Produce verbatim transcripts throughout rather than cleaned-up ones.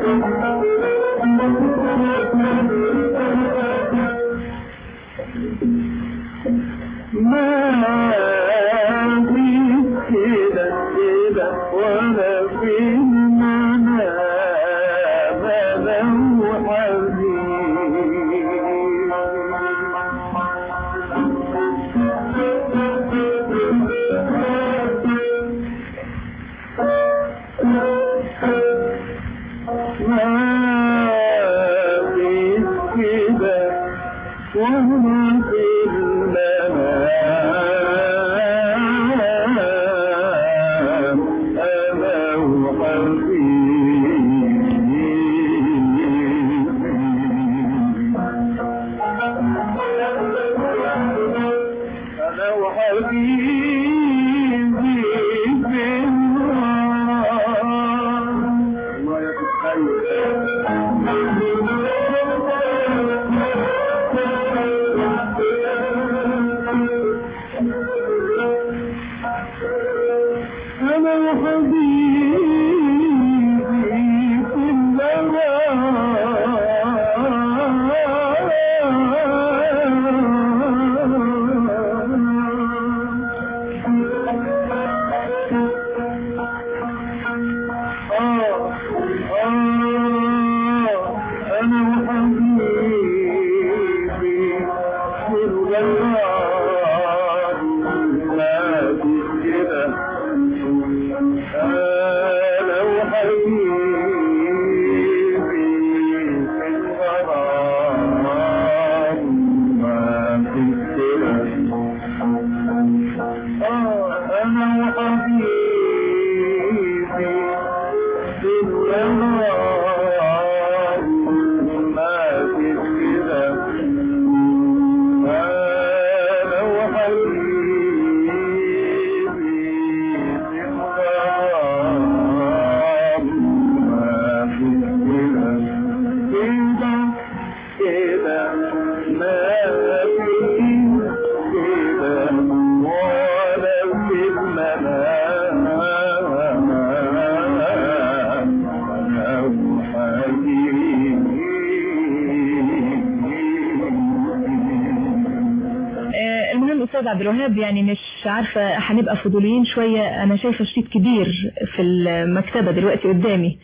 عبد الوهاب، يعني مش عارفة هنبقى فضوليين شوية. أنا شايفة شريط كبير في المكتبة دلوقتي قدامي،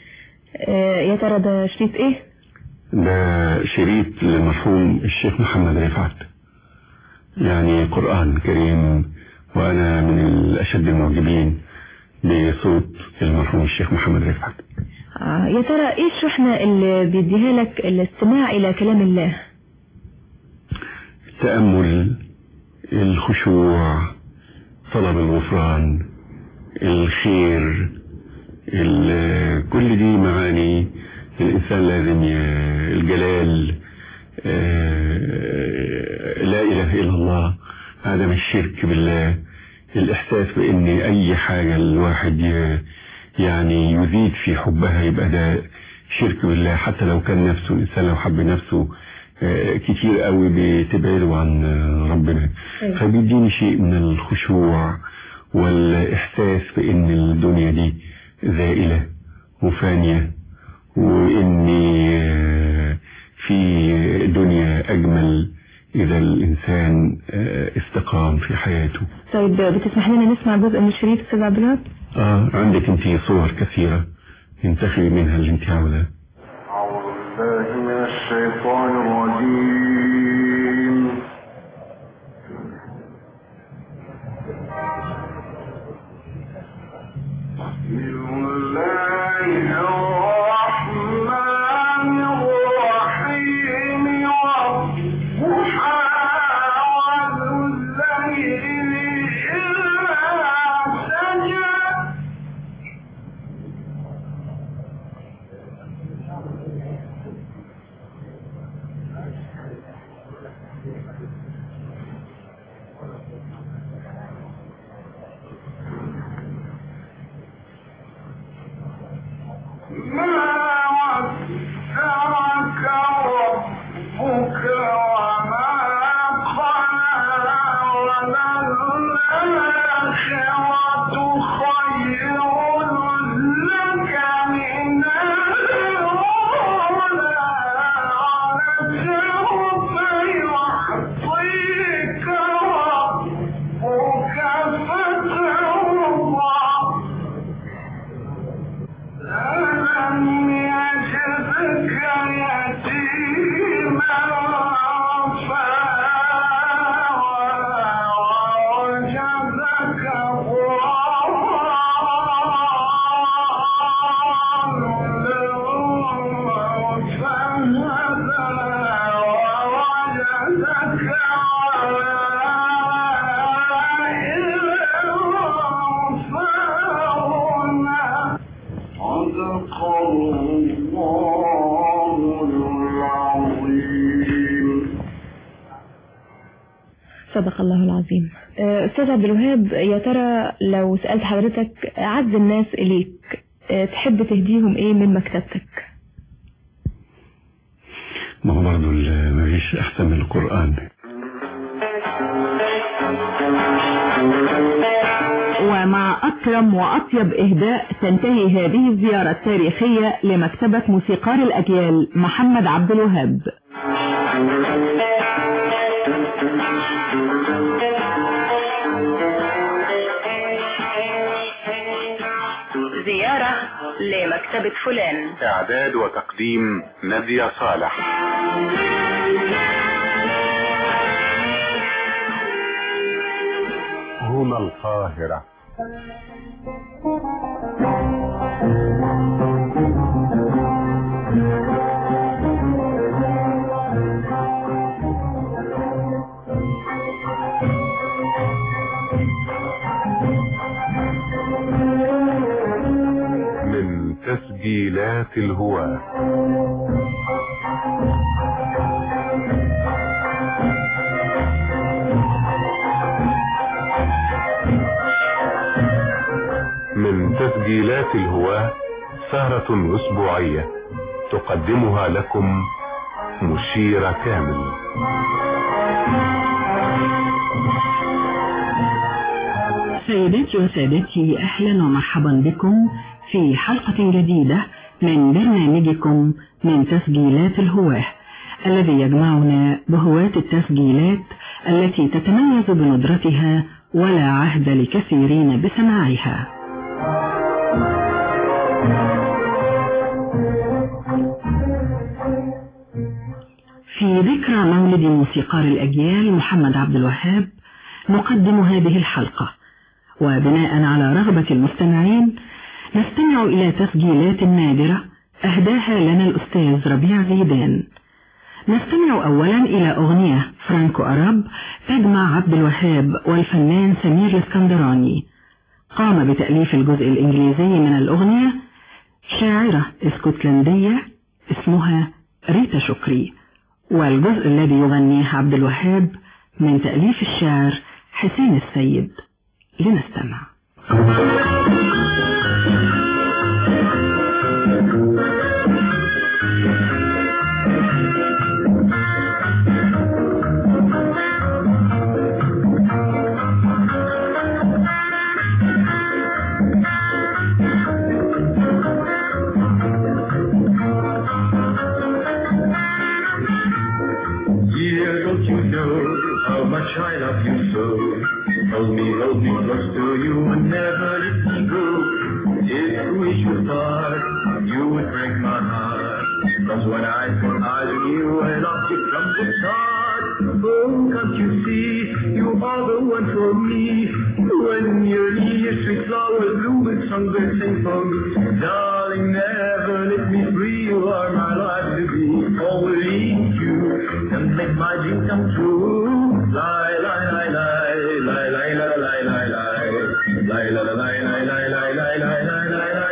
يا ترى ده شريط إيه؟ ده شريط للمرحوم الشيخ محمد رفعت، يعني قرآن كريم، وأنا من الأشد المعجبين بصوت المرحوم الشيخ محمد رفعت. آه يا ترى إيه الشحنة اللي بيديها لك الاستماع إلى كلام الله؟ التأمل، الخشوع، طلب الغفران، الخير، كل دي معاني الإنسان لازم الجلال، لا إله إلا الله، عدم الشرك بالله، الإحساس بأن أي حاجة الواحد يعني يزيد في حبها يبقى ده شرك بالله، حتى لو كان نفسه الإنسان لو حب نفسه كتير قوي بتبعده عن ربنا. فبيديني شيء من الخشوع والإحساس بأن الدنيا دي زائلة وفانية، وإني في دنيا أجمل إذا الإنسان استقام في حياته. طيب بتسمح لنا نسمع جزء من الشريط أستاذ عبد الوهاب؟ آه عندك أنت صور كثيرة، انتخبي منها اللي أنت عاوزاه. أعوذ بالله من الشيطان الرجيم. بسم الله الرحمن الرحيم. والضحى والليل إذا سجى. صدق الله العظيم. أستاذ عبد الوهاب، يا ترى لو سألت حضرتك أعز الناس إليك تحب تهديهم إيه من مكتبتك؟ ما هو برضه ما فيش أحسن من القرآن. ومع أكرم وأطيب إهداء تنتهي هذه الزيارة التاريخية لمكتبة موسيقار الأجيال محمد عبد الوهاب. زيارة لمكتبة فلان. إعداد وتقديم نادية صالح. هنا القاهرة. من تسجيلات الهواة. من تسجيلات الهواة سهرة أسبوعية تقدمها لكم مشيرة كامل. سيداتي وسادتي، أهلا ومرحبا بكم في حلقة جديدة من برنامجكم من تسجيلات الهواة، الذي يجمعنا بهواة التسجيلات التي تتميز بندرتها ولا عهد لكثيرين بسماعها. في ذكرى مولد موسيقار الأجيال محمد عبد الوهاب نقدم هذه الحلقة، وبناء على رغبة المستمعين نستمع إلى تسجيلات نادرة أهداها لنا الأستاذ ربيع زيدان. نستمع أولا إلى أغنية فرانكو أراب تجمع عبد الوهاب والفنان سمير الاسكندراني. قام بتأليف الجزء الإنجليزي من الأغنية شاعرة اسكتلندية اسمها ريتا شكري، والجزء الذي يغنيه عبد الوهاب من تأليف الشاعر حسين السيد. لنستمع. I love you so. Hold me, hold me close to you and never let me go. If we should part, you would break my heart. Cause when I set eyes on you, I loved you from the start. Oh, can't you see, you are the one for me. When you're near, sweet flowers bloom and songbirds sing for me. Darling, never let me free. You are my life to be. Only you can make my dream come true. Lie, lie, lie, lie, lie, lie, lie, lie, lie, lie, lie, lie, lie, lie, lie, lie, lie, lie, lie, lie,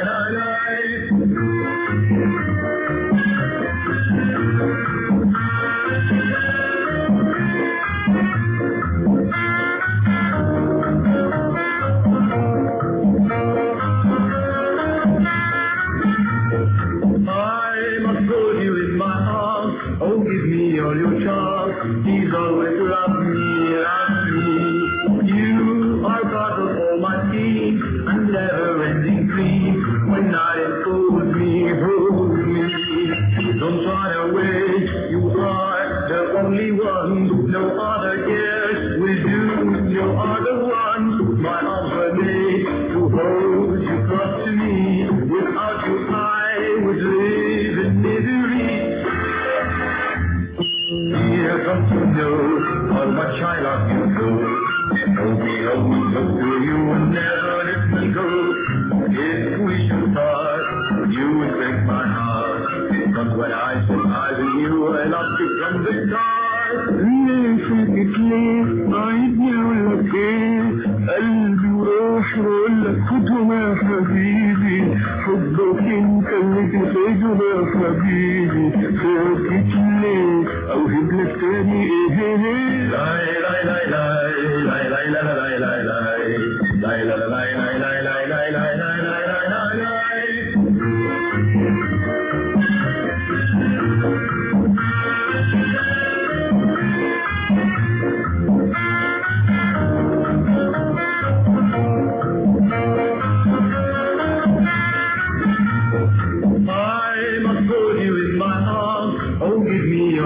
I must hold you in my arms. Oh, give me all your charms. Please always love me, love me. You are part of all my dreams and never-ending dreams. When night hold me, hold me. Don't run away. You are the only one. No other guest will do. You are the one. My arms are made to hold you close to me. Without you, I would live in misery. Here comes to know how much I love you so. Hold me, hold me close to you and never let me go. If we should part, you would break my heart. Cause when I set eyes on you, I loved you from the start. ليه فاتك ليه عيدني اقولك ايه قلبي وروحي واقولك خدهم يا حبيبي حبك انت اللي تفيدهم يا حبيبي فاتك ليه اوهب لك تاني ايه لاي لاي لاي لاي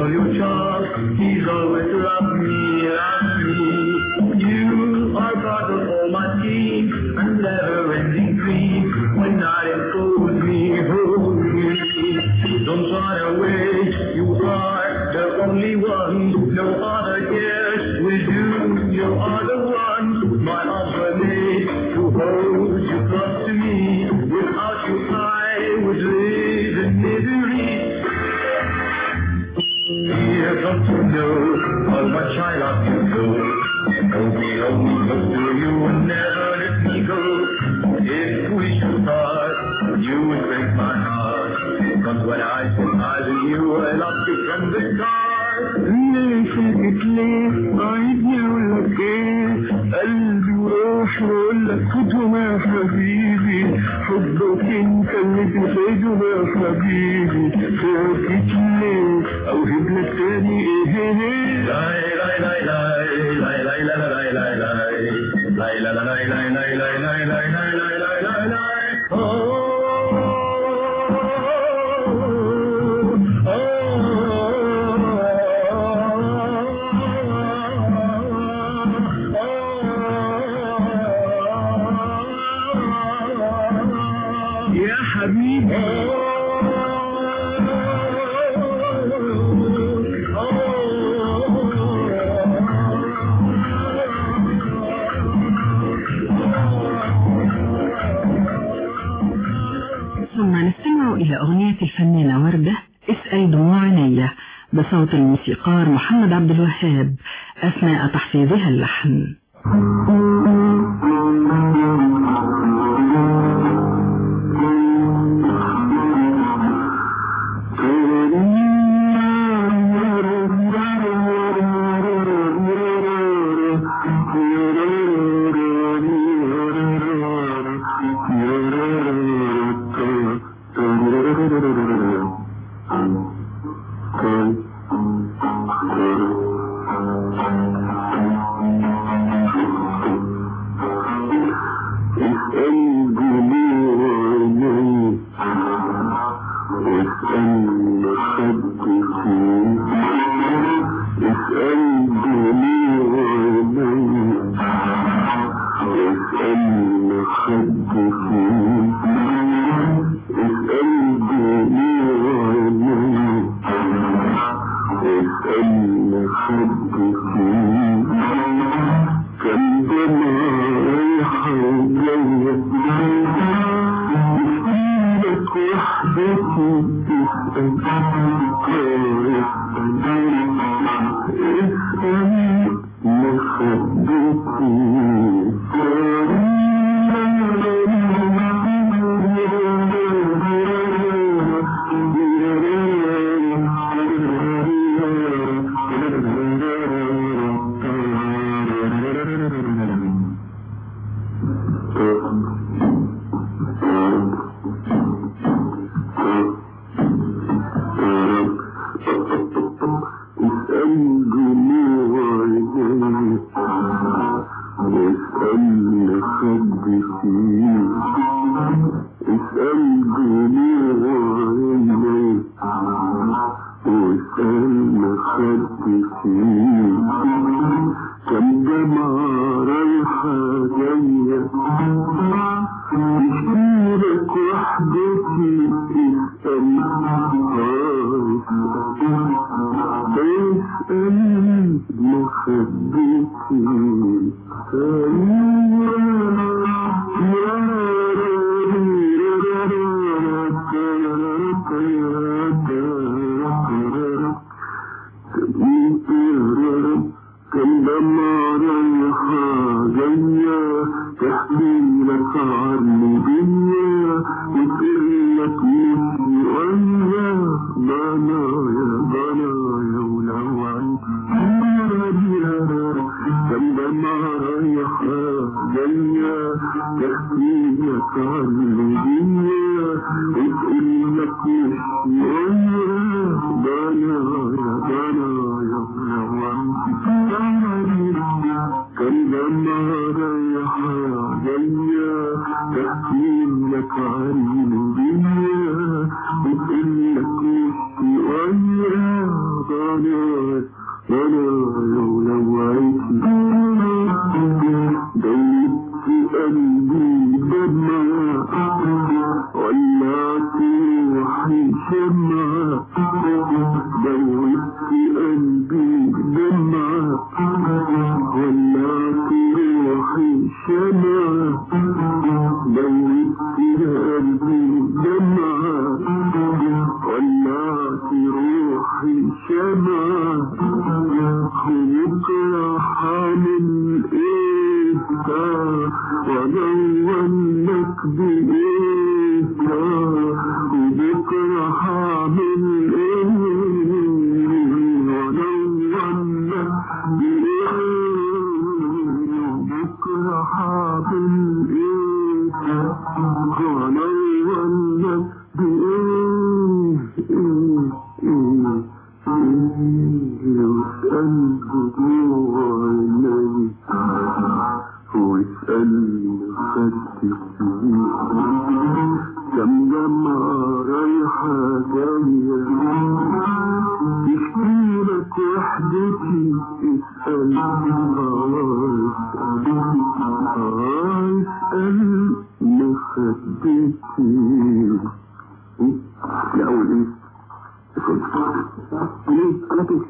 all your charms. He's always loved me, loved me. You are part of all my schemes and never-ending dreams. When night enfolds me, hold me. Don't run away, you are the only one. No other cares will do. You are the one my arms were made to hold you close to me. Without you I would live in misery. Dear, don't you know how much I love you so? Hold me, hold me close to you and never let me go. If we should part, you would break my heart. Cause when I set eyes on you, I loved you from the start. نفسك ليه عيدني اقولك ايه قلبي وروحي واقولك خدهم يا حبيبي حبك انت اللي تفيدهم يا حبيبي فاكك ليه اوهب لك تاني ايه لاي لاي لاي لاي لاي لاي لاي لاي لاي لاي لاي لاي لاي لاي لاي لاي لاي لاي لاي يا حبيبي ثم نستمع إلى أغنية الفنانة وردة اسأل دموع عينيا بصوت الموسيقار محمد عبد الوهاب أثناء تحفيظها اللحن. دوبت قلبي دمعة ولعت روحي شمعة دوبت قلبي دمعة ولعت روحي شمعة وبكرة حامل ايه ودونك بايه وبكرة حامل ايه ودونك بايه وبكرة حامل ايه ودونك بايه لو اسأل دموع عيني واسأل خدي كم جمعة رايحة جاية تشكيلك وحدتي اسأل اسأل لخدتي الأول ايه؟ ليه؟ أنا كده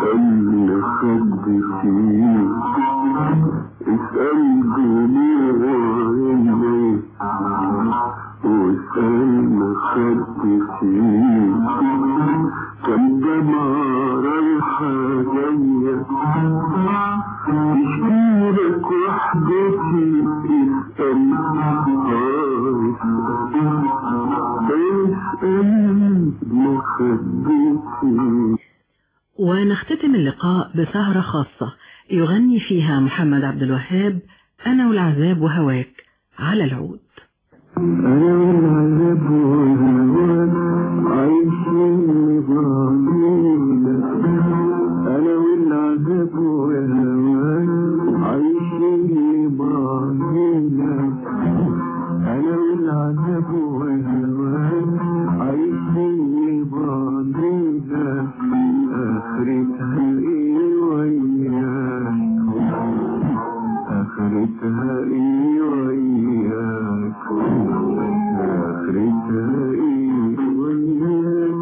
اللي خد فيه اسأل جميع عيني واسأل ما خد فيه كم دمعة رايحة جاية تشكيلك وحدتي اسأل اسأل ما خدتي. ونختتم اللقاء بسهرة خاصة يغني فيها محمد عبد الوهاب أنا والعذاب وهواك على العود. أنا والعذاب وهواك عايشين بعضينا أنا والعذاب وهواك عايشين بعضينا أنا والعذاب وهواك عايشين بعضينا آخرتها إيه وياك آخرتها إيه وياك آخرتها إيه وياك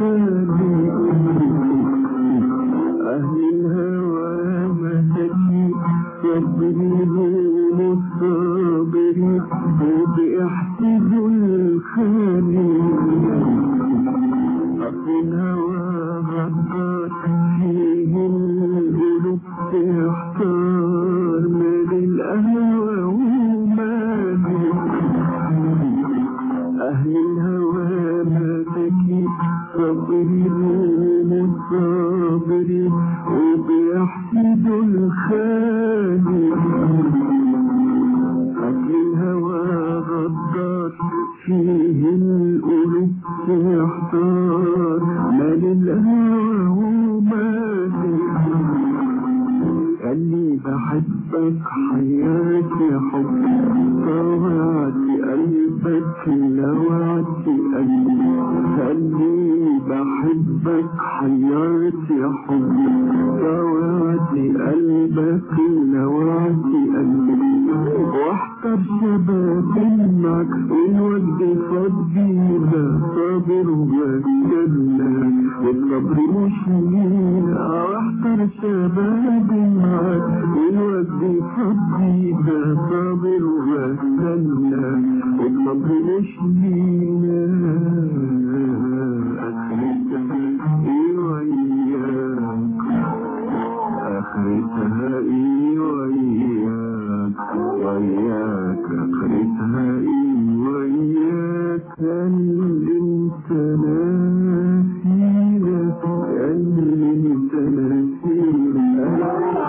الخالي أهل الهوى مساكين صابرين الصابرين وبيحسدوا الخالي أهل الهوى غدار فيه القلوب تحتار مال الهوى ومالي أهل الهوى مساكين صابرين الصابرين وبيحسدوا الخالي أهل الهوى غدار فيه القلوب تحتار مال الهوى ومالي قالي بحبك حياتي حب طوعتي قلبك لوعتي قلبي قالي بحبك حياتي حب طوعتي قلبك لوعتي قلبي واحتر شباب معك والوجد فضيلة صابر وبستنى والصبر مش لينا واحتر شباب معك والوجد فضيلة صابر وبستنى والصبر مش لينا آخرتها إيه وياك آخرتها إيه وياك وياك آخرتها إيه وياك اللي انت ناسينا اللي انت ناسينا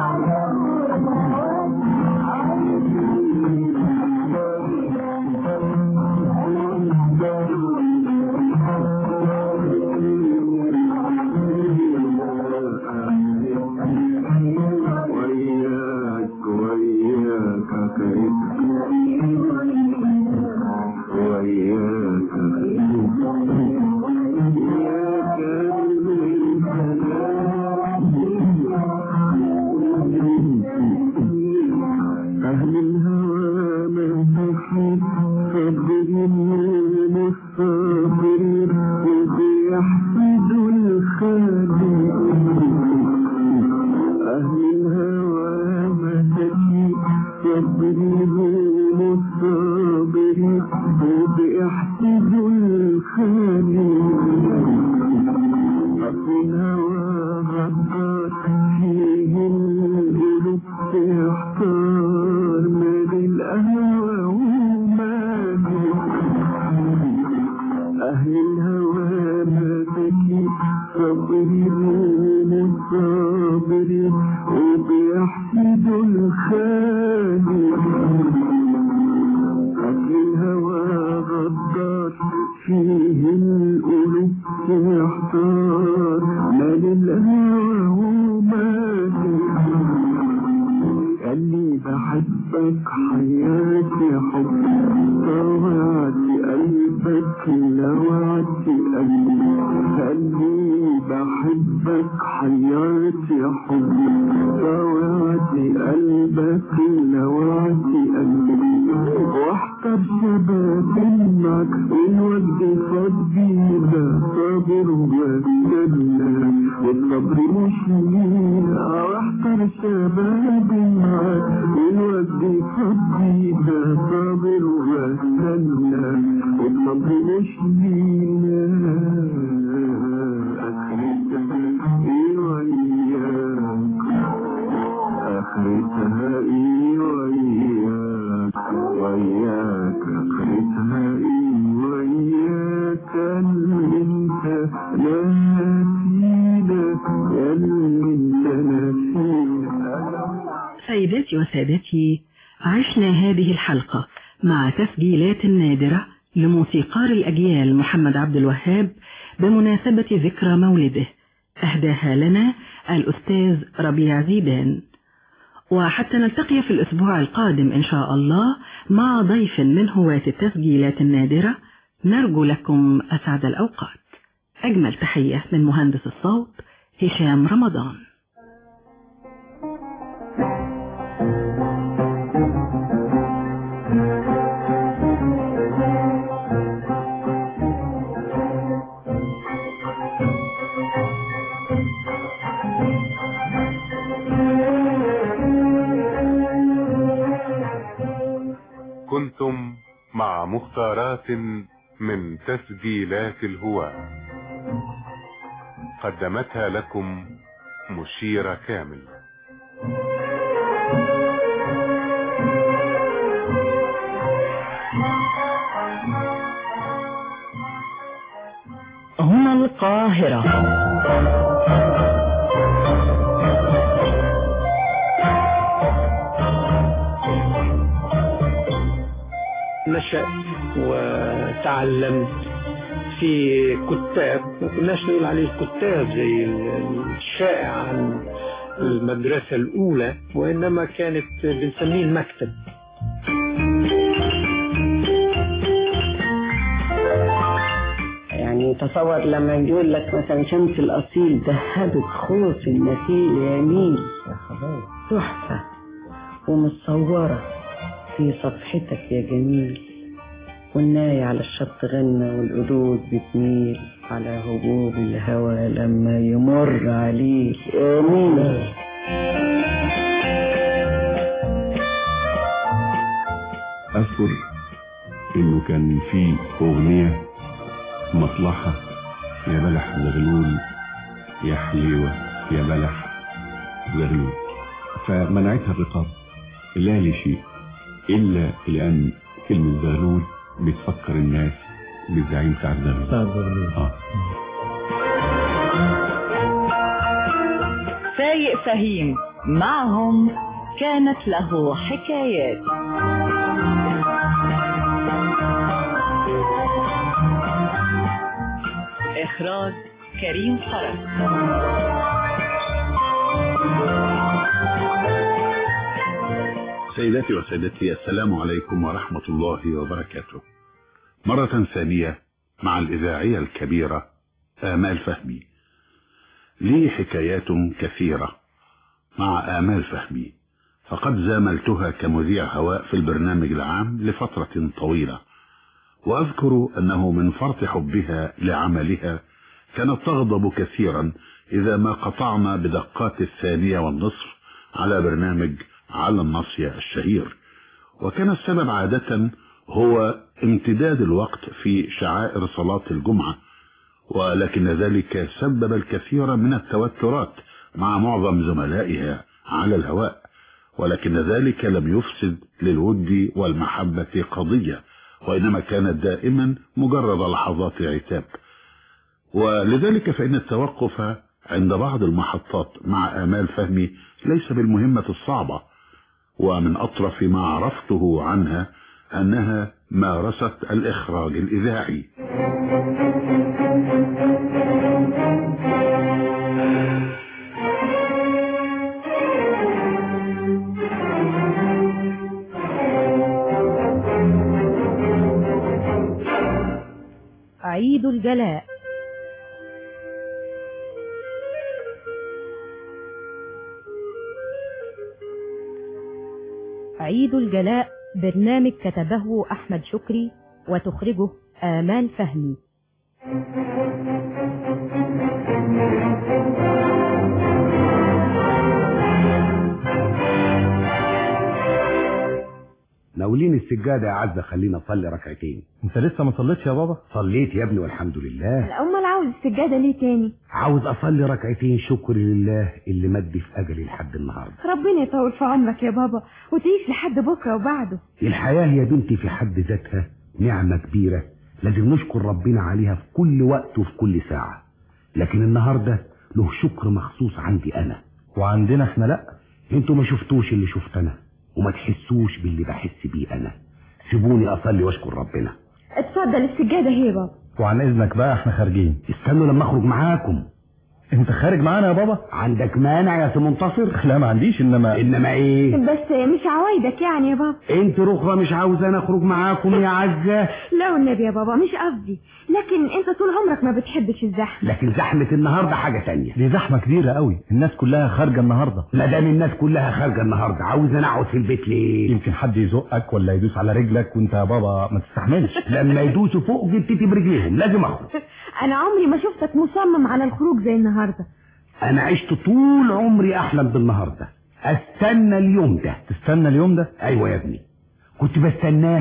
أهل الهوى مساكين صابرين الصابرين وبيحسدوا الخالي أهل الهوى مساكين صابرين الصابرين وبيحسدوا الخالي أهل الهوى غدار فيه القلوب تحتار مال الهوى ومالي أهل الهوى مساكين صابرين الصابرين وبيحسدوا الخالي أهل الهوى غدار فيه القلوب تحتار مال الهوى ومالي قالي بحبك حياتي حب طوعتي قلبك لوعتي قلبي قالي بحبك حياتي حب طوعتي قلبك لوعتي قلبي واحتر شباب معك والوجد فضيلة صابر وبستنى والصبر مش لينا واحتر شباب معك والوجد فضيلة صابر وبستنى والصبر مش لينا آخرتها إيه وياك آخرتها إيه وياك وياك آخرتها إيه وياك اللي انت ناسينا اللي انت ناسينا. سيداتي وسادتي، عشنا هذه الحلقة مع تسجيلات نادرة لموسيقار الأجيال محمد عبد الوهاب بمناسبة ذكرى مولده، أهداها لنا الأستاذ ربيع زيدان. وحتى نلتقي في الأسبوع القادم إن شاء الله مع ضيف من هواة التسجيلات النادرة، نرجو لكم أسعد الأوقات. أجمل تحية من مهندس الصوت هشام رمضان. حلقات من تسجيلات الهواة قدمتها لكم مشيرة كامل. هنا القاهرة. نشأت وتعلمت في كتاب ما كناش نقول عليه كتاب زي الشائع عن المدرسة الأولى، وإنما كانت بنسميه المكتب. يعني تصور لما يقول لك مثلا شمس الأصيل ذهبت خوص النخيل يميل، تحفة ومتصورة في صفحتك يا جميل، والناي على الشط غنى والقدود بتميل على هبوب الهوى لما يمر عليه. آمين. أذكر إنه كان في أغنية مطلعها يا بلح زغلول يا حليوة يا بلح زغلول، فمنعتها الرقاب لا لشيء إلا لأن كلمة زغلول بتفكر الناس بالزعيم بتاع الزغلول. آه. فايق فهيم معهم كانت له حكايات. إخراج كريم فرج. سيداتي وسادتي، السلام عليكم ورحمة الله وبركاته. مرة ثانية مع الإذاعية الكبيرة آمال فهمي. لي حكايات كثيرة مع آمال فهمي، فقد زاملتها كمذيع هواء في البرنامج العام لفترة طويلة، وأذكر أنه من فرط حبها لعملها كانت تغضب كثيرا إذا ما قطعنا بدقات الثانية والنصف على برنامج على الناصية الشهير، وكان السبب عادة هو امتداد الوقت في شعائر صلاة الجمعة، ولكن ذلك سبب الكثير من التوترات مع معظم زملائها على الهواء، ولكن ذلك لم يفسد للود والمحبة قضية، وإنما كانت دائما مجرد لحظات عتاب. ولذلك فإن التوقف عند بعض المحطات مع آمال فهمي ليس بالمهمة الصعبة، ومن أطرف ما عرفته عنها أنها مارست الإخراج الإذاعي. عيد الجلاء. عيد الجلاء برنامج كتبه أحمد شكري وتخرجه آمال فهمي. ناولين السجادة يا عزة، خلينا نصلي ركعتين. انت لسه ما صليتش يا بابا؟ صليت يا ابني والحمد لله. امال عاوز السجادة ليه تاني؟ عاوز اصلي ركعتين شكر لله اللي مد في اجلي لحد النهارده. ربنا يطول في عمرك يا بابا وتعيش لحد بكره وبعده. الحياة يا بنتي في حد ذاتها نعمة كبيرة لازم نشكر ربنا عليها في كل وقت وفي كل ساعة، لكن النهارده له شكر مخصوص عندي انا وعندنا احنا. لا انتوا ما شفتوش اللي شفت انا وما تحسوش باللي بحس بيه انا. سيبوني اصلي واشكر ربنا. اتفضل السجادة هي بابا. وعن اذنك بقى احنا خارجين. استنوا لما اخرج معاكم. انت خارج معانا يا بابا؟ عندك مانع يا سي منتصر؟ لا ما عنديش. انما انما ايه؟ بس مش عوايدك يعني يا بابا. انت رخرة مش عاوزة انا اخرج معاكم يا عزة؟ لا والنبي يا بابا مش قصدي، لكن انت طول عمرك ما بتحبش الزحمة. لكن زحمة النهاردة حاجة تانية. دي زحمة كبيرة قوي، الناس كلها خارجة النهاردة. ما دام الناس كلها خارجة النهاردة عاوز انا اقعد في البيت ليه؟ يمكن حد يزقك ولا يدوس على رجلك وانت يا بابا ما تستحملش. لما يدوسوا فوق جبتتي برجليهم لازم اخرج. انا عمري ما شفتك مصمم على الخروج زي النهاردة. انا عشت طول عمري احلم بالنهاردة، استنى اليوم ده. تستنى اليوم ده؟ ايوه يا ابني، كنت بستناه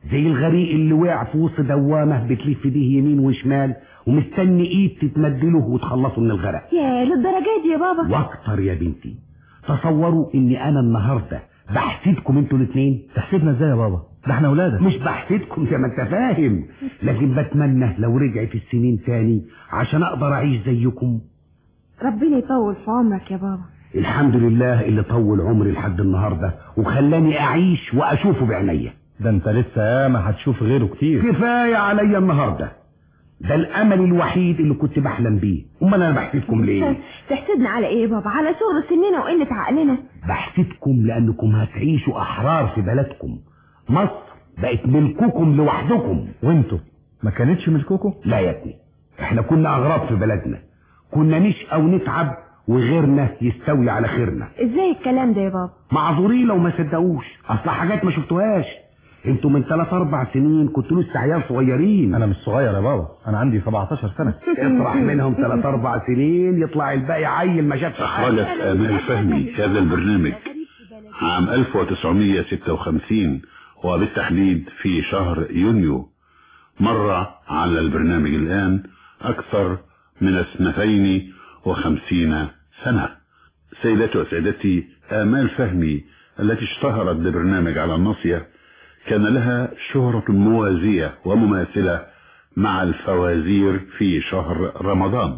زي الغريق اللي وقع في وسط دوامة بتلف بيه يمين وشمال ومستني ايد تتمدله وتخلصه من الغرق. يا للدرجة دي يا بابا؟ واكتر يا بنتي. تصوروا اني انا النهاردة بحسدكم انتوا الاثنين. تحسدنا ازاي يا بابا؟ ده احنا اولادك. مش بحسدكم زي ما انت فاهم، لكن بتمنى لو رجعت السنين تاني عشان اقدر اعيش زيكم. ربنا يطول في عمرك يا بابا. الحمد لله اللي طول عمري لحد النهاردة وخلاني اعيش واشوفه بعينيا. ده انت لسه ياما هتشوف غيره كتير. كفاية عليا النهاردة، ده الامل الوحيد اللي كنت بحلم بيه. امال انا بحسدكم ليه؟ تحسدنا على ايه يا بابا؟ على صغر سننا وقلة عقلنا. بحسدكم لانكم هتعيشوا احرار في بلدكم. مصر بقت ملككم لوحدكم. وانتوا ما كانتش ملككم؟ لا يا ابني، احنا كنا اغراب في بلدنا، كنا نشقى ونتعب وغيرنا يستوي على خيرنا. ازاي الكلام ده يا بابا؟ معذورين لو ما صدقوش، اصل حاجات ما شفتوهاش. انتوا من ثلاث اربع سنين كنتوا لسه عيال صغيرين. انا مش صغير يا بابا، انا عندي سبعتاشر سنة. اطرح منهم ثلاث اربع سنين يطلع الباقي عيل ما شافش حاجه. أخرجت آمال فهمي هذا البرنامج عام ألف وتسعمائة وستة وخمسين وبالتحديد في شهر يونيو. مر على البرنامج الآن أكثر من اثنتين وخمسين سنة. سيداتي وسيدتي، آمال فهمي التي اشتهرت ببرنامج على الناصية كان لها شهرة موازية ومماثلة مع الفوازير في شهر رمضان.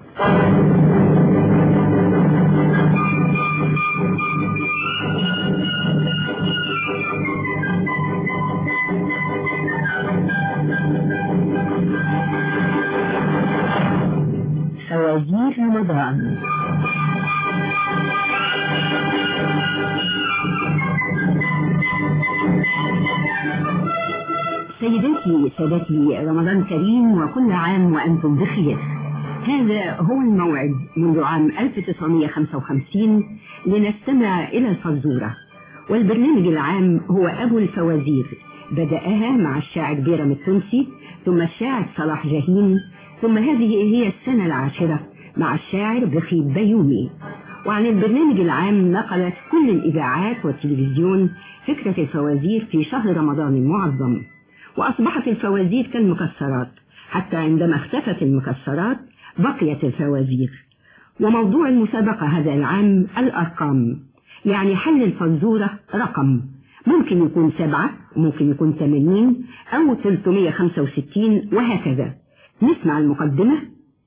فوازير رمضان. سيداتي سادتي، رمضان كريم وكل عام وأنتم بخير. هذا هو الموعد منذ عام ألف وتسعمائة وخمسة وخمسين لنستمع إلى الفزورة، والبرنامج العام هو أبو الفوازير. بدأها مع الشاعر بيرم التونسي، ثم الشاعر صلاح جاهين، ثم هذه هي السنة العاشرة مع الشاعر بخيت بيومي. وعن البرنامج العام نقلت كل الإذاعات والتلفزيون فكرة الفوازير في شهر رمضان المعظم، وأصبحت الفوازير كالمكسرات، حتى عندما اختفت المكسرات بقيت الفوازير. وموضوع المسابقة هذا العام الأرقام، يعني حل الفزورة رقم، ممكن يكون سبعة، ممكن يكون ثمانين أو ثلاثمائة وخمسة وستين وهكذا. نسمع المقدمة.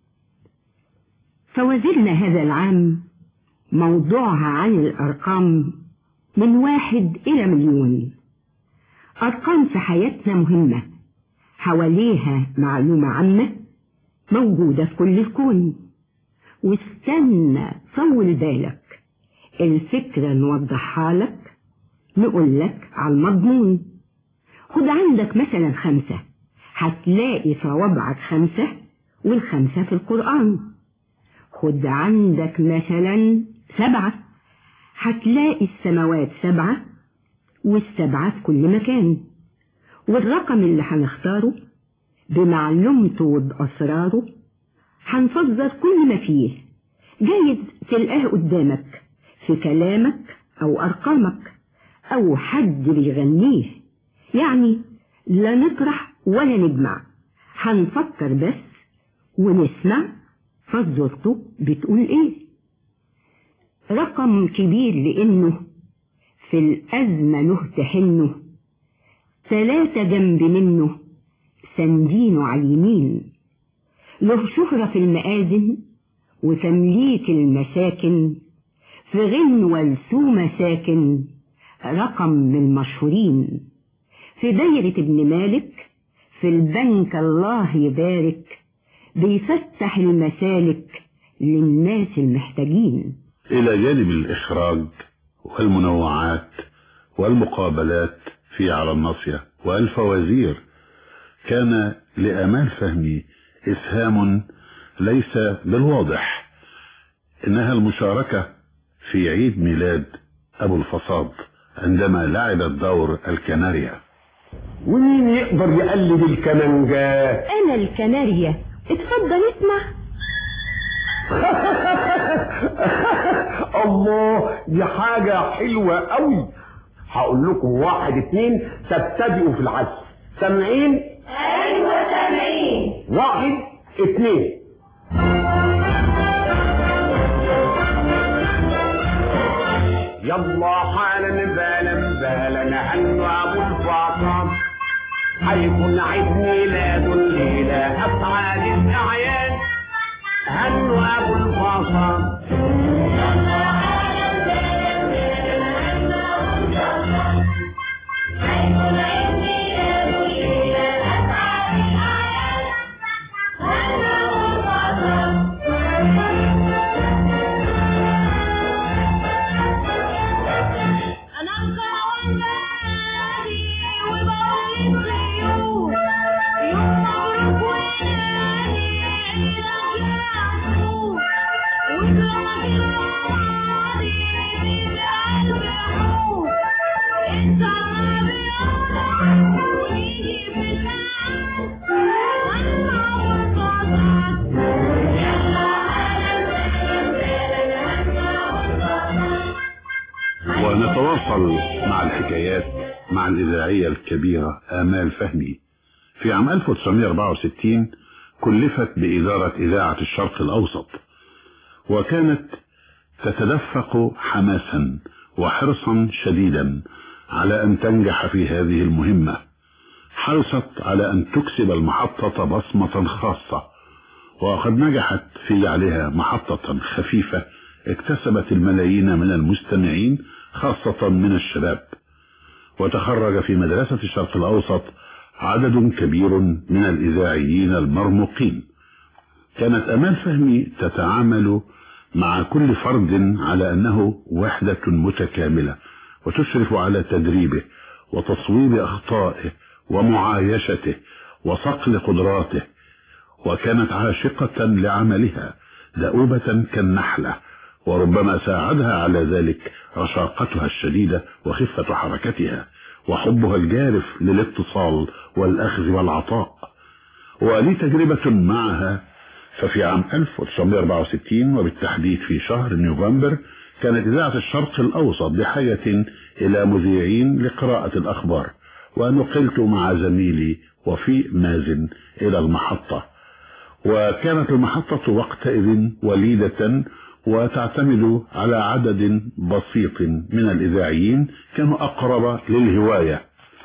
فوازيرنا هذا العام موضوعها عن الأرقام من واحد إلى مليون. أرقام في حياتنا مهمة، حواليها معلومة عامة موجودة في كل الكون. واستنى طول بالك، الفكرة نوضحها لك، نقول لك على المضمون. خد عندك مثلا خمسة، هتلاقي صوابعك خمسة، والخمسة في القرآن. خد عندك مثلا سبعة، هتلاقي السماوات سبعة، والسبعة في كل مكان. والرقم اللي هنختاره بمعلومته وبأسراره هنفسر كل ما فيه، جايز تلقاه قدامك في كلامك أو أرقامك أو حد بيغنيه. يعني لا نطرح ولا نجمع، هنفكر بس ونسمع فزورته بتقول ايه. رقم كبير لانه في الازمة له تحنه، ثلاثة جنب منه سندينه على اليمين. له شهرة في المآذن وتمليك المساكن، في غنوة لسومة ساكن، رقم من المشهورين. في دايرة ابن مالك في البنك الله يبارك، بيفتح المسالك للناس المحتاجين. إلى جانب الإخراج والمنوعات والمقابلات في على الناصية والفوازير، كان لآمال فهمي إسهام ليس بالواضح، إنها المشاركة في عيد ميلاد أبو الفصاد عندما لعبت دور الكناريا. ومين يقدر يقلد الكمانجة؟ أنا الكناريا، اتفضل اسمع. الله، دي حاجة حلوة قوي. هقول لكم واحد اتنين تبتدئوا في العزف. سامعين؟ ايوه سامعين. واحد اثنين. يلا حالا بالا بالا هنو ابو الفاطم هيكون عيد ميلاد الليله اسعد الاعياد. هنو ابو الفاطم يلا حالا بالا بالا هنو ابو الفاطم هيكون عيد ميلاد الليله اسعد الاعياد. هنو ابو الفاطم. ونتواصل مع الحكايات مع الإذاعية الكبيرة آمال فهمي. في عام ألف وتسعمائة وأربعة وستين كلفت بإدارة إذاعة الشرق الأوسط، وكانت تتدفق حماسا وحرصا شديدا على أن تنجح في هذه المهمة. حرصت على أن تكسب المحطة بصمة خاصة، وقد نجحت في جعلها محطة خفيفة اكتسبت الملايين من المستمعين خاصة من الشباب. وتخرج في مدرسة الشرق الأوسط عدد كبير من الإذاعيين المرموقين. كانت آمال فهمي تتعامل مع كل فرد على أنه وحدة متكاملة، وتشرف على تدريبه وتصويب أخطائه ومعايشته وصقل قدراته. وكانت عاشقة لعملها دؤوبة كالنحلة، وربما ساعدها على ذلك رشاقتها الشديدة وخفة حركتها وحبها الجارف للاتصال والأخذ والعطاء. ولي تجربة معها، ففي عام ألف وتسعمائة وأربعة وستين وبالتحديد في شهر نوفمبر كانت إذاعة الشرق الأوسط بحاجة إلى مذيعين لقراءة الأخبار، ونقلت مع زميلي وفي مازن إلى المحطة. وكانت المحطة وقتئذ وليدة وتعتمد على عدد بسيط من الإذاعيين كانوا أقرب للهواية.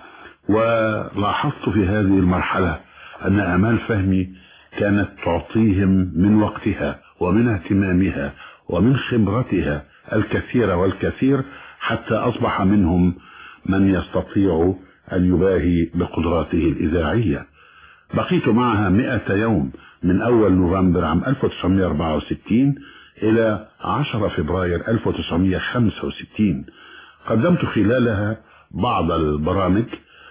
ولاحظت في هذه المرحلة أن آمال فهمي كانت تعطيهم من وقتها ومن اهتمامها ومن خبرتها الكثير والكثير، حتى أصبح منهم من يستطيع أن يباهي بقدراته الإذاعية. بقيت معها مئة يوم من أول نوفمبر عام ألف وتسعمائة وأربعة وستين إلى عشرة فبراير ألف وتسعمائة وخمسة وستين. قدمت خلالها بعض البرامج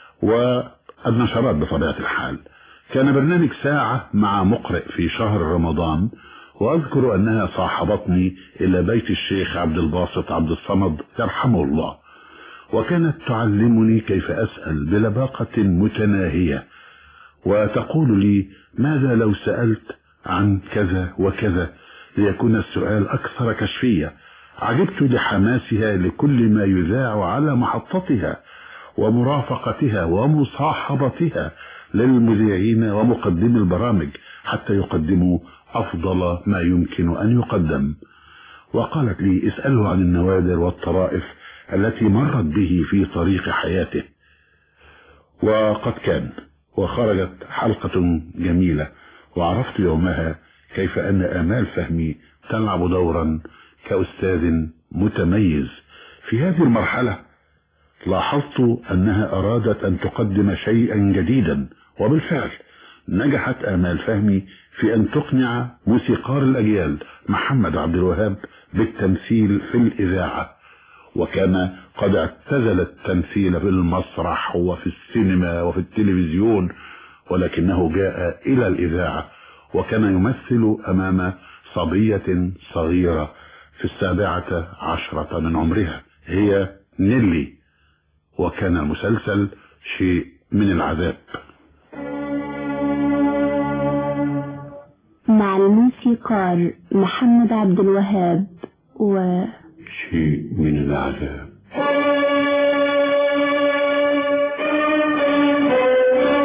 والنشرات بطبيعة الحال. كان برنامج ساعة مع مقرئ في شهر رمضان، وأذكر أنها صاحبتني إلى بيت الشيخ عبد الباسط عبد الصمد يرحمه الله، وكانت تعلمني كيف أسأل بلباقة متناهية، وتقول لي ماذا لو سألت عن كذا وكذا ليكون السؤال أكثر كشفية. عجبت لحماسها لكل ما يذاع على محطتها ومرافقتها ومصاحبتها للمذيعين ومقدمي البرامج حتى يقدموا أفضل ما يمكن أن يقدم. وقالت لي اسأله عن النوادر والطرائف التي مرت به في طريق حياته. وقد كان، وخرجت حلقة جميلة، وعرفت يومها كيف أن آمال فهمي تلعب دورا كأستاذ متميز. في هذه المرحلة لاحظت أنها أرادت أن تقدم شيئا جديدا، وبالفعل نجحت آمال فهمي في أن تقنع موسيقار الأجيال محمد عبد الوهاب بالتمثيل في الإذاعة. وكان قد اعتزل التمثيل في المسرح وفي السينما وفي التلفزيون، ولكنه جاء إلى الإذاعة وكان يمثل أمام صبية صغيرة في السابعة عشرة من عمرها، هي نيلي، وكان المسلسل شيء من العذاب. مع الموسيقار محمد عبد الوهاب و شيء من العذاب.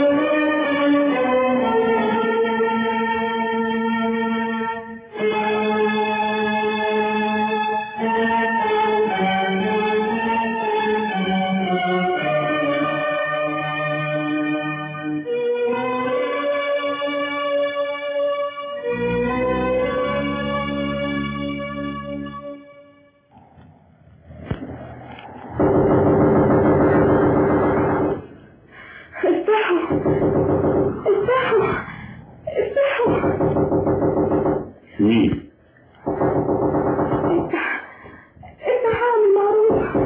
مين؟ افتح افتح اعمل معروف.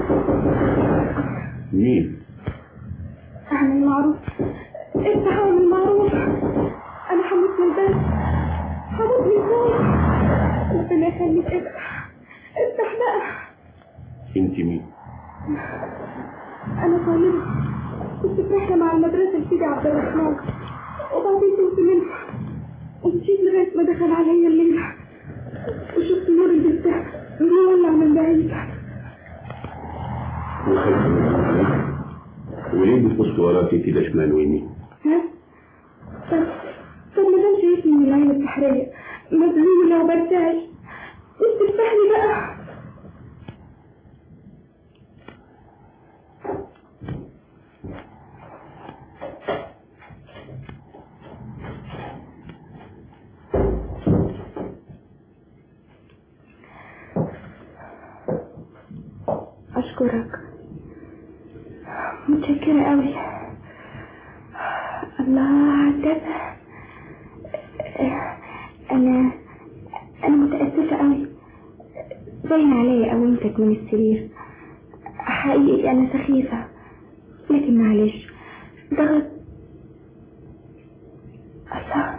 مين؟ اعمل معروف، افتح اعمل معروف. انا هموت من البرد، هموت من الجوع. ربنا يخليك افتح افتح بقى. انت مين؟ انا طالبة، كنت في رحلة مع المدرسة لسيدي عبد الرحمن، وبعدين كنت منه ومشيت لغاية ما دخل عليا الليل وشفت نور البيت ده بيولع من بعيد. وخايفة من عليك؟ وليه بتبص وراكي كده شمال ويمين؟ ها؟ طب طب ما دام شايفني من العين البحرية مذهولة وبرتعش، مش تفتحني بقى؟ أشكرك، متشكرة قوي. الله عدد، أنا أنا متأسفة قوي، باين عليا قومتك من السرير. حقيقي أنا سخيفة، لكن معلش ضغط. الله،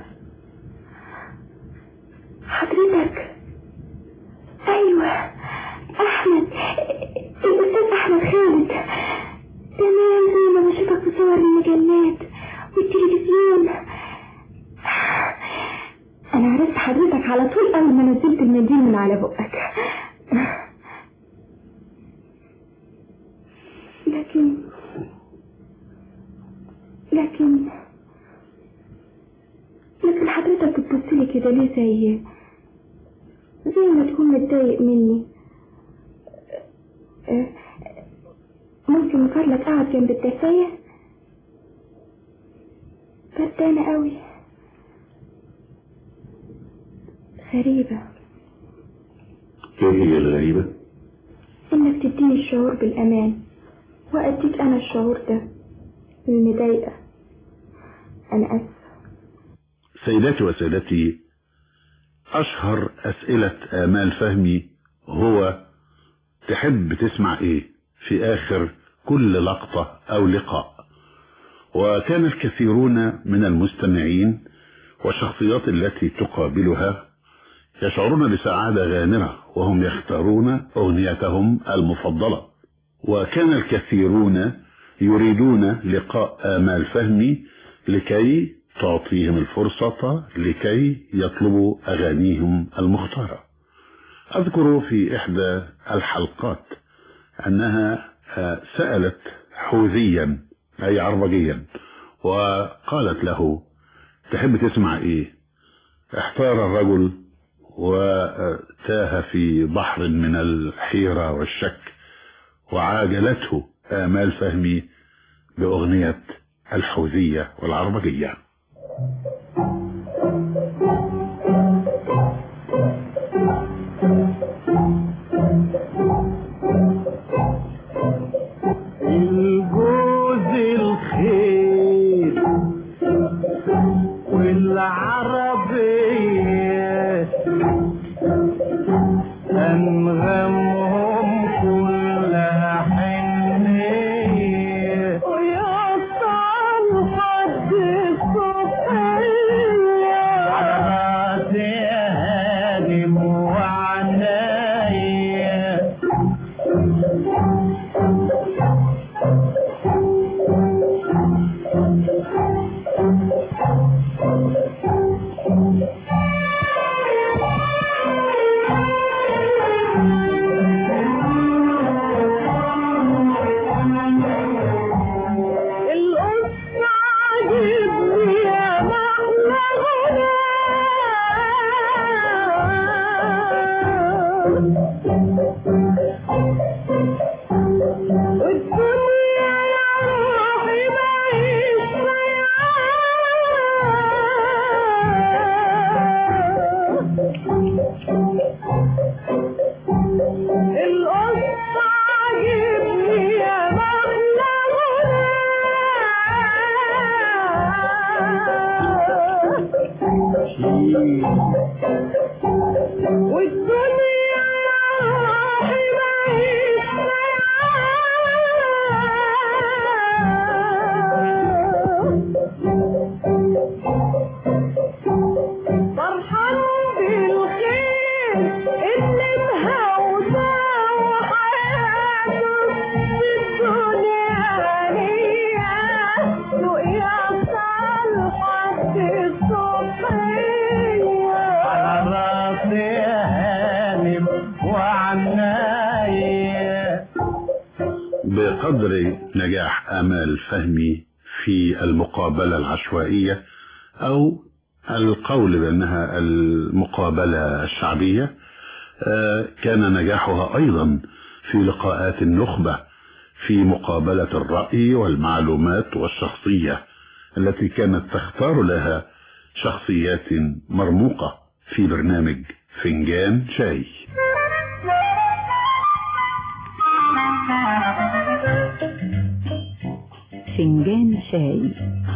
حضرتك؟ أيوة أحمد، الأستاذ أحمد خالد، تمام زي ما بشوفك في صور المجلات والتلفزيون. أنا عرفت حضرتك على طول أول ما نزلت المنديل من على بقك. لكن لكن لكن حضرتك بتبصلي كده ليه؟ زي زي ما تكون متضايق مني. ممكن من فضلك اقعد جنب الدفاية؟ بردانة قوي. غريبة. ايه هي الغريبة؟ انك تديني الشعور بالامان واديك انا الشعور ده المضايقة. انا اسف. سيداتي وسادتي، اشهر اسئلة آمال فهمي هو تحب تسمع ايه في اخر كل لقطة او لقاء. وكان الكثيرون من المستمعين والشخصيات التي تقابلها يشعرون بسعادة غامرة وهم يختارون اغنيتهم المفضلة، وكان الكثيرون يريدون لقاء آمال فهمي لكي تعطيهم الفرصة لكي يطلبوا اغانيهم المختارة. اذكر في احدى الحلقات انها سألت حوذيا اي عربجيا وقالت له تحب تسمع ايه؟ احتار الرجل وتاه في بحر من الحيرة والشك، وعاجلته آمال فهمي بأغنية الحوذية والعربجية. الجوز الخير والعربية أنغمهم كلها حنية ويوصل حد الصبحية على راسي هانم وعناية. والدنيا روحي بعيش فرحان بالخير اللي مهوزة وحياته في الدنيا هنية ويصل حد الصبحية على راسي هانم وعناية. بقدر نجاح آمال فهمي في المقابلة العشوائية أو القول بأنها المقابلة الشعبية، كان نجاحها أيضا في لقاءات النخبة في مقابلة الرأي والمعلومات والشخصية التي كانت تختار لها شخصيات مرموقة في برنامج فنجان شاي. فنجان شاي.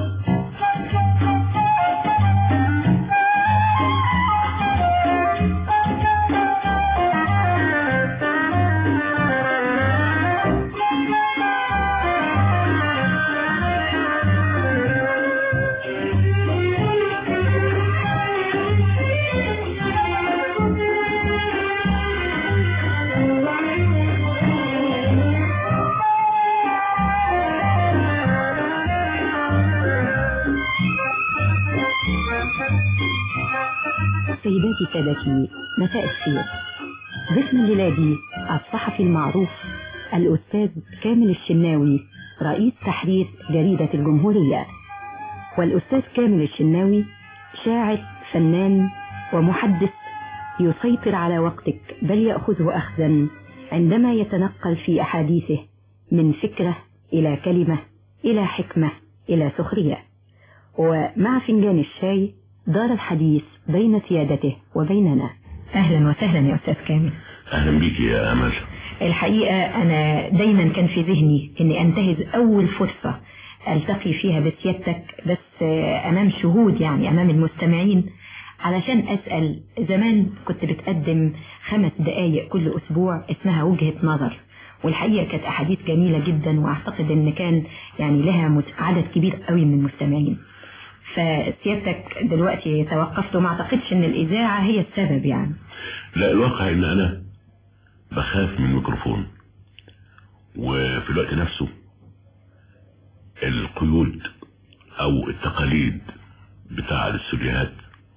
سيداتي سادتي، مساء الخير. ضيفنا الليلادي الصحفي المعروف الأستاذ كامل الشناوي، رئيس تحرير جريدة الجمهورية. والأستاذ كامل الشناوي شاعر، فنان ومحدث يسيطر على وقتك، بل يأخذه أخذا عندما يتنقل في أحاديثه من فكرة إلى كلمة إلى حكمة إلى سخرية. ومع فنجان الشاي دار الحديث بين سيادته وبيننا. أهلا وسهلا يا أستاذ كامل. أهلا بيك يا أمل. الحقيقة أنا دايما كان في ذهني أني أنتهز أول فرصة ألتقي فيها بسيادتك، بس أمام شهود، يعني أمام المستمعين، علشان أسأل. زمان كنت بتقدم خمس دقايق كل أسبوع اسمها وجهة نظر، والحقيقة كانت أحاديث جميلة جدا، وأعتقد أن كان يعني لها عدد كبير قوي من المستمعين. فسيادتك دلوقتي توقفت، وما اعتقدش ان الاذاعة هي السبب يعني. لا، الواقع ان انا بخاف من الميكروفون، وفي الوقت نفسه القيود او التقاليد بتاع الاستوديوهات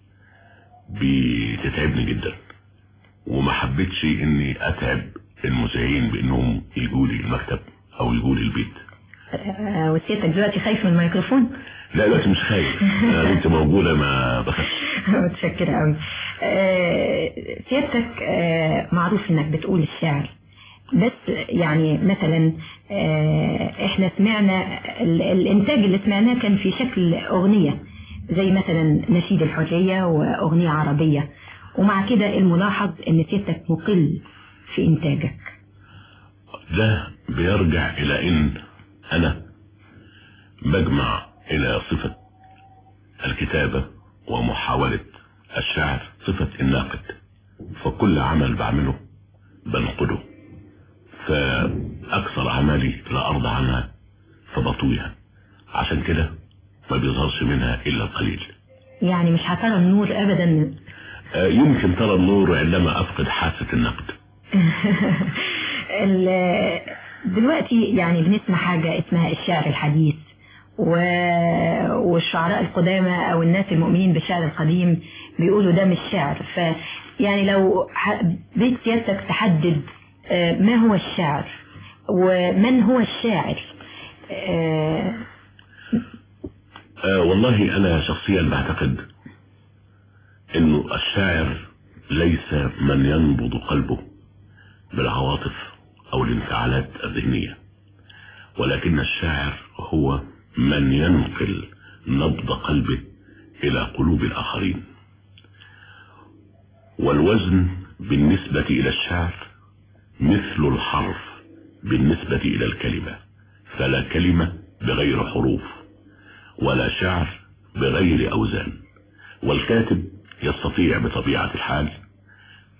بتتعبني جدا، وما حبيتش اني اتعب المذيعين بانهم يجوا لي المكتب او يجوا لي البيت. أه وسيادتك دلوقتي خايف من الميكروفون؟ لا دلوقتي مش خايف، انت موجودة ما بخافش. متشكرة قوي. أه سيادتك أه معروف انك بتقول الشعر، بس يعني مثلا أه احنا سمعنا الانتاج اللي سمعناه كان في شكل اغنية، زي مثلا نشيد الحرية واغنية عربية، ومع كده الملاحظ ان سيادتك مقل في انتاجك. ده بيرجع الى ان انا بجمع الى صفة الكتابة ومحاولة الشعر صفة الناقد، فكل عمل بعمله بنقده، فاكثر اعمالي لا ارضى عنها فبطويها، عشان كده ما بيظهرش منها الا القليل. يعني مش هترى النور ابدا؟ يمكن ترى النور عندما افقد حاسة النقد. دلوقتي يعني بنسمع حاجة اسمها الشعر الحديث، والشعراء القدامى او الناس المؤمنين بالشعر القديم بيقولوا ده مش شعر. فيعني لو بيت سيادتك تحدد ما هو الشعر ومن هو الشاعر. أه أه والله انا شخصيا بعتقد انه الشاعر ليس من ينبض قلبه بالعواطف او الانفعالات الذهنية، ولكن الشاعر هو من ينقل نبض قلبه الى قلوب الاخرين. والوزن بالنسبة الى الشعر مثل الحرف بالنسبة الى الكلمة، فلا كلمة بغير حروف ولا شعر بغير اوزان. والكاتب يستطيع بطبيعة الحال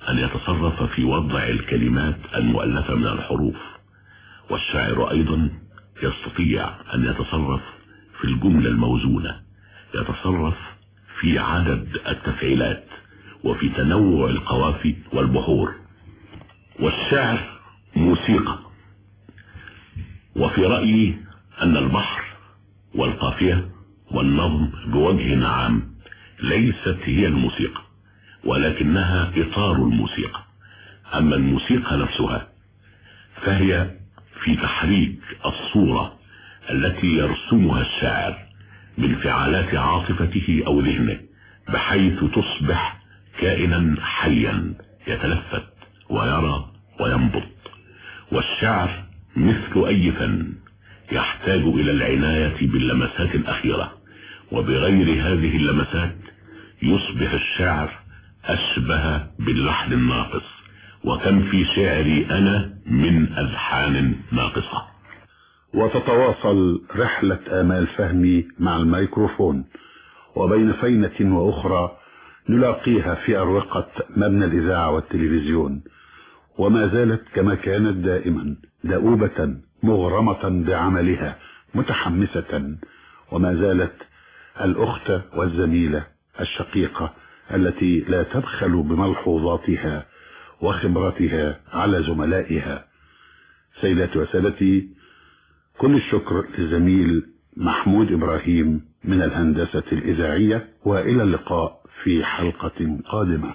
أن يتصرف في وضع الكلمات المؤلفة من الحروف، والشاعر أيضا يستطيع أن يتصرف في الجملة الموزونة، يتصرف في عدد التفعيلات وفي تنوع القوافي والبحور. والشعر موسيقى، وفي رأيي أن البحر والقافية والنظم بوجه عام ليست هي الموسيقى، ولكنها إطار الموسيقى. أما الموسيقى نفسها فهي في تحريك الصورة التي يرسمها الشاعر بانفعالات عاطفته أو ذهنه، بحيث تصبح كائنا حيا يتلفت ويرى وينبض. والشعر مثل أي فن يحتاج إلى العناية باللمسات الأخيرة، وبغير هذه اللمسات يصبح الشعر أشبه باللحن الناقص، وكم في شعري أنا من ألحان ناقصة. وتتواصل رحلة آمال فهمي مع الميكروفون، وبين فينة وأخرى نلاقيها في أروقة مبنى الإذاعة والتلفزيون، وما زالت كما كانت دائما دؤوبة مغرمة بعملها متحمسة، وما زالت الأخت والزميلة الشقيقة التي لا تبخل بملحوظاتها وخبرتها على زملائها. سيداتي وسادتي، كل الشكر للزميل محمود إبراهيم من الهندسة الإذاعية، وإلى اللقاء في حلقة قادمة.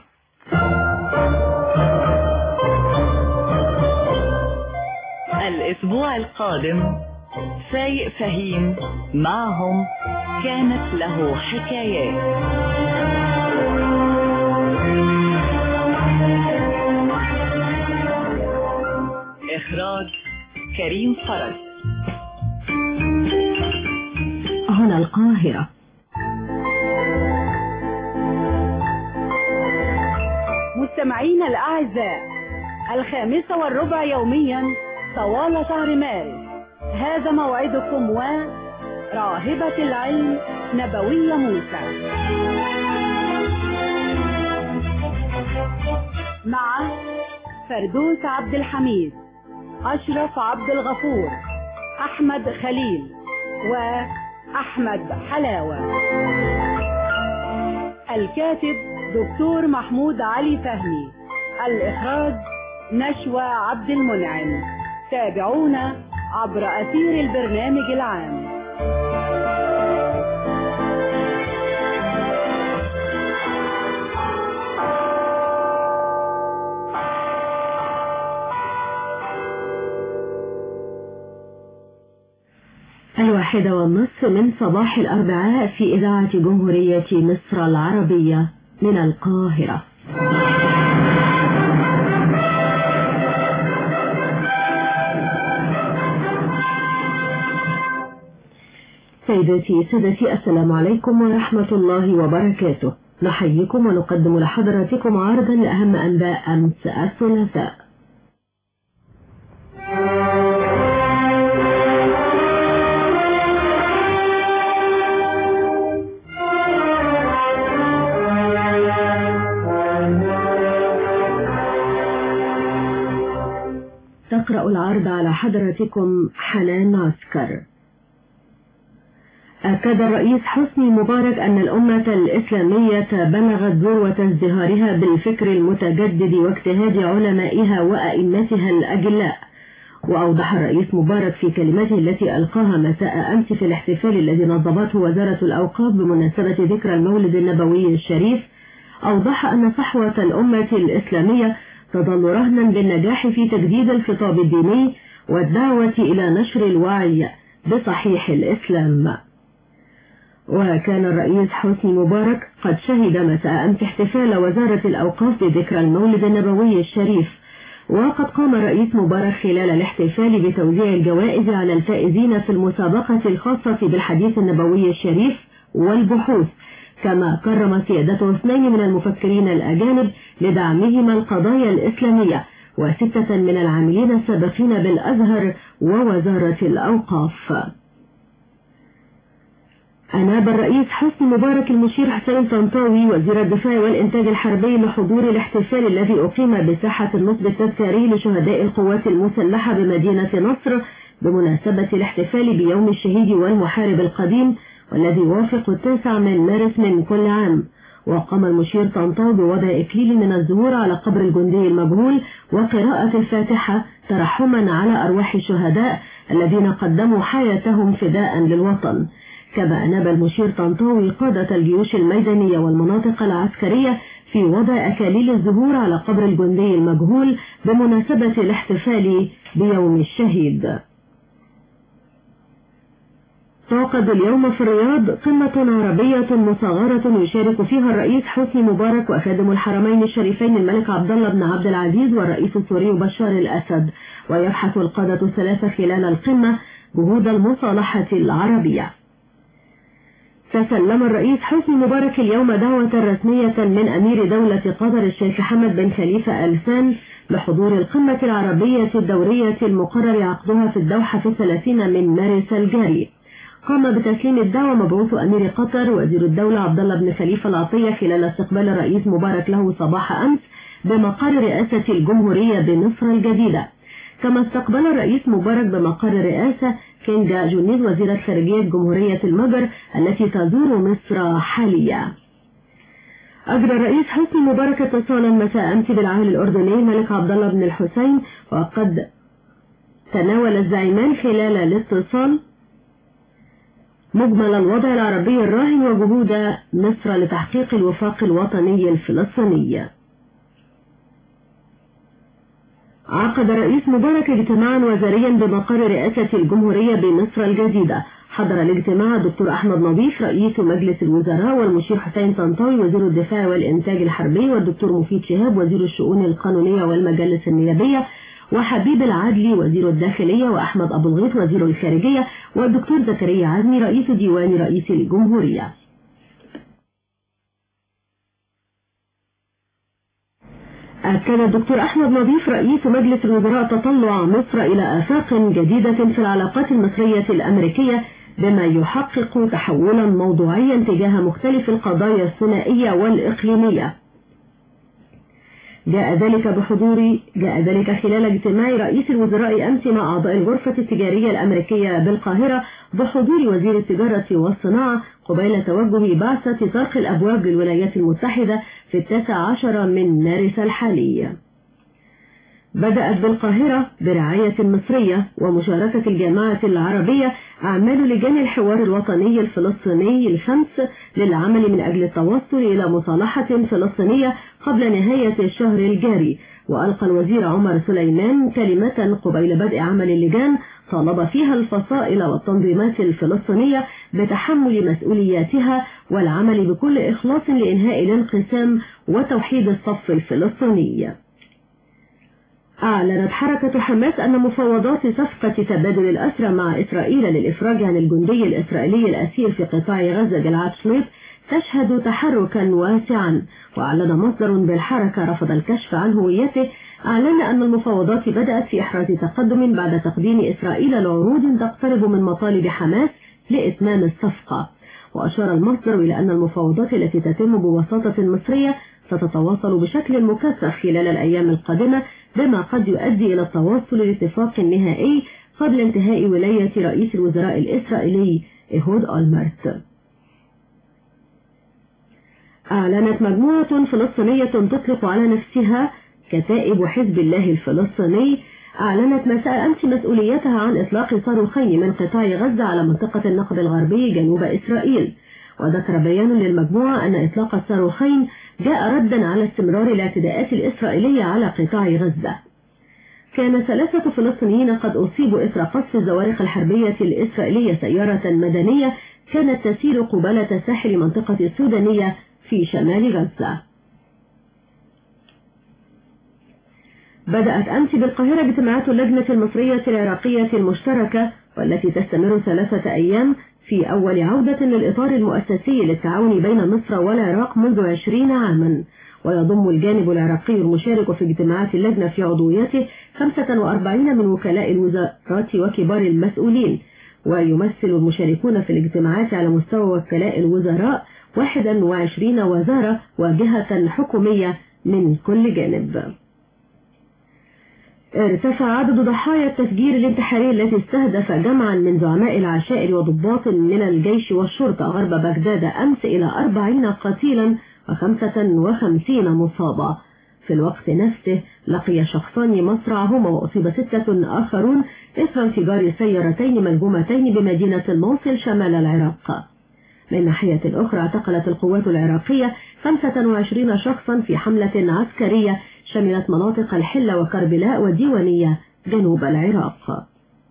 الأسبوع القادم سايق فهيم معهم كانت له حكايات. إخراج كريم فرج. هنا القاهرة. مستمعينا الأعزاء، الخامسة والربع يوميا طوال شهر مارس هذا موعدكم وراهبة العلم نبوية موسى، مع فردوس عبد الحميد، أشرف عبد الغفور، أحمد خليل وأحمد حلاوة. الكاتب دكتور محمود علي فهمي. الإخراج نشوى عبد المنعم. تابعونا عبر أثير البرنامج العام. الواحدة والنصف من صباح الأربعاء في إذاعة جمهورية مصر العربية من القاهرة. سيداتي سادتي، السلام عليكم ورحمة الله وبركاته. نحييكم ونقدم لحضراتكم عرضا لأهم أنباء أمس الثلاثاء. تقرأ العرض على حضراتكم حنان عسكر. أكد الرئيس حسني مبارك أن الأمة الإسلامية بلغت ذروة ازدهارها بالفكر المتجدد واجتهاد علمائها وأئمتها الأجلاء. وأوضح الرئيس مبارك في كلمته التي ألقاها مساء أمس في الاحتفال الذي نظمته وزارة الأوقاف بمناسبة ذكرى المولد النبوي الشريف، أوضح أن صحوة الأمة الإسلامية تظل رهنا بالنجاح في تجديد الخطاب الديني والدعوة إلى نشر الوعي بصحيح الإسلام. وكان الرئيس حسني مبارك قد شهد مساء أمس احتفال وزارة الأوقاف بذكرى المولد النبوي الشريف، وقد قام الرئيس مبارك خلال الاحتفال بتوزيع الجوائز على الفائزين في المسابقة الخاصة بالحديث النبوي الشريف والبحوث، كما كرم سيادته اثنين من المفكرين الأجانب لدعمهما القضايا الإسلامية، وستة من العاملين السابقين بالأزهر ووزارة الأوقاف. أناب الرئيس حسني مبارك المشير حسين طنطاوي وزير الدفاع والإنتاج الحربي لحضور الاحتفال الذي أقيم بساحة النصب التذكاري لشهداء القوات المسلحة بمدينة نصر بمناسبة الاحتفال بيوم الشهيد والمحارب القديم والذي يوافق التاسع من مارس من كل عام. وقام المشير طنطاوي بوضع إكليل من الزهور على قبر الجندي المجهول وقراءة الفاتحة ترحما على أرواح الشهداء الذين قدموا حياتهم فداء للوطن. كما أناب المشير طنطاوي قادة الجيوش الميدانية والمناطق العسكرية في وضع أكاليل الزهور على قبر الجندي المجهول بمناسبة الاحتفال بيوم الشهيد. تعقد اليوم في الرياض قمة عربية مصغرة يشارك فيها الرئيس حسني مبارك وخادم الحرمين الشريفين الملك عبد الله بن عبد العزيز والرئيس السوري بشار الأسد. ويبحث القادة الثلاثة خلال القمة جهود المصالحة العربية. تسلم الرئيس حسني مبارك اليوم دعوة رسمية من أمير دولة قطر الشيخ حمد بن خليفة آل ثاني لحضور القمة العربية الدورية المقرر عقدها في الدوحة في الثلاثين من مارس الجاري. قام بتسليم الدعوة مبعوث أمير قطر وزير الدولة عبد الله بن خليفة العطية خلال استقبال الرئيس مبارك له صباح أمس بمقر رئاسة الجمهورية بمصر الجديدة. كما استقبل الرئيس مبارك بمقر الرئاسة كينجا جونيز وزيرة خارجية جمهورية المجر التي تزور مصر حاليا. أجرى الرئيس حسني مبارك اتصالا مساء أمس بالعاهل الأردني الملك عبد الله بن الحسين، وقد تناول الزعيمان خلال الاتصال مجمل الوضع العربي الراهن وجهود مصر لتحقيق الوفاق الوطني الفلسطيني. عقد الرئيس مبارك اجتماعا وزاريا بمقر رئاسة الجمهورية بمصر الجديدة. حضر الاجتماع الدكتور أحمد نظيف رئيس مجلس الوزراء والمشير حسين طنطاوي وزير الدفاع والإنتاج الحربي والدكتور مفيد شهاب وزير الشؤون القانونية والمجالس النيابية وحبيب العدلي وزير الداخلية وأحمد أبو الغيط وزير الخارجية والدكتور زكريا عزمي رئيس ديوان رئيس الجمهورية. أكد الدكتور أحمد نظيف رئيس مجلس الوزراء تطلع مصر إلى آفاق جديدة في العلاقات المصرية الأمريكية بما يحقق تحولا موضوعيا تجاه مختلف القضايا الثنائية والإقليمية. جاء ذلك بحضور جاء ذلك خلال اجتماع رئيس الوزراء أمس مع أعضاء الغرفة التجارية الأمريكية بالقاهرة بحضور وزير التجارة والصناعة قبيل توجه بعثة طرق الأبواب للولايات المتحدة في التاسع عشر من مارس الحالي. بدأت بالقاهرة برعاية مصرية ومشاركة الجامعة العربية أعمال لجان الحوار الوطني الفلسطيني الخمس للعمل من أجل التوصل إلى مصالحة فلسطينية قبل نهاية الشهر الجاري. وألقى الوزير عمر سليمان كلمة قبيل بدء عمل اللجان طالب فيها الفصائل والتنظيمات الفلسطينية بتحمل مسؤولياتها والعمل بكل إخلاص لإنهاء الانقسام وتوحيد الصف الفلسطيني. أعلنت حركة حماس أن مفاوضات صفقة تبادل الأسرى مع إسرائيل للإفراج عن الجندي الإسرائيلي الأسير في قطاع غزة جلعاد شليط تشهد تحركا واسعا. وأعلن مصدر بالحركة رفض الكشف عن هويته أعلن أن المفاوضات بدأت في إحراز تقدم بعد تقديم إسرائيل لعروض تقترب من مطالب حماس لإتمام الصفقة. وأشار المصدر إلى أن المفاوضات التي تتم بوساطة مصرية ستتواصل بشكل مكثف خلال الأيام القادمة بما قد يؤدي إلى التوصل لاتفاق نهائي قبل انتهاء ولاية رئيس الوزراء الإسرائيلي إيهود أولمرت. أعلنت مجموعة فلسطينية تطلق على نفسها كتائب حزب الله الفلسطيني أعلنت مساء أمس مسؤوليتها عن إطلاق صاروخين من قطاع غزة على منطقة النقب الغربي جنوب إسرائيل. وذكر بيان للمجموعة أن إطلاق الصاروخين جاء ردا على استمرار الاعتداءات الإسرائيلية على قطاع غزة. كان ثلاثة فلسطينيين قد أصيبوا إثر قصف الزوارق الحربية الإسرائيلية سيارة مدنية كانت تسير قبالة ساحل منطقة السودانية في شمال غزة. بدأت أمس بالقاهرة اجتماعات اللجنة المصرية العراقية المشتركة والتي تستمر ثلاثة أيام في أول عودة للإطار المؤسسي للتعاون بين مصر والعراق منذ عشرين عاما. ويضم الجانب العراقي المشارك في اجتماعات اللجنة في عضويته خمسة وأربعين من وكلاء الوزارات وكبار المسؤولين. ويمثل المشاركون في الاجتماعات على مستوى وكلاء الوزراء واحد وعشرين وزارة وجهة حكومية من كل جانب. ارتفع عدد ضحايا التفجير الانتحاري التي استهدف جمعا من زعماء العشائر وضباط من الجيش والشرطة غرب بغداد أمس إلى أربعين قتيلا وخمسة وخمسين مصابا. في الوقت نفسه لقي شخصان مصرعهما وأصيب ستة آخرون إثر انفجار سيارتين ملجومتين بمدينة الموصل شمال العراق. من ناحية أخرى اعتقلت القوات العراقية خمسة وعشرين شخصا في حملة عسكرية شملت مناطق الحلة وكربلاء والديوانية جنوب العراق.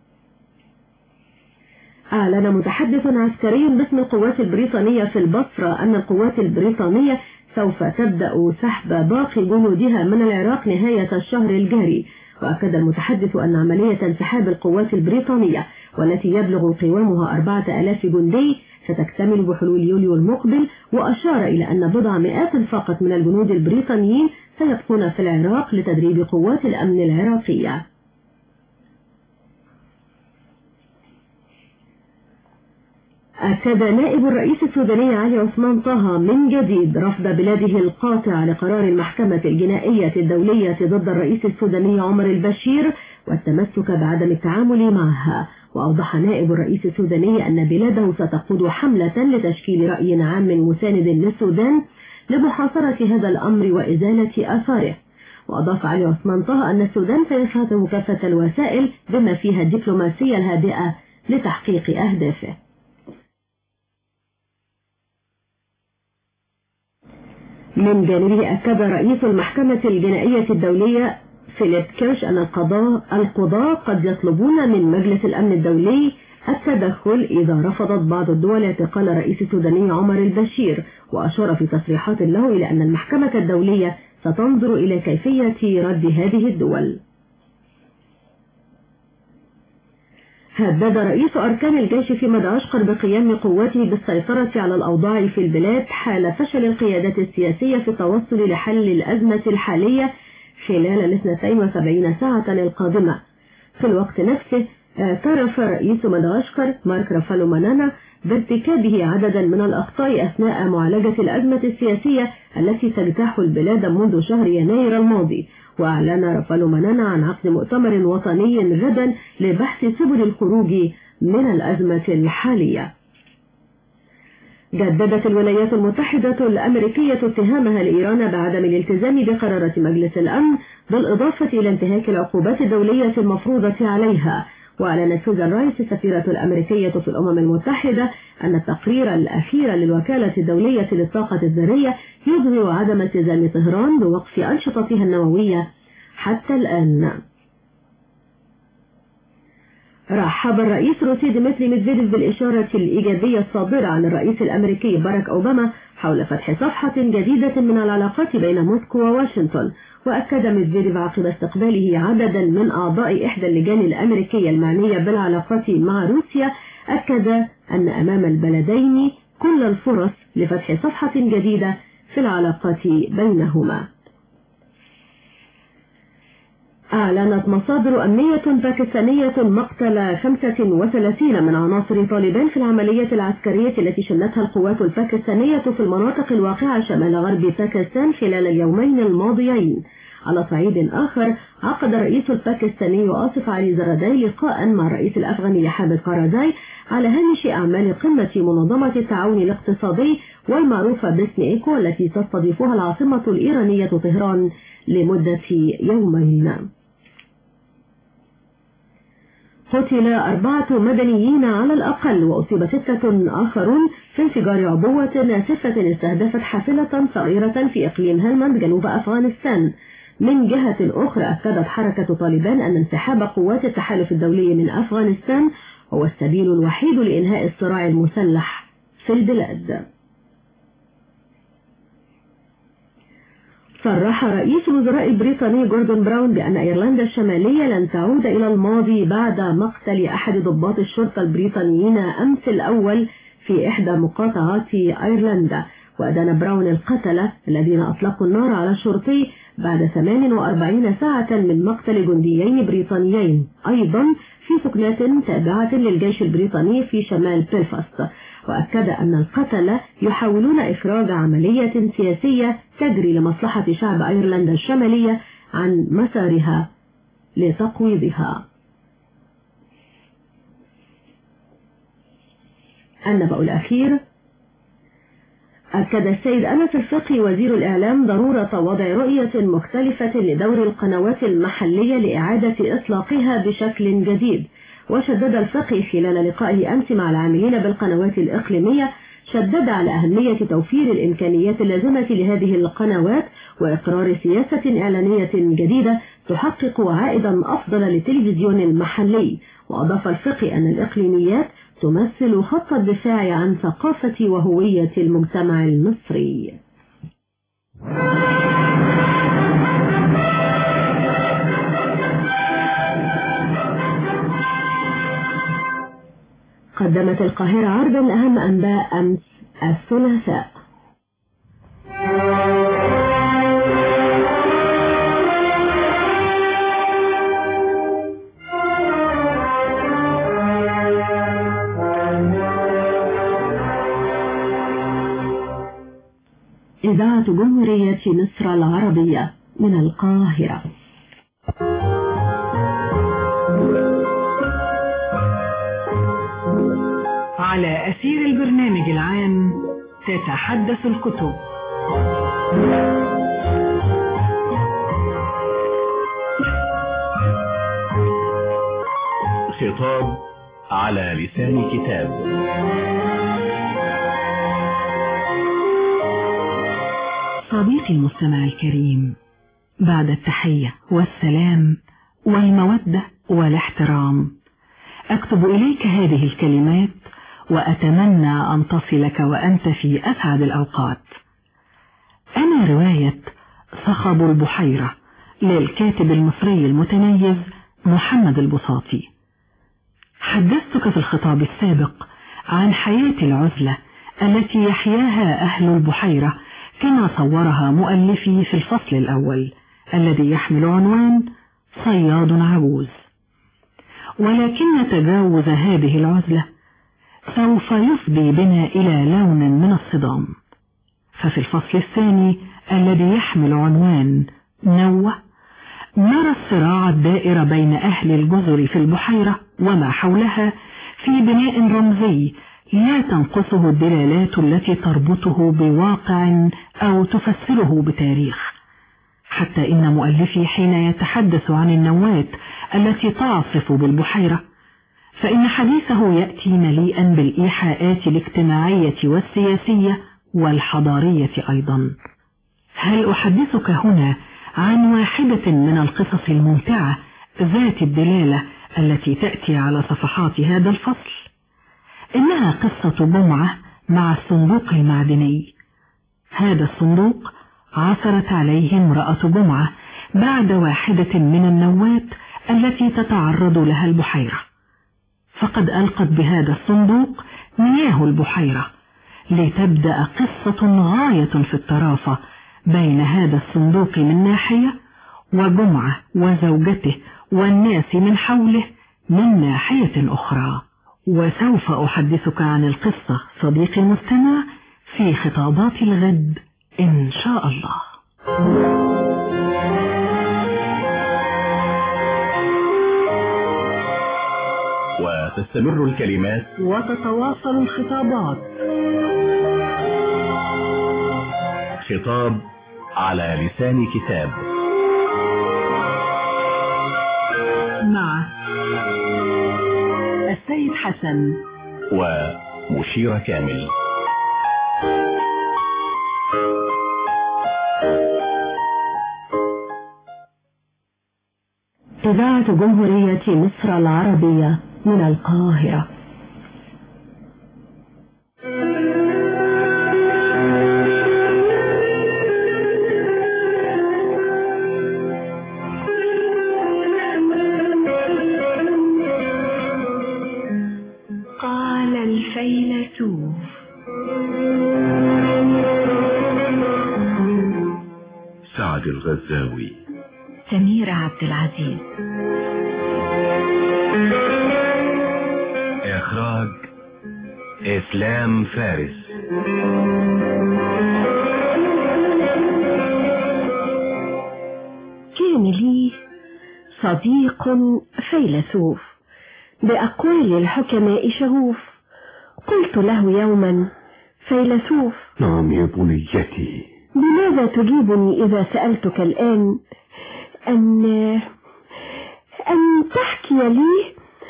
أعلن متحدث عسكري باسم القوات البريطانية في البصرة أن القوات البريطانية سوف تبدأ سحب باقي جنودها من العراق نهاية الشهر الجاري. وأكد المتحدث أن عملية انسحاب القوات البريطانية والتي يبلغ قوامها أربعة آلاف جندي ستكتمل بحلول يوليو المقبل، وأشار إلى أن بضع مئات فقط من الجنود البريطانيين سيبقون في العراق لتدريب قوات الأمن العراقية. أكد نائب الرئيس السوداني علي عثمان طه من جديد رفض بلاده القاطع لقرار المحكمة الجنائية الدولية ضد الرئيس السوداني عمر البشير والتمسك بعدم التعامل معها. وأوضح نائب الرئيس السوداني أن بلاده ستقود حملة لتشكيل رأي عام مساند للسودان لمحاصرة هذا الأمر وإزالة آثاره. وأضاف علي عثمان طه أن السودان سيستخدم كافة الوسائل بما فيها الدبلوماسية الهادئة لتحقيق أهدافه. من جانبه أكد رئيس المحكمة الجنائية الدولية فيليب كيرش أن القضاء القضاء قد يطلبون من مجلس الأمن الدولي التدخل إذا رفضت بعض الدول اعتقال الرئيس السوداني عمر البشير. وأشار في تصريحات له إلى أن المحكمة الدولية ستنظر إلى كيفية رد هذه الدول. هدد رئيس أركان الجيش في مدغشقر بقيام قواته بالسيطرة على الأوضاع في البلاد حال فشل القيادات السياسية في التوصل لحل الأزمة الحالية خلال الاثنتين وسبعين ساعة القادمة. في الوقت نفسه اعترف رئيس مدغشقر مارك رافالومانانا بارتكابه عددا من الأخطاء أثناء معالجة الأزمة السياسية التي تجتاح البلاد منذ شهر يناير الماضي. وأعلن رافالومانانا عن عقد مؤتمر وطني غدا لبحث سبل الخروج من الأزمة الحالية. جددت الولايات المتحدة الأمريكية اتهامها لإيران بعدم الالتزام بقرارات مجلس الأمن بالإضافة إلى انتهاك العقوبات الدولية المفروضة عليها. وأعلنت سوزان رايس السفيرة الأمريكية في الأمم المتحدة أن التقرير الأخير للوكالة الدولية للطاقة الذرية يظهر عدم التزام طهران بوقف أنشطتها النووية حتى الآن. رحب الرئيس الروسي ديمتري ميدفيديف بالإشارة الإيجابية الصادرة عن الرئيس الأمريكي باراك أوباما حول فتح صفحة جديدة من العلاقات بين موسكو وواشنطن. وأكد ميدفيديف عقب استقباله عددا من أعضاء إحدى اللجان الأمريكية المعنية بالعلاقات مع روسيا، أكد أن أمام البلدين كل الفرص لفتح صفحة جديدة في العلاقات بينهما. أعلنت مصادر أمنية باكستانية مقتل خمسة وثلاثين من عناصر طالبان في العملية العسكرية التي شنتها القوات الباكستانية في المناطق الواقعة شمال غرب باكستان خلال اليومين الماضيين. على صعيد آخر، عقد الرئيس الباكستاني آصف علي زرداي لقاء مع الرئيس الأفغاني حامد كارزاي على هامش أعمال قمة منظمة التعاون الاقتصادي والمعروفة باسم إيكو التي تستضيفها العاصمة الإيرانية طهران لمدة يومين. قتل أربعة مدنيين على الأقل وأصيب ستة آخرون في انفجار عبوة ناسفة استهدفت حافلة صغيرة في إقليم هلمند جنوب أفغانستان. من جهة أخرى، أكدت حركة طالبان أن انسحاب قوات التحالف الدولي من أفغانستان هو السبيل الوحيد لإنهاء الصراع المسلح في البلاد. صرح رئيس الوزراء البريطاني جوردون براون بأن أيرلندا الشمالية لن تعود إلى الماضي بعد مقتل أحد ضباط الشرطة البريطانيين أمس الأول في إحدى مقاطعات أيرلندا. وأدان براون القتلة الذين أطلقوا النار على الشرطي بعد ثمان وأربعين ساعة من مقتل جنديين بريطانيين أيضا في سكنات تابعة للجيش البريطاني في شمال بلفاست. وأكد أن القتلة يحاولون إخراج عملية سياسية تجري لمصلحة شعب أيرلندا الشمالية عن مسارها لتقويضها. النبأ الأخير. أكد السيد أنس الفقي وزير الإعلام ضرورة وضع رؤية مختلفة لدور القنوات المحلية لإعادة إطلاقها بشكل جديد. وشدد الفقي خلال لقائه أمس مع العاملين بالقنوات الإقليمية شدد على أهمية توفير الإمكانيات اللازمة لهذه القنوات وإقرار سياسة إعلانية جديدة تحقق عائدا أفضل للتلفزيون المحلي. وأضاف الفقي أن الإقليميات تمثل خط الدفاع عن ثقافة وهوية المجتمع المصري. قدمت القاهرة عرضا لأهم أنباء أمس الثلاثاء. إذاعة جمهورية مصر العربية من القاهرة. على أثير البرنامج العام تتحدث الكتب. خطاب على لسان كتاب. صديقي المستمع الكريم، بعد التحية والسلام والمودة والاحترام أكتب إليك هذه الكلمات وأتمنى أن تصلك وأنت في أسعد الأوقات. أنا رواية صخب البحيرة للكاتب المصري المتميز محمد البساطي. حدثتك في الخطاب السابق عن حياة العزلة التي يحياها أهل البحيرة كما صورها مؤلفي في الفصل الأول الذي يحمل عنوان صياد عجوز. ولكن تجاوز هذه العزلة سوف يفضي بنا إلى لون من الصدام. ففي الفصل الثاني الذي يحمل عنوان نوة نرى الصراع الدائر بين أهل الجزر في البحيرة وما حولها في بناء رمزي لا تنقصه الدلالات التي تربطه بواقع أو تفسره بتاريخ، حتى إن مؤلفي حين يتحدث عن النوات التي تعصف بالبحيرة فإن حديثه يأتي مليئا بالإيحاءات الاجتماعية والسياسية والحضارية أيضا. هل أحدثك هنا عن واحدة من القصص الممتعة ذات الدلالة التي تأتي على صفحات هذا الفصل؟ إنها قصة جمعة مع الصندوق المعدني. هذا الصندوق عثرت عليه امرأة جمعة بعد واحدة من النوات التي تتعرض لها البحيرة، فقد ألقت بهذا الصندوق مياه البحيرة لتبدأ قصة غاية في الطرافة بين هذا الصندوق من ناحية وجمعة وزوجته والناس من حوله من ناحية أخرى. وسوف أحدثك عن القصة صديقي المستمع في خطابات الغد إن شاء الله. وتستمر الكلمات وتتواصل الخطابات. خطاب على لسان كتاب مع السيد حسن ومشيرة كامل. إذاعة جمهورية مصر العربية من القاهرة. قال الفيلسوف سعد الغزاوي. سميرة عبد العزيز. إخراج إسلام فارس. كان لي صديق فيلسوف بأقوال الحكماء شغوف. قلت له يوما: فيلسوف. نعم يا بنيتي. بماذا تجيبني إذا سألتك الآن أن أن تحكي لي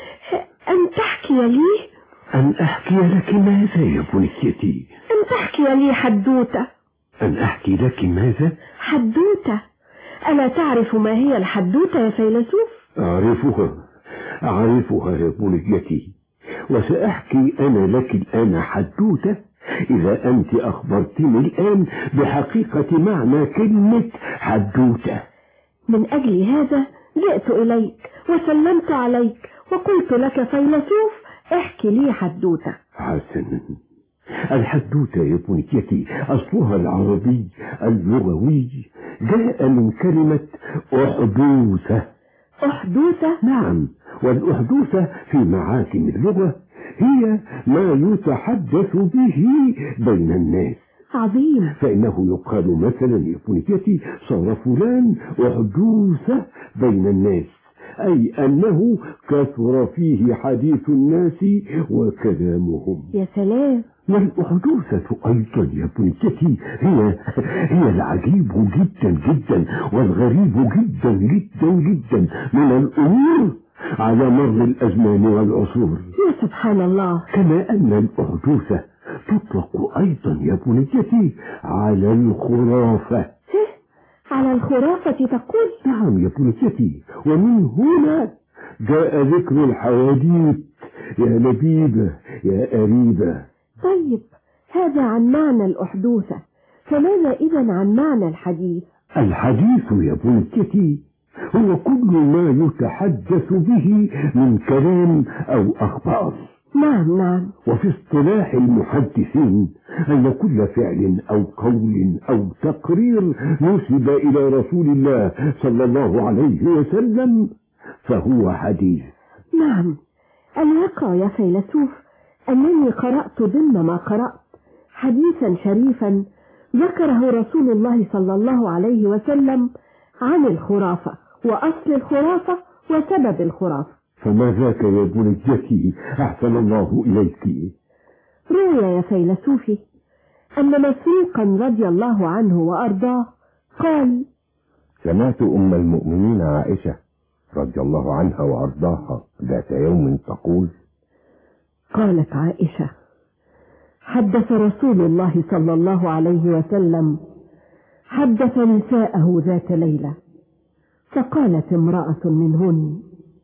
أن تحكي لي أن أحكي لك ماذا يا بنيتي؟ أن تحكي لي حدوتة. أن أحكي لك ماذا؟ حدوتة. ألا تعرف ما هي الحدوتة يا فيلسوف؟ أعرفها أعرفها يا بنيتي، وسأحكي أنا لك الآن حدوتة إذا أنت أخبرتني الآن بحقيقة معنى كلمة حدوتة. من أجل هذا جئت إليك وسلمت عليك وقلت لك: فيلسوف، احكي لي حدوتة. حسنا. الحدوتة يا بنيتي أصلها العربي اللغوي، جاء من كلمة أحدوثة. أحدوثة؟ نعم، والأحدوثة في معاجم اللغة هي ما يتحدث به بين الناس. عظيم. فإنه يقال مثلا يا بنيتي: صار فلان أحدوثة بين الناس، أي أنه كثر فيه حديث الناس وكلامهم. يا سلام. والأحدوثة أيضا يا بنيتي هي هي العجيب جدا جدا والغريب جدا جدا جدا من الأمور على مر الأزمان والعصور. يا سبحان الله. كما أن الأحدوثة تطلق أيضا يا بنيتي على الخرافة. على الخرافة تقول؟ نعم يا بنيتي، ومن هنا جاء ذكر الحواديت يا لبيبة يا قريبة. طيب، هذا عن معنى الأحدوثة، فماذا إذن عن معنى الحديث؟ الحديث يا بنيتي هو كل ما يتحدث به من كلام أو أخبار. نعم نعم. وفي اصطلاح المحدثين أن كل فعل أو قول أو تقرير نسب إلى رسول الله صلى الله عليه وسلم فهو حديث. نعم. الواقع يا فيلسوف أنني قرأت ضمن ما قرأت حديثا شريفا ذكره رسول الله صلى الله عليه وسلم عن الخرافة وأصل الخرافة وسبب الخرافة. فما ذاك يا بنيتي أحسن الله إليك؟ روي يا فيلسوفي أن مسروقا رضي الله عنه وأرضاه قال: سمعت أم المؤمنين عائشة رضي الله عنها وأرضاها ذات يوم تقول: قالت عائشة: حدث رسول الله صلى الله عليه وسلم حدث نساءه ذات ليلة، فقالت امرأة منهن: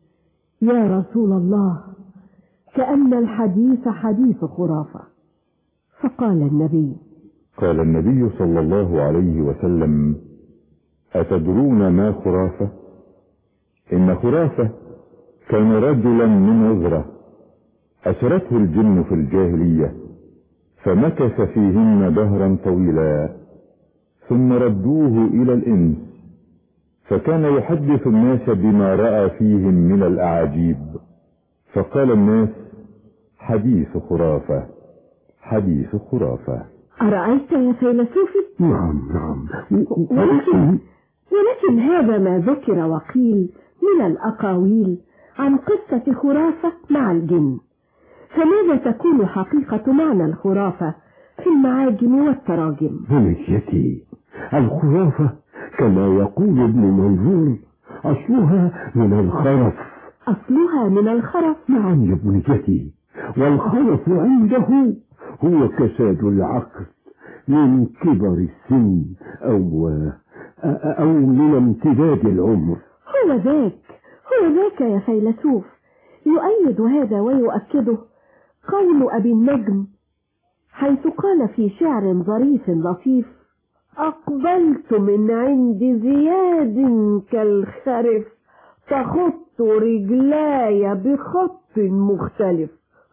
يا رسول الله، كأن الحديث حديث خرافة. فقال النبي قال النبي صلى الله عليه وسلم: أتدرون ما خرافة؟ إن خرافة كان رجلا من عذرة أسرته الجن في الجاهلية، فمكث فيهن دهرا طويلا، ثم ردوه إلى الإنس، فكان يحدث الناس بما رأى فيهم من الأعاجيب، فقال الناس: حديث خرافة حديث خرافة. أرأيت يا فيلسوفي؟ نعم نعم. ولكن, ولكن هذا ما ذكر وقيل من الأقاويل عن قصة خرافة مع الجن، فماذا تكون حقيقة معنى الخرافة في المعاجم والتراجم؟ بنيتي، الخرافة كما يقول ابن منظور أصلها من الخرف. أصلها من الخرف؟ نعم يا بنيتي، والخرف عنده هو كساد العقل من كبر السن أو أو من امتداد العمر. هو ذاك هو ذاك يا فيلسوف. يؤيد هذا ويؤكده قول أبي النجم حيث قال في شعر ظريف لطيف: أقبلت من عند زياد كالخرف، تخط رجلاي بخط مختلف،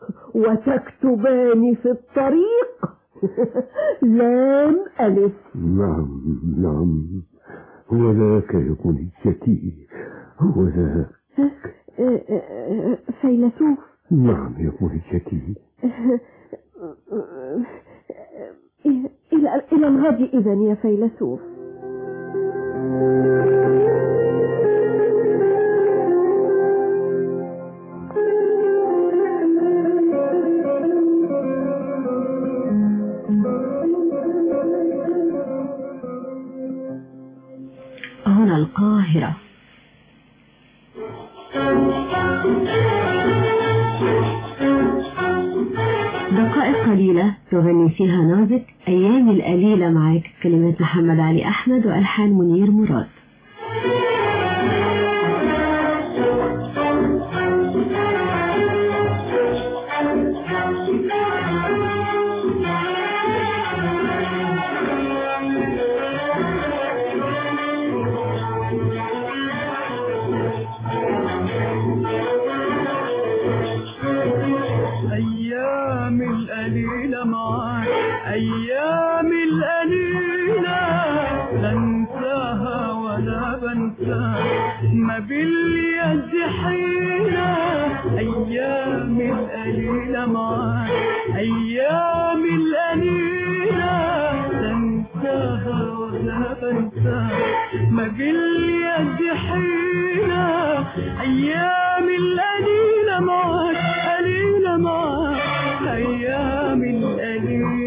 وتكتبان في الطريق لام ألف. نعم نعم. هو ذاك يا منيتي، هو ذاك. فيلسوف. نعم يا منيتي. إلى إلى الغد إذا يا فيلسوف. هنا القاهرة. دقائق قليلة تغني فيها نازك أيام القليلة معك، كلمات محمد علي أحمد وألحان منير مراد. أيام القليلة معاك، أيام القليلة لا انساها ولا بنساها، ما باليد حيلة. أيام القليلة معاك، أيام القليلة لا انساها ولا بنساها، ما باليد حيلة. أيام القليلة معاك، قليلة معاك، أيام القليلة.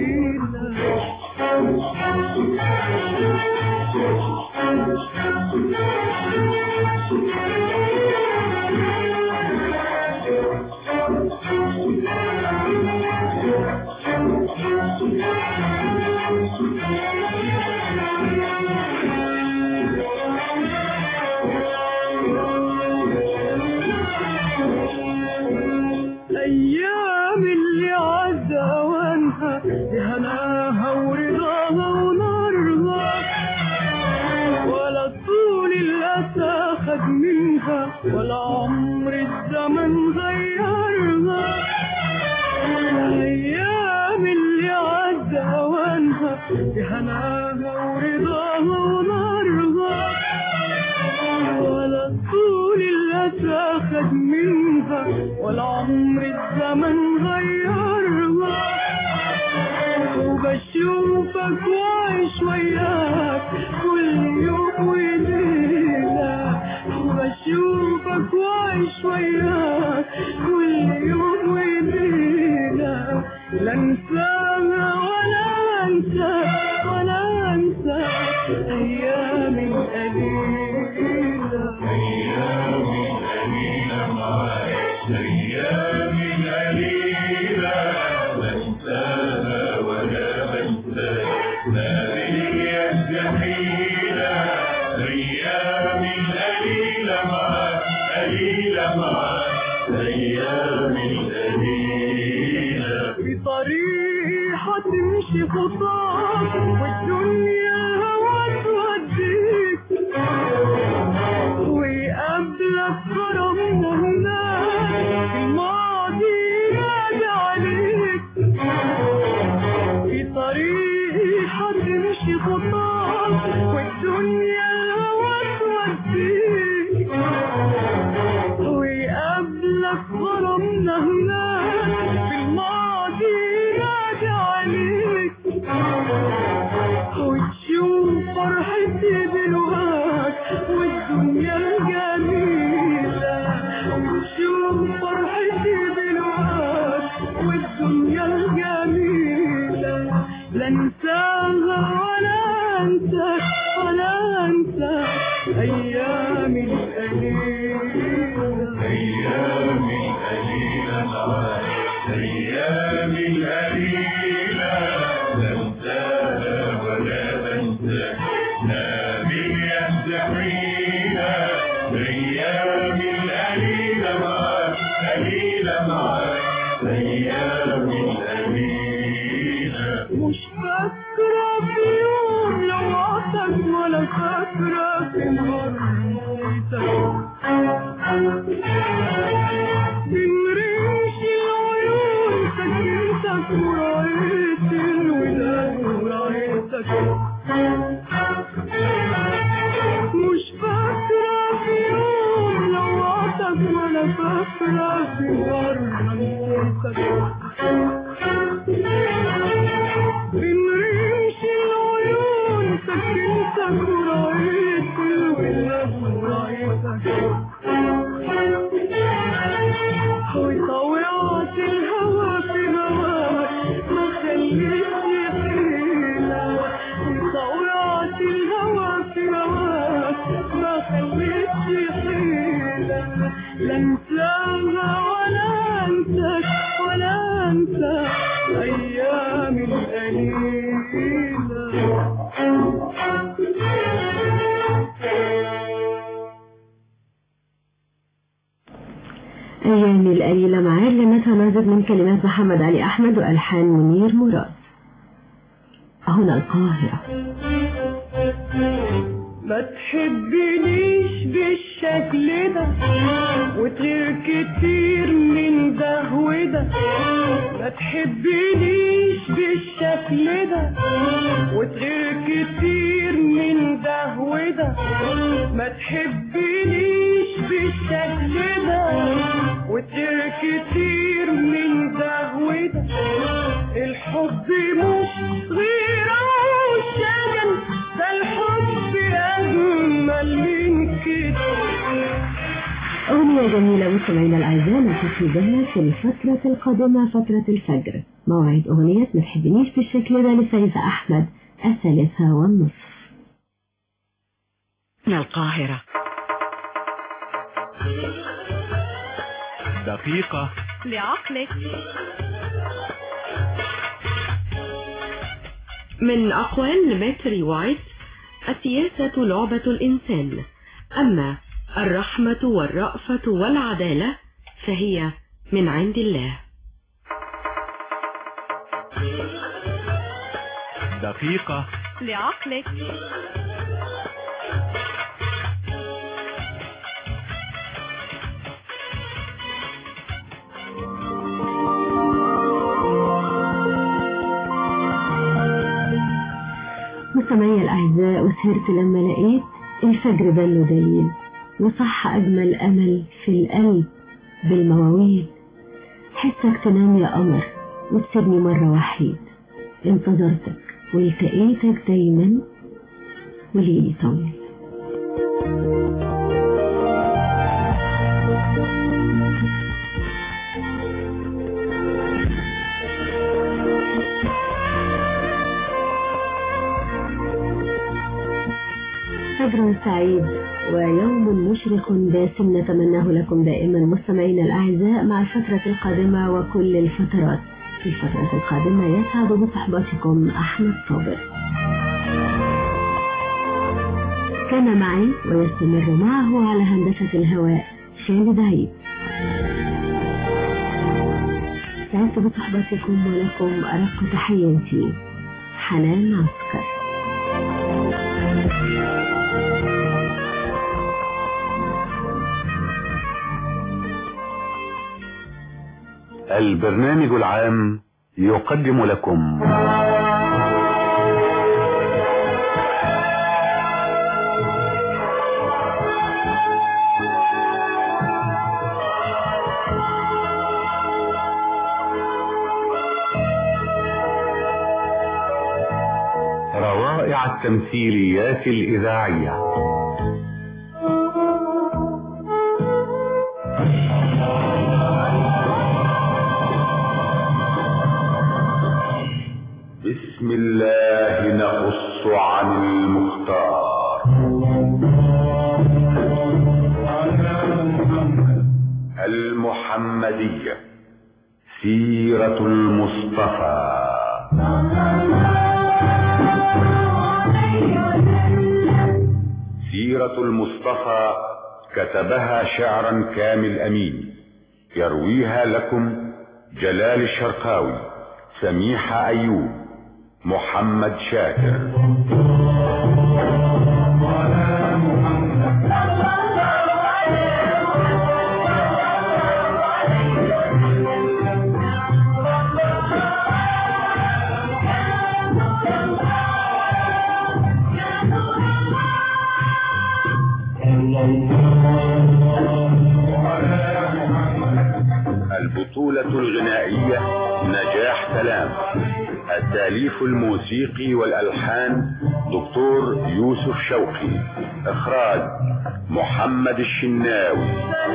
أيام اللي عدى أوانها بهناها ورضاها ونارها، ولا طول الأسى خد منها، ولا عمر الزمن غيرها. أيام اللي عدى أوانها بهناها ورضاها ونارها، ولا طول الأسى خد منها، ولا عمر الزمن غيرها. وبشوفك وعيش وياك كل يوم وليلة، وبشوفك وعيش وياك كل يوم وليلة. لا انساها ولا انسى ولا انسى أيام القليلة. أيام القليلة معاك، أيام القليلة لا انساها ولا بنساها، ما باليد حيلة. أيام القليلة معاك، قليلة معاك، أيام القليلة. في طريق هتمشي خطاك والدنيا هوا توديك، ويقابلك كرم هناك الماضي نادي عليك. في طريق هتمشي خطاك والدنيا هوا توديك، ويقابلك كرمنا هناك في الماضي نادي عليك. وتشوف فرحتي دلوقتي والدنيا الجميلة، وتشوف فرحتي دلوقتي والدنيا الجميلة. لا انساها ولا انسى ولا انسى أيام القليلة. أيام القليلة معاك، أيام القليلة لا انساها ولا بنساها، ما باليد حيلة. أيام القليلة معاك، قليلة معاك، أيام القليلة. مش فاكرة في يوم لوعتك ولا فاكرة في نهار نسيتك، من ريش العيون سكنتك ورأيت الوداد ورأيتك. ولا فاكرة في مرة نسيتك بنرمش العيون سكنتك ورأيت الولاد ورأيتك وطوعت الهوى في هواك ما خليتني حيلة وطوعت الهوى في هواك ما خليتني حيلة لا انساها ولا انساك ولا انسى ايام القليلة. أيام القليلة معاه لمتها نازل من كلمات محمد علي أحمد وألحان منير مراد. هنا القاهرة. ما تحبنيش بالشكل ده وتغير كتير من ده وده ما تحبنيش بالشكل ده وتغير كتير من ده وده ما تحبنيش بالشكل ده وتغير كتير من ده وده الحب مش غيره شجن ده الحب أجمل من كده. أغنية جميلة مستمعينا الأعزاء نستفيدها في الفترة القادمة فترة الفجر. موعد أغنية ما تحبنيش بالشكل ده لفايزة أحمد الثالثة والنصف. من القاهرة. دقيقة لعقلك. من أقوال ماتري وايت: السياسة لعبة الإنسان، أما الرحمة والرأفة والعدالة فهي من عند الله. دقيقة لعقلك. مستمعي الأعزاء، وسهرت لما لقيت الفجر بل دليل وصح أجمل أمل في القلب بالمواويل. حسك تنام يا قمر وتسيبني مرة وحيد، انتظرتك والتقيتك دايما وليلي طويل. فجر سعيد ويوم مشرق باسم نتمناه لكم دائما مستمعينا الأعزاء مع الفترة القادمة وكل الفترات. في الفترة القادمة يسعد بصحبتكم أحمد صابر. كان معي ويستمر معه على هندسة الهواء شالد عيد. سعدت بصحبتكم ولكم أرق تحياتي حنان عسكر. البرنامج العام يقدم لكم روائع التمثيليات الإذاعية. بسم الله نقص عن المختار. المحمدية، سيرة المصطفى. سيرة المصطفى كتبها شعرا كامل أمين، يرويها لكم جلال الشرقاوي، سميحة أيوب، محمد شاكر. البطولة الغنائية نجاح سلام. التأليف الموسيقي والألحان دكتور يوسف شوقي. إخراج محمد الشناوي.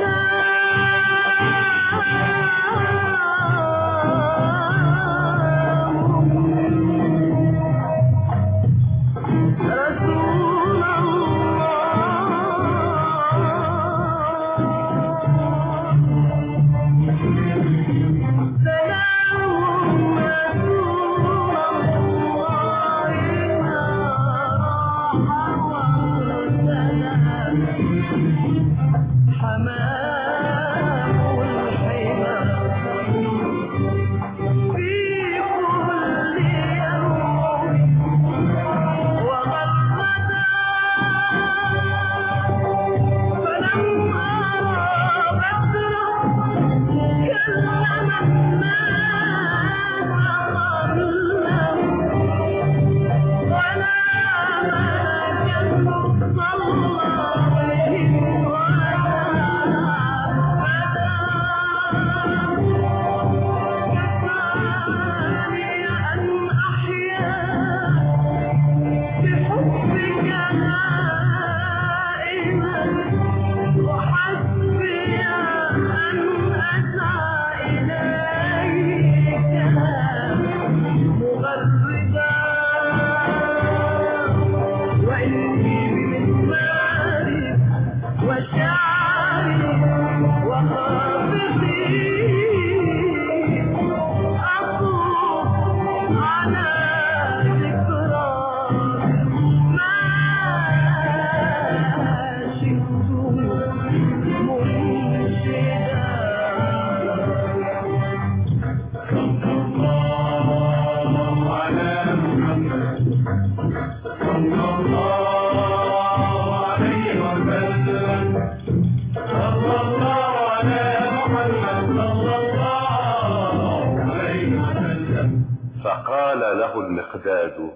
فقال له المقداد: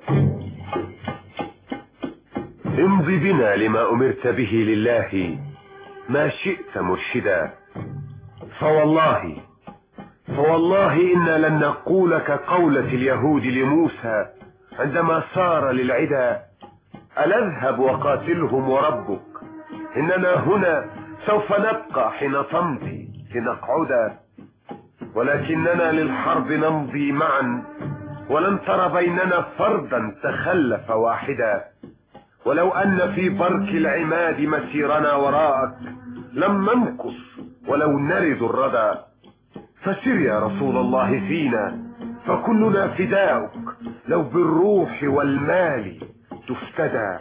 امضي بنا لما أمرت به لله ما شئت مرشدا، فوالله فوالله إنا لن نقول كقولة اليهود لموسى عندما صار للعدا: ألا اذهب وقاتلهم وربك، إننا هنا سوف نبقى حين تمضي لنقعدا، ولكننا للحرب نمضي معا، ولن تر بيننا فردا تخلف واحدا، ولو أن في برك العماد مسيرنا وراءك لم ننقص ولو نرد الردى، فسر يا رسول الله فينا فكلنا فداؤك، لو بالروح والمال تفتدى.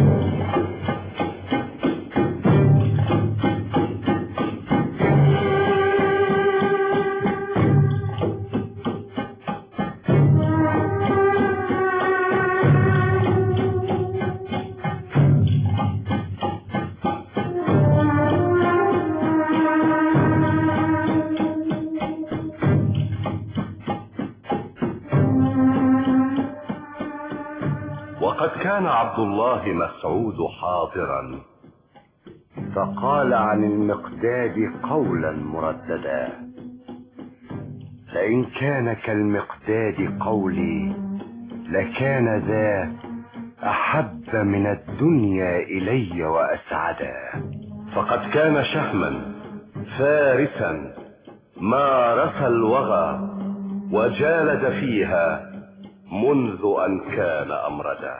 وقد كان عبد الله مسعود حاضرا، فقال عن المقداد قولا مرددا: فإن كان كالمقداد قولي لكان ذا أحب من الدنيا إلي وأسعدا. فقد كان شهما فارسا مارس الوغى وجالد فيها منذ أن كان أمردا.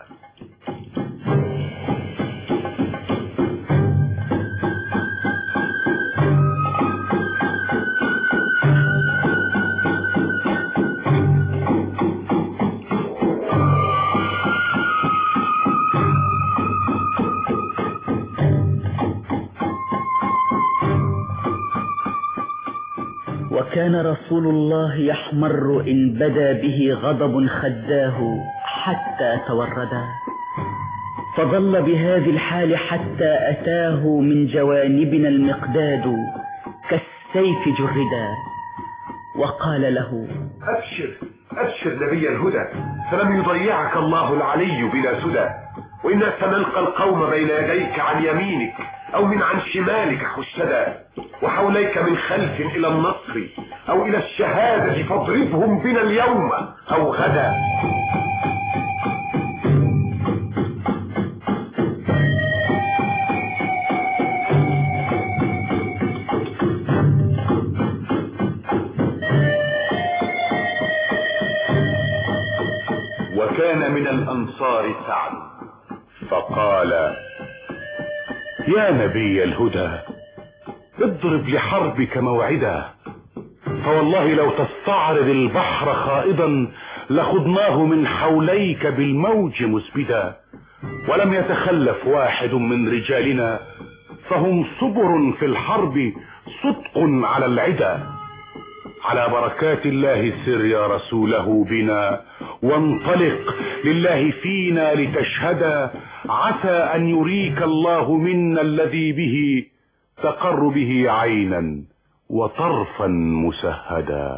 وكان رسول الله يحمر إن بدا به غضب خداه حتى توردا، فظل بهذه الحال حتى أتاه من جوانبنا المقداد كالسيف جردا، وقال له: أبشر أبشر نبي الهدى، فلم يضيعك الله العلي بلا سدى، وإنا سنلقى القوم بين يديك عن يمينك أو من عن شمالك حسدا، وحوليك من خلف إلى النصر أو إلى الشهادة، فاضربهم بنا اليوم أو غدا. وكان من الأنصار سعد فقال: يا نبي الهدى، اضرب لحربك موعدا، فوالله لو تستعرض البحر خائضا لخضناه من حوليك بالموج مسبدا، ولم يتخلف واحد من رجالنا، فهم صبر في الحرب صدق على العدا. على بركات الله سر يا رسوله بنا، وانطلق لله فينا لتشهدا، عسى أن يريك الله منا الذي به تقر به عينا وطرفا مسهدا.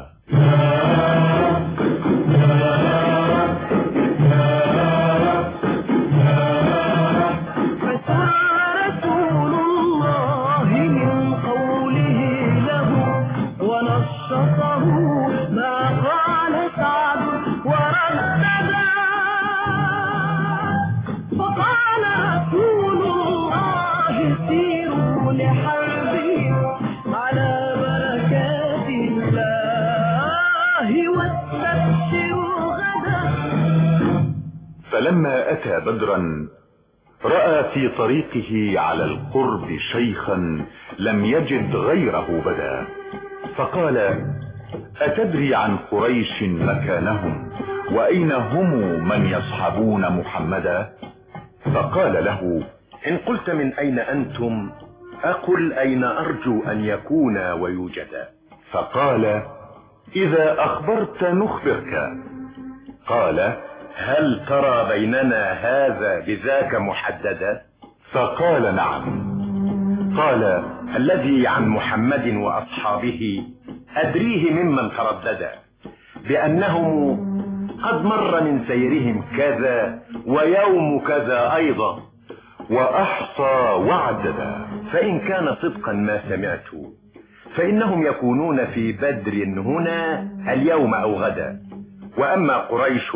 فلما أتى بدرا رأى في طريقه على القرب شيخا لم يجد غيره بدا، فقال: أتدري عن قريش مكانهم وأين هم من يصحبون محمدا؟ فقال له: إن قلت من أين أنتم أقل أين أرجو أن يكون ويوجدا. فقال: إذا أخبرت نخبرك. قال: هل ترى بيننا هذا بذاك محددا؟ فقال: نعم. قال: الذي عن محمد وأصحابه أدريه ممن ترددا، بأنهم قد مر من سيرهم كذا ويوم كذا أيضا، وأحصى وعددا. فإن كان صدقا ما سمعت فإنهم يكونون في بدر هنا اليوم أو غدا. وأما قريش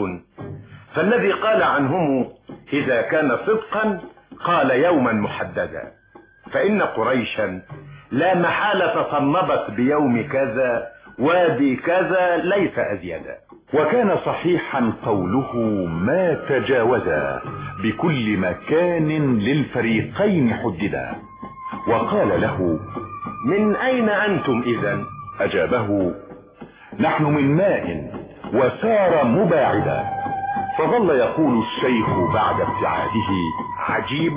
فالذي قال عنهم إذا كان صدقا قال يوما محددا، فإن قريشا لا محالة صنبت بيوم كذا وادي كذا ليس أزيدا. وكان صحيحا قوله ما تجاوزا، بكل مكان للفريقين حددا. وقال له: من أين أنتم إذن؟ أجابه: نحن من ماء، وسار مباعدا. فظل يقول الشيخ بعد ابتعاده: عجيب،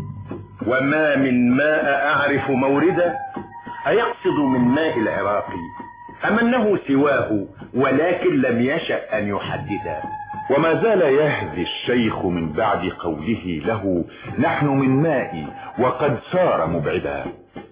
وما من ماء أعرف موردا. أيقصد من ماء العراق أم أنه سواه ولكن لم يشأ أن يحددا؟ وما زال يهذي الشيخ من بعد قوله له نحن من ماء وقد سار مبعدا.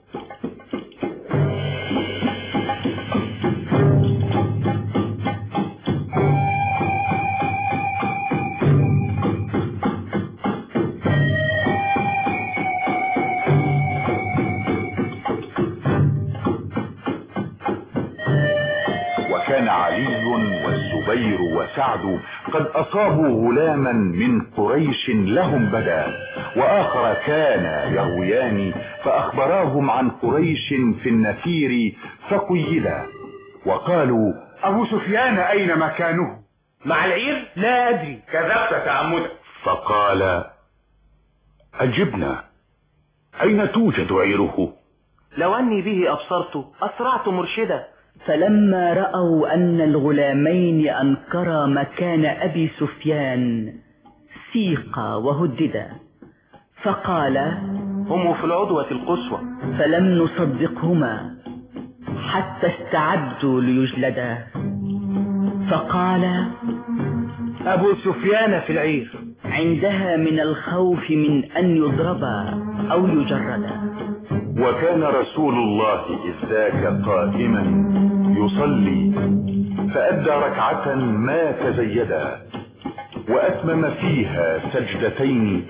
وكان علي والزبير وسعد قد أصابوا غلاما من قريش لهم بدا، وآخر كان يرويان فأخبراهم عن قريش في النفير فقيدا، وقالوا: أبو سفيان أين مكانه؟ مع العير؟ لا أدري. كذبت تعمدا. فقال: أجبنا، أين توجد عيره؟ لو أني به أبصرت أسرعت مرشدا. فلما رأوا أن الغلامين أنكرا مكان أبي سفيان سيقا وهددا، فقال: هم في العدوة القصوى. فلم نصدقهما حتى استعدوا ليجلدا، فقال: أبو سفيان في العير. عندها من الخوف من أن يضربا أو يجردا. وكان رسول الله إذ ذاك قائما يصلي، فأدى ركعة ما تزيدا، وأتمم فيها سجدتين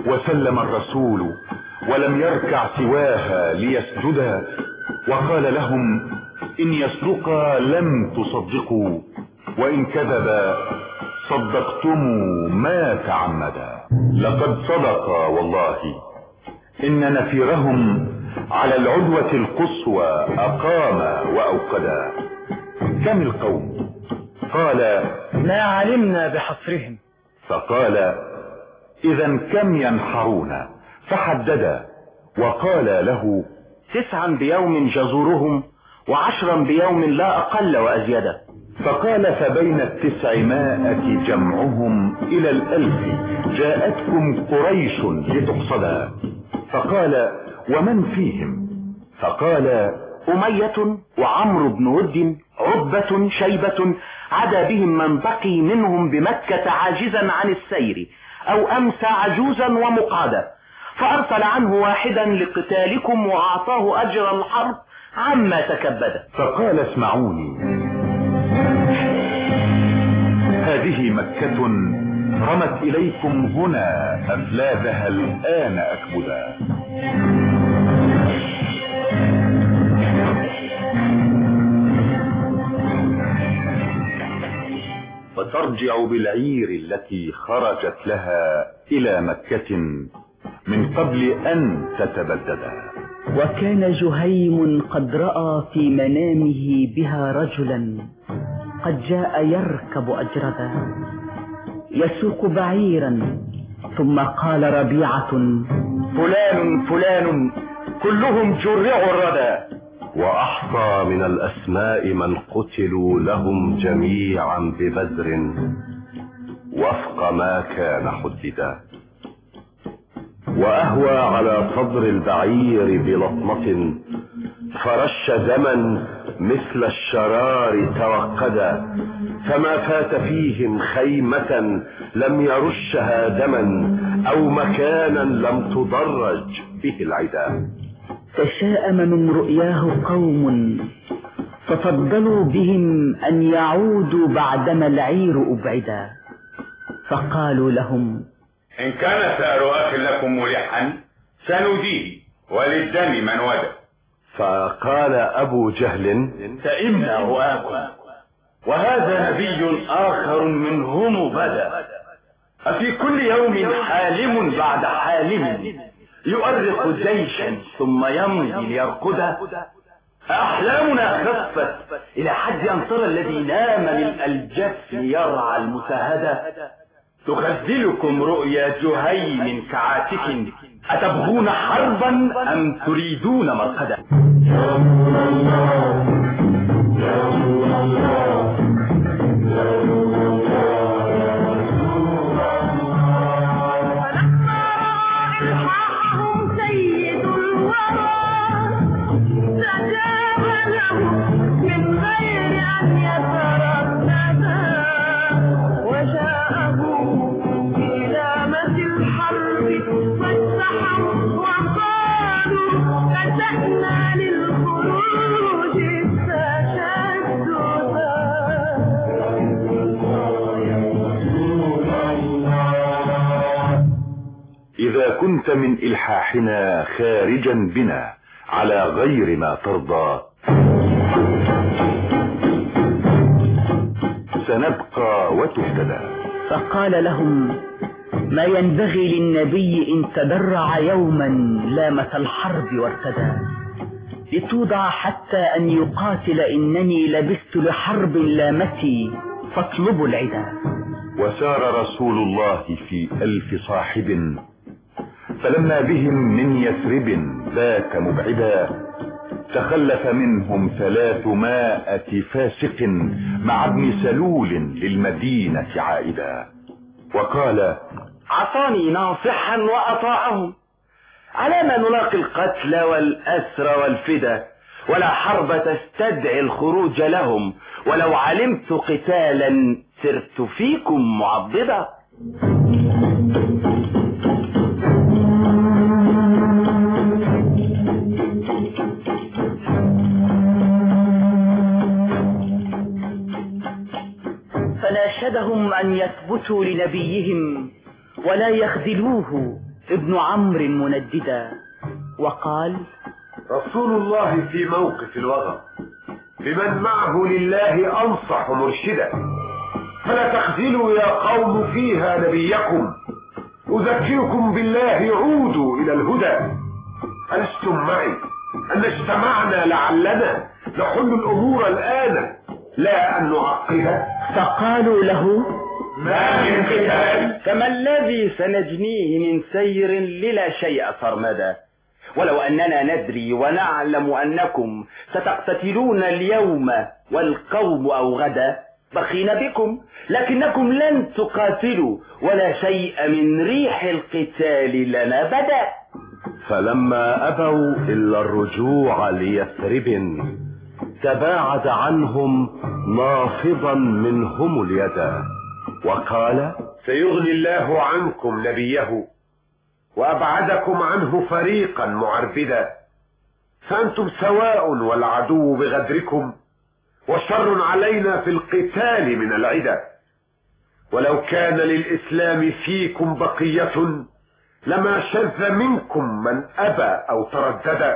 وسلم الرسول ولم يركع سواها ليسجدا، وقال لهم إن يصدقا لم تصدقوا، وإن كذبا صدقتموا ما تعمدا. لقد صدقا والله إن نفيرهم على العدوة القصوى أقام وأوقدا. كم القوم؟ قال ما علمنا بحصرهم. فقال إذا كم ينحرون؟ فحددا وقال له تسعا بيوم جزورهم وعشرا بيوم لا أقل وأزيدا. فقال فبين التسعمائة جمعهم إلى الألف جاءتكم قريش لتقصدا. فقال ومن فيهم؟ فقال أمية وعمرو بن ود عتبة شيبة، عدا بهم من بقي منهم بمكة عاجزا عن السير أو أمسى عجوزا ومقعدا، فأرسل عنه واحدا لقتالكم وأعطاه أجر الحرب عما تكبد. فقال اسمعوني، هذه مكة رمت إليكم هنا أفلاذها الآن أكبدا. فترجع بالعير التي خرجت لها إلى مكة من قبل أن تتبددا. وكان جهيم قد رأى في منامه بها رجلا قد جاء يركب أجردا يسوق بعيرا، ثم قال ربيعة فلان فلان كلهم جرعوا الردى. وأحصى من الأسماء من قتلوا لهم جميعا ببدر وفق ما كان حددا. وأهوى على صدر البعير بلطمة، فرش دما مثل الشرار توقدا، فما فات فيهم خيمة لم يرشها دما أو مكانا لم تضرج به العدا. تشاءم من رؤياه قوم ففضلوا بهم أن يعودوا بعدما العير أبعدا، فقالوا لهم إن كان ثأر أخ لكم ملحا سنديه وللدم من ودى. فقال أبو جهل سئمنا رؤاكم وهذا نبي آخر منهم بدا، أفي كل يوم حالم بعد حالم يؤرق جيشا ثم يمضي ليرقدا. أحلامنا خفت إلى حد أن ترى الذي نام ملء الجفن يرعى المساهدة. تخذلكم رؤيا جهيم كعاتك، أتبغون حربا أم تريدون مرقدا؟ يا نور الله يا نور الله يا نور الله يا رسول الله. فلما رأى إلحاحهم سيد الورى استجاب له من غير أن يترددا، وجاءه إلامة الحرب فاستحوا وقالوا بدأنا للخروج استشددا. إذا كنت من إلحاحنا خارجا بنا على غير ما ترضى سنبقى وتهتدى. فقال لهم ما ينبغي للنبي إن تدرع يوما لامة الحرب وارتدى، لتوضع حتى أن يقاتل إنني لبثت لحرب لامتي فاطلبوا العدا. وسار رسول الله في ألف صاحب، فلما بهم من يثرب ذاك مبعدا تخلف منهم ثلاثمائة فاسق مع ابن سلول للمدينة عائدا. وقال عصاني ناصحا وأطاعهم، على ما نلاقي القتل والأسر والفدا، ولا حرب تستدعي الخروج لهم، ولو علمت قتالا سرت فيكم معضدا. فناشدهم أن يثبتوا لنبيهم ولا يخذلوه ابن عمرو منددا وقال: رسول الله في موقف الوغى بمن معه لله أنصح مرشدا، فلا تخذلوا يا قوم فيها نبيكم، أذكركم بالله عودوا إلى الهدى. ألستم معي أن اجتمعنا لعلنا نحل الأمور الآن لا أن نعقدها؟ فقالوا له: ما من قتال، فما الذي سنجنيه من سير للا شيء سرمدا؟ ولو أننا ندري ونعلم أنكم ستقتتلون اليوم والقوم أو غدا بخينا بكم، لكنكم لن تقاتلوا ولا شيء من ريح القتال لنا بدا. فلما أبوا إلا الرجوع ليثرب تباعد عنهم نافضا منهم اليد وقال: سيغني الله عنكم نبيه وأبعدكم عنه فريقا معربدا، فأنتم سواء والعدو بغدركم وشر علينا في القتال من العدا. ولو كان للإسلام فيكم بقية لما شذ منكم من أبى أو تردد،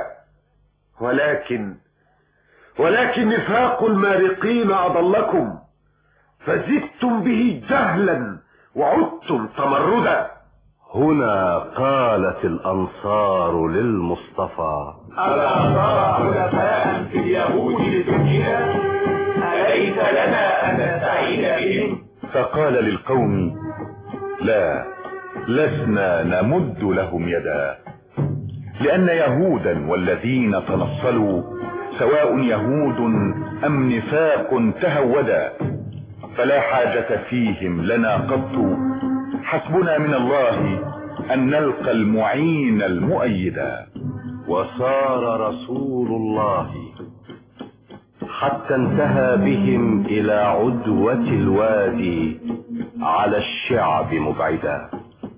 ولكن ولكن نفاق المارقين أضلكم فزدتم به جهلا وعدتم تمردا. هنا قالت الأنصار للمصطفى: ألا ترى خلفاء في اليهود لتركنا، أليس لنا أن نستعين بهم؟ فقال للقوم: لا، لسنا نمد لهم يدا، لأن يهودا والذين تنصلوا سواء يهود أم نفاق تهودا، فلا حاجة فيهم لنا قط، حسبنا من الله أن نلقى المعين المؤيدا. وصار رسول الله حتى انتهى بهم إلى عدوة الوادي على الشعب مبعدا.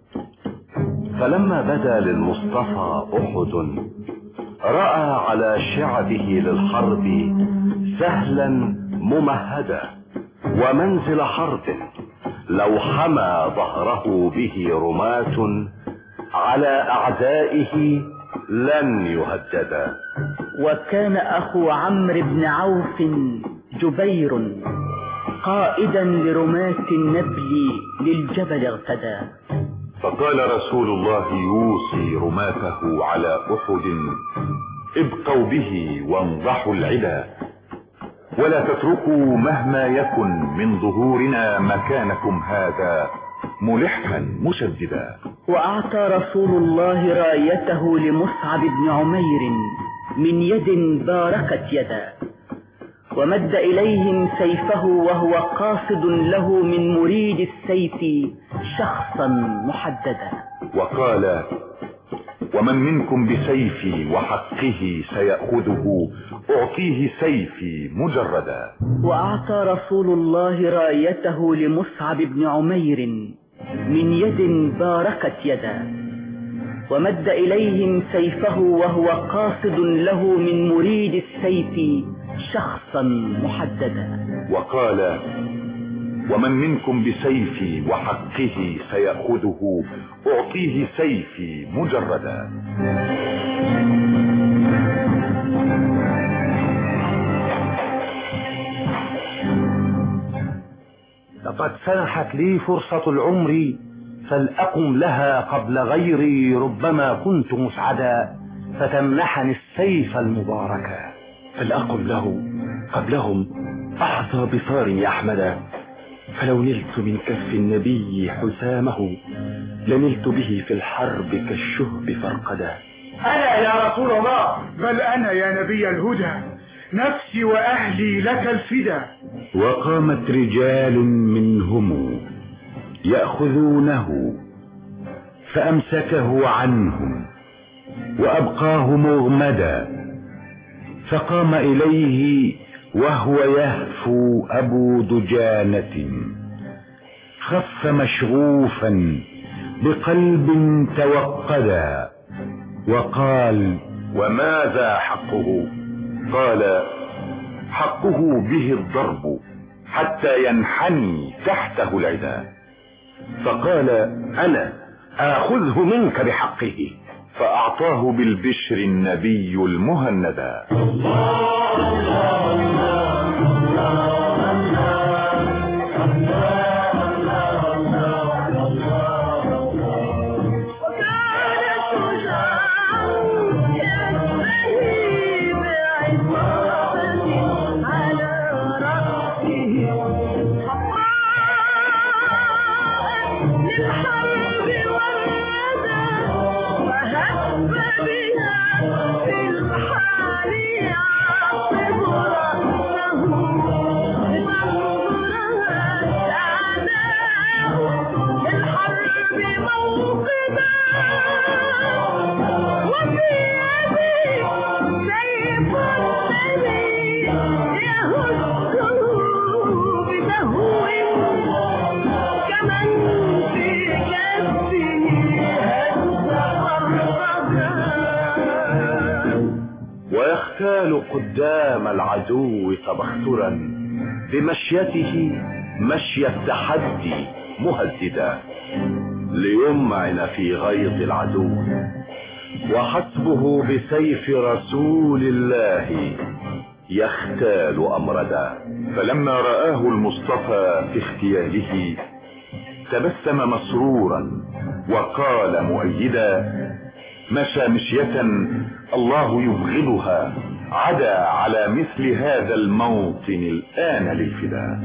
فلما بدا للمصطفى أحد رأى على شعبه للحرب سهلا ممهدا ومنزل حرب، لو حمى ظهره به رماة على أعدائه لن يهددا. وكان أخو عمرو بن عوف جبير قائدا لرماة النبل للجبل اغتدى. فقال رسول الله يوصي رماته على أحد: ابقوا به وانضحوا العدا، ولا تتركوا مهما يكن من ظهورنا مكانكم هذا ملحا مشددا. وأعطى رسول الله رايته لمصعب بن عمير من يد باركت يدا، ومد إليهم سيفه وهو قاصد له من مريد السيف شخصا محددا. وقال: ومن منكم بسيفي وحقه سيأخذه أعطيه سيفي مجردا. وأعطى رسول الله رايته لمصعب بن عمير من يد باركت يدا، ومد إليهم سيفه وهو قاصد له من مريد السيف شخصا محددا. وقال: ومن منكم بسيفي وحقه سيأخذه أعطيه سيفي مجردا. لقد سنحت لي فرصة العمر فلأقم لها قبل غيري، ربما كنت مسعدا فتمنحني السيف المباركا. فلأقم له قبلهم أحظى بصار يا أحمدا، فلو نلت من كف النبي حسامه لنلت به في الحرب كالشهب فرقدا. أنا يا رسول الله، بل أنا يا نبي الهدى، نفسي وأهلي لك الفدا. وقامت رجال منهم يأخذونه فأمسكه عنهم وأبقاه مغمدا، فقام إليه وهو يهفو أبو دجانة، خف مشغوفا بقلب توقدا، وقال: وماذا حقه؟ قال: حقه به الضرب حتى ينحني تحته العدا. فقال: أنا آخذه منك بحقه. فأعطاه بالبشر النبي المهندا. ويختال قدام العدو تبخترا بمشيته مشي التحدي مهددا ليمعن في غيظ العدو، وحسبه بسيف رسول الله يختال أمردا. فلما رآه المصطفى في اختياله تبسم مسرورا وقال مؤيدا: مشى مشية الله يبغضها، عدا على مثل هذا الموطن الآن للفداء.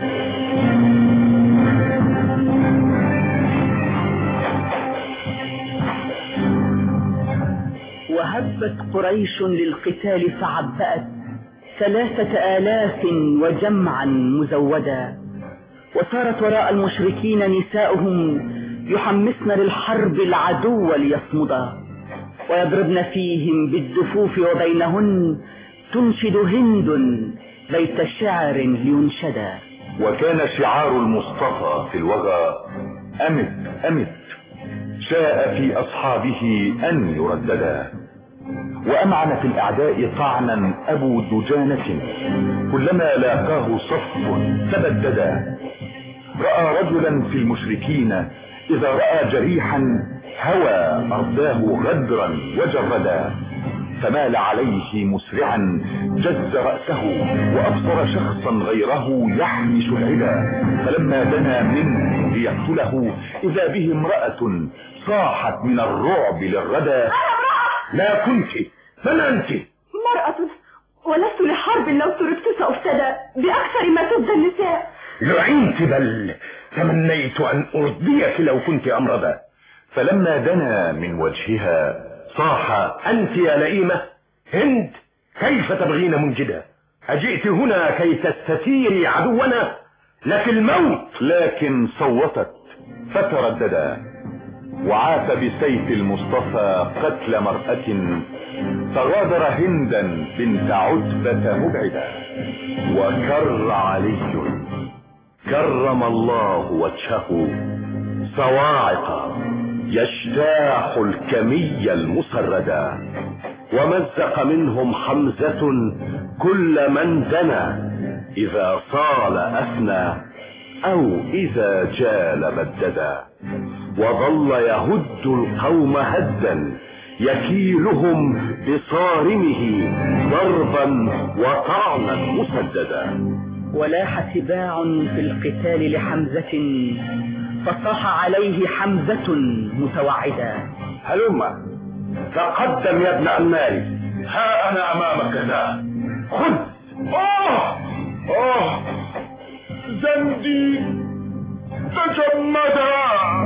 وهبت قريش للقتال فعبأت ثلاثة آلاف وجمعا مزودا، وصارت وراء المشركين نساؤهم يحمسن للحرب العدو ليصمدا، ويضربن فيهم بالدفوف وبينهن تنشد هند بيت شعر لينشدا. وكان شعار المصطفى في الوغى أمت أمت، شاء في أصحابه أن يرددا. وأمعن في الأعداء طعنا أبو دجانة، كلما لاقاه صف تبددا. رأى رجلا في المشركين إذا رأى جريحا هوى أرداه غدرا وجردا، فمال عليه مسرعا جز رأسه، وأبصر شخصا غيره يحمش العدا، فلما دنا منه ليقتله إذا به امرأة صاحت من الرعب للردى: لا كنت، من أنت؟ مرأة، ولست لحرب لو تركت سأفتدى بأكثر ما تبدى النساء. لعنت، بل تمنيت أن أرضيك لو كنت أمرضا. فلما دنا من وجهها صاح: أنت يا لئيمة هند، كيف تبغين منجدا؟ أجئت هنا كي تستثيري عدونا؟ لك الموت. لكن صوتت فترددا، وعاف بسيف المصطفى قتل مرأة، فغادر هندا بنت عتبة مبعدا. وكر علي كرم الله وجهه صواعق يجتاح الكمي المسردا، ومزق منهم حمزة كل من دنا، إذا صال أثنى أو إذا جال بددا. وظل يهد القوم هدا يكيلهم بصارمه ضربا وطعنا مسددا. ولاح سباع في القتال لحمزة، فصاح عليه حمزة متوعدا: هلم تقدم يا ابن عماري، ها أنا أمامك ذا، خذ. آه آه زندي تجمدا.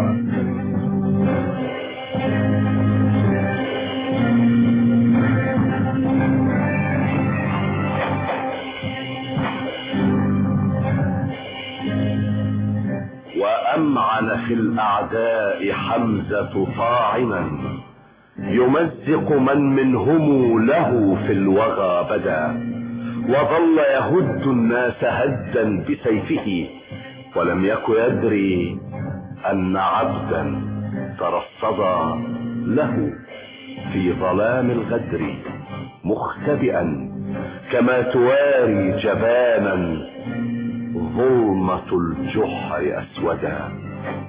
وأمعن في الأعداء حمزة طاعنا، يمزق من منهم له في الوغى بدا، وظل يهد الناس هدا بسيفه، ولم يك يدري أن عبدا ترصدا له في ظلام الغدر مختبئا، كما تواري جبانا ظلمة الجحر أسودا.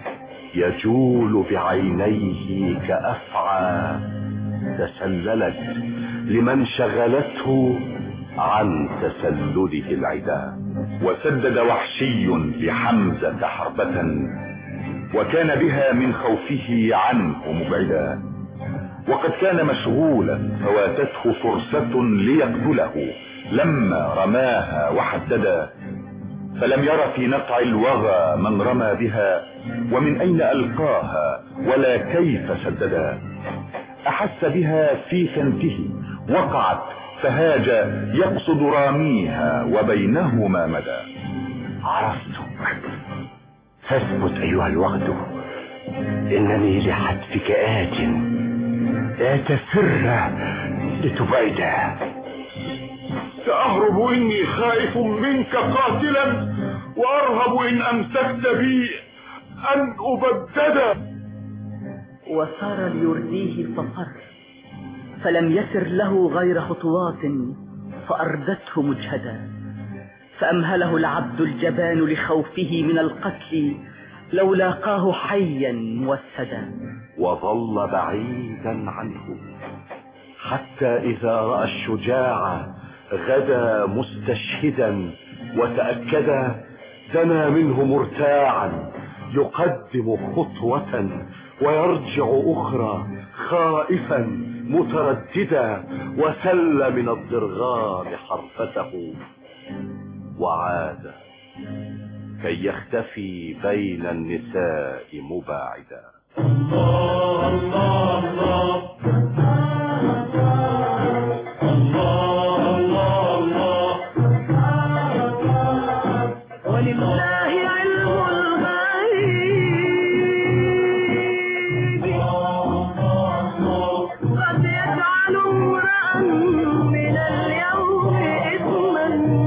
يجول بعينيه كأفعى تسللت لمن شغلته عن تسلله العدا. وسدد وحشي لحمزة حربة وكان بها من خوفه عنه مبعدا، وقد كان مشغولا فواتته فرصة ليقتله لما رماها وحددا، فلم ير في نقع الوغى من رمى بها ومن أين ألقاها ولا كيف سددا. أحس بها في فنته وقعت فهاج يقصد راميها وبينهما مدى. عرفتك، فاثبت أيها الوغد، إنني لحتفك آت، لا تفر لتبعدا. سأهرب إني خائف منك قاتلا، وأرهب إن أمسكت بي أن أبددا. وصار ليرديه ففر، فلم يسر له غير خطوات فأردته مجهدا. فأمهله العبد الجبان لخوفه من القتل لو لاقاه حيا موسدا. وظل بعيدا عنه حتى إذا رأى الشجاع غدا مستشهدا وتأكدا، دنا منه مرتاعا يقدم خطوة ويرجع أخرى خائفا مترددا، وسل من الضرغام حرفته وعاد كي يختفي بين النساء مباعدا. الله الله الله الله الله الله ولله علم الغيب قد يجعل امرأ من اليوم إثما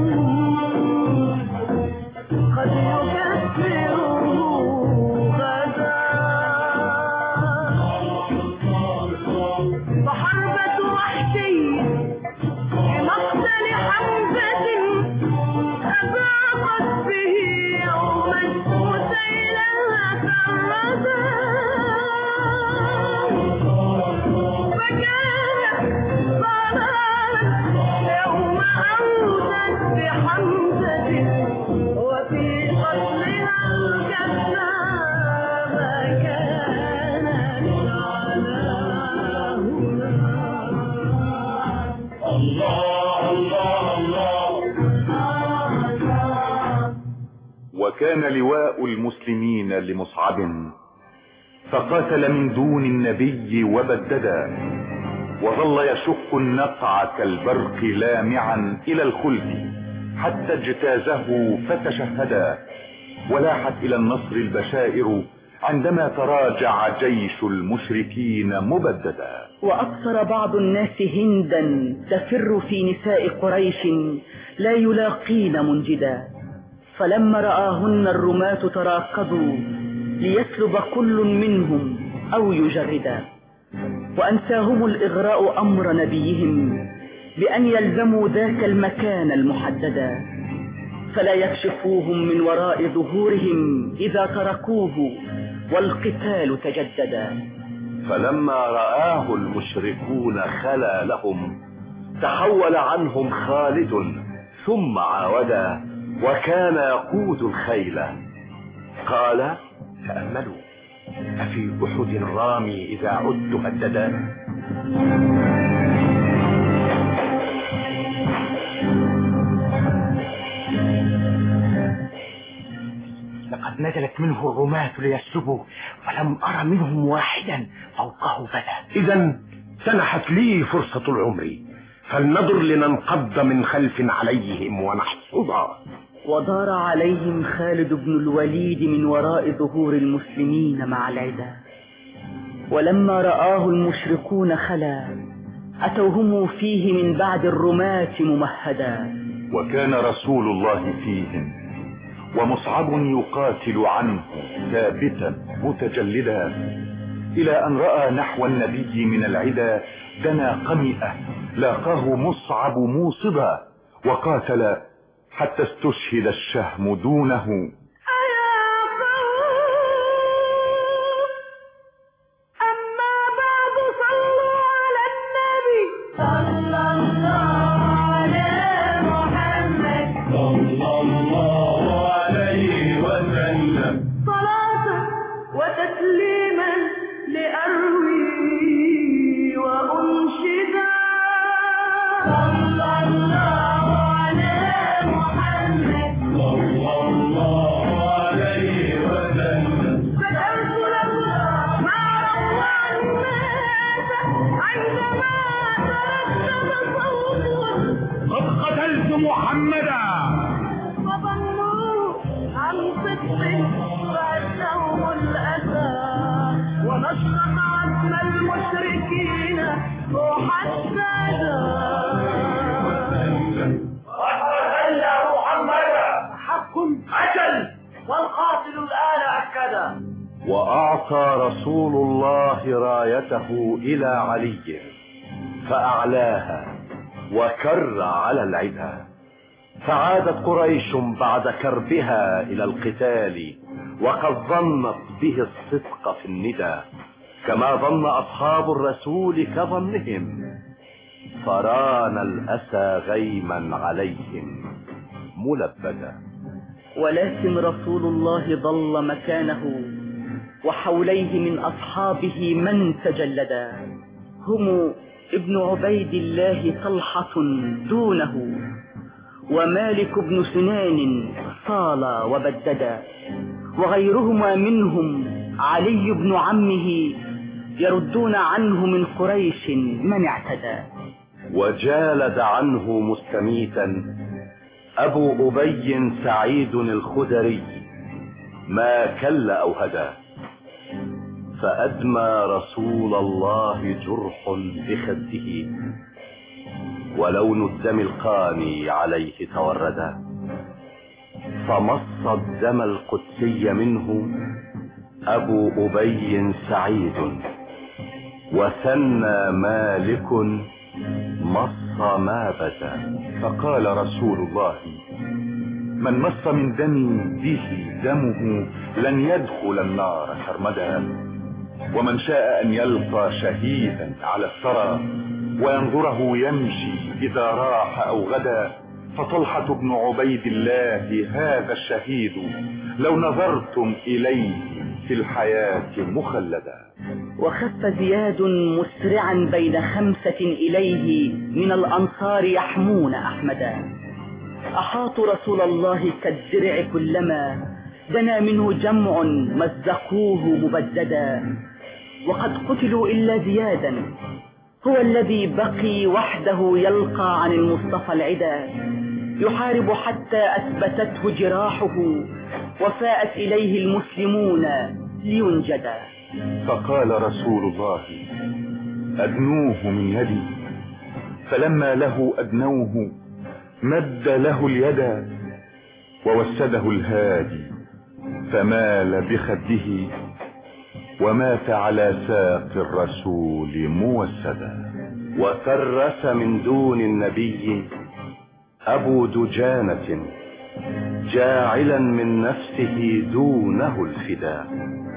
قد يكفره غدا. فحربة وحشي بمقتل حمزة أذاقت به يوما مسيلمة الردى. فكان ضلالا يوم أودت بحمزة وفي قتلها الكذاب كانت على هدى. الله الله الله. وكان لواء المسلمين لمصعب فقاتل من دون النبي وبددا، وظل يشق النقع كالبرق لامعا إلى الخلد حتى اجتازه فتشهدا. ولاحت إلى النصر البشائر عندما تراجع جيش المشركين مبددا. وأبصر بعض الناس هندا تفر في نساء قريش لا يلاقين منجدا. فلما رآهن الرماة تراقبوا ليسلب كل منهم أو يجردا. وأنساهم الإغراء أمر نبيهم بأن يلزموا ذاك المكان المحددا، فلا يكشفوهم من وراء ظهورهم إذا تركوه والقتال تجددا. فلما رآه المشركون خلا لهم تحول عنهم خالد ثم عاودا، وكان يقود الخيل. قال: تأملوا أفي أحد الرامي إذا عدت هددا. لقد نزلت منه الرماة ليسلبوا ولم أرى منهم واحدا فوقه بدا. إذا سنحت لي فرصة العمر، فلنضر لننقض من خلف عليهم ونحصدا. ودار عليهم خالد بن الوليد من وراء ظهور المسلمين مع العدا. ولما رآه المشركون خلا أتوهم فيه من بعد الرماة ممهدا. وكان رسول الله فيهم ومصعب يقاتل عنه ثابتا متجلدا، إلى أن رأى نحو النبي من العدا دنا قمئة لاقاه مصعب موصبا، وقاتل حتى استشهد الشهم دونه. محمدا وظنوا عن صدق فأتهم الأسى ونشرت عزم المشركين محسدا وقتل محمدا حق أجل والقاتل الآن أكدا. وأعطى رسول الله رايته إلى علي فأعلاها وكر على العدا، فعادت قريش بعد كربها إلى القتال وقد ظنت به الصدق في الندى كما ظن أصحاب الرسول كظنهم، فران الأسى غيما عليهم ملبدا. ولكن رسول الله ظل مكانه وحوليه من أصحابه من تجلدا، هم ابن عبيد الله طلحة دونه ومالك بن سنان صال وبددا، وغيرهما منهم علي بن عمه يردون عنه من قريش من اعتدى. وجالد عنه مستميتا أبو أبي سعيد الخدري ما كل أو هدى، فأدمى رسول الله جرح بخده ولون الدم القاني عليه توردا، فمص الدم القدسي منه أبو أبي سعيد وثنى مالك مص ما بدا. فقال رسول الله من مص من دمي به دمه لن يدخل النار سرمدا، ومن شاء أن يلقى شهيدا على الثرى وينظره يمشي إذا راح أو غدا، فطلحة بن عبيد الله هذا الشهيد لو نظرتم إليه في الحياة مخلدا. وخف زياد مسرعا بين خمسة إليه من الأنصار يحمون أحمدا، أحاطوا رسول الله كالدرع كلما دنا منه جمع مزقوه مبددا، وقد قتلوا إلا زيادا هو الذي بقي وحده يلقى عن المصطفى العدا، يحارب حتى أثبتته جراحه وفاءت إليه المسلمون لينجدا. فقال رسول الله أدنوه من يدي، فلما له أدنوه مد له اليد ووسده الهادي فمال بخده ومات على ساق الرسول موسدا. وترس من دون النبي أبو دجانة جاعلا من نفسه دونه الفداء،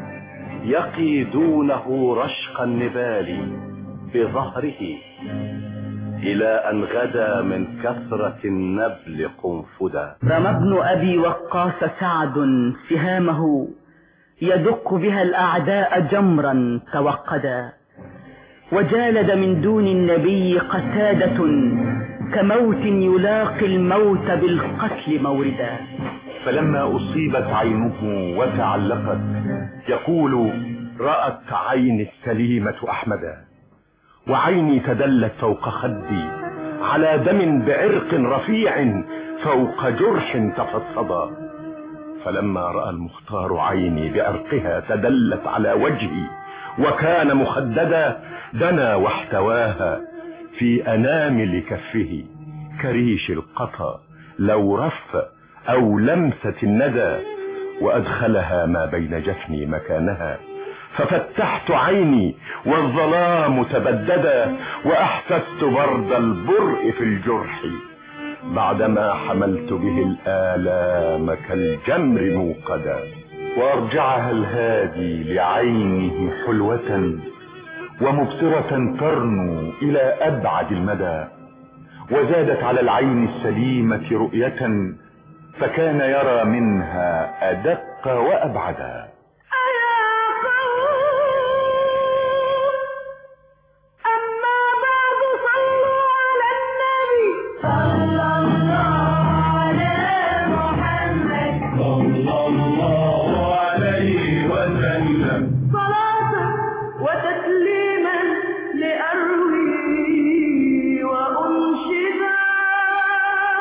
يقي دونه رشق النبال بظهره إلى أن غدا من كثرة النبل قنفدا. رمى ابن أبي وقاص سعد سهامه يدق بها الأعداء جمرا توقدا، وجالد من دون النبي قتادة كموت يلاقي الموت بالقتل موردا. فلما أصيبت عينه وتعلقت يقول رأت عيني السليمة أحمدا، وعيني تدلت فوق خدي على دم بعرق رفيع فوق جرح تفصدا. فلما رأى المختار عيني بعرقها تدلت على وجهي وكان مخددا، دنا واحتواها في أنامل كفه كريش القطا لو رف أو لمسة الندى، وأدخلها ما بين جفني مكانها، ففتحت عيني والظلام تبددا، وأحسست برد البرء في الجرح بعدما حملت به الآلام كالجمر موقدا. وأرجعها الهادي لعينه حلوة ومبصرة ترنو إلى أبعد المدى، وزادت على العين السليمة رؤية فكان يرى منها أدق وأبعدا.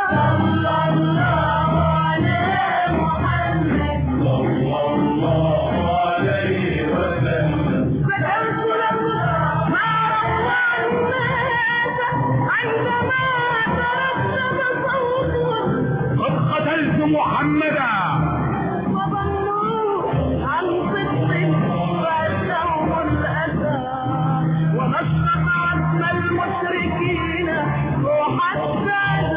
محمدا وظنوا عن صدق فأتهم الأذى ومشرق عزم المشركين وحتى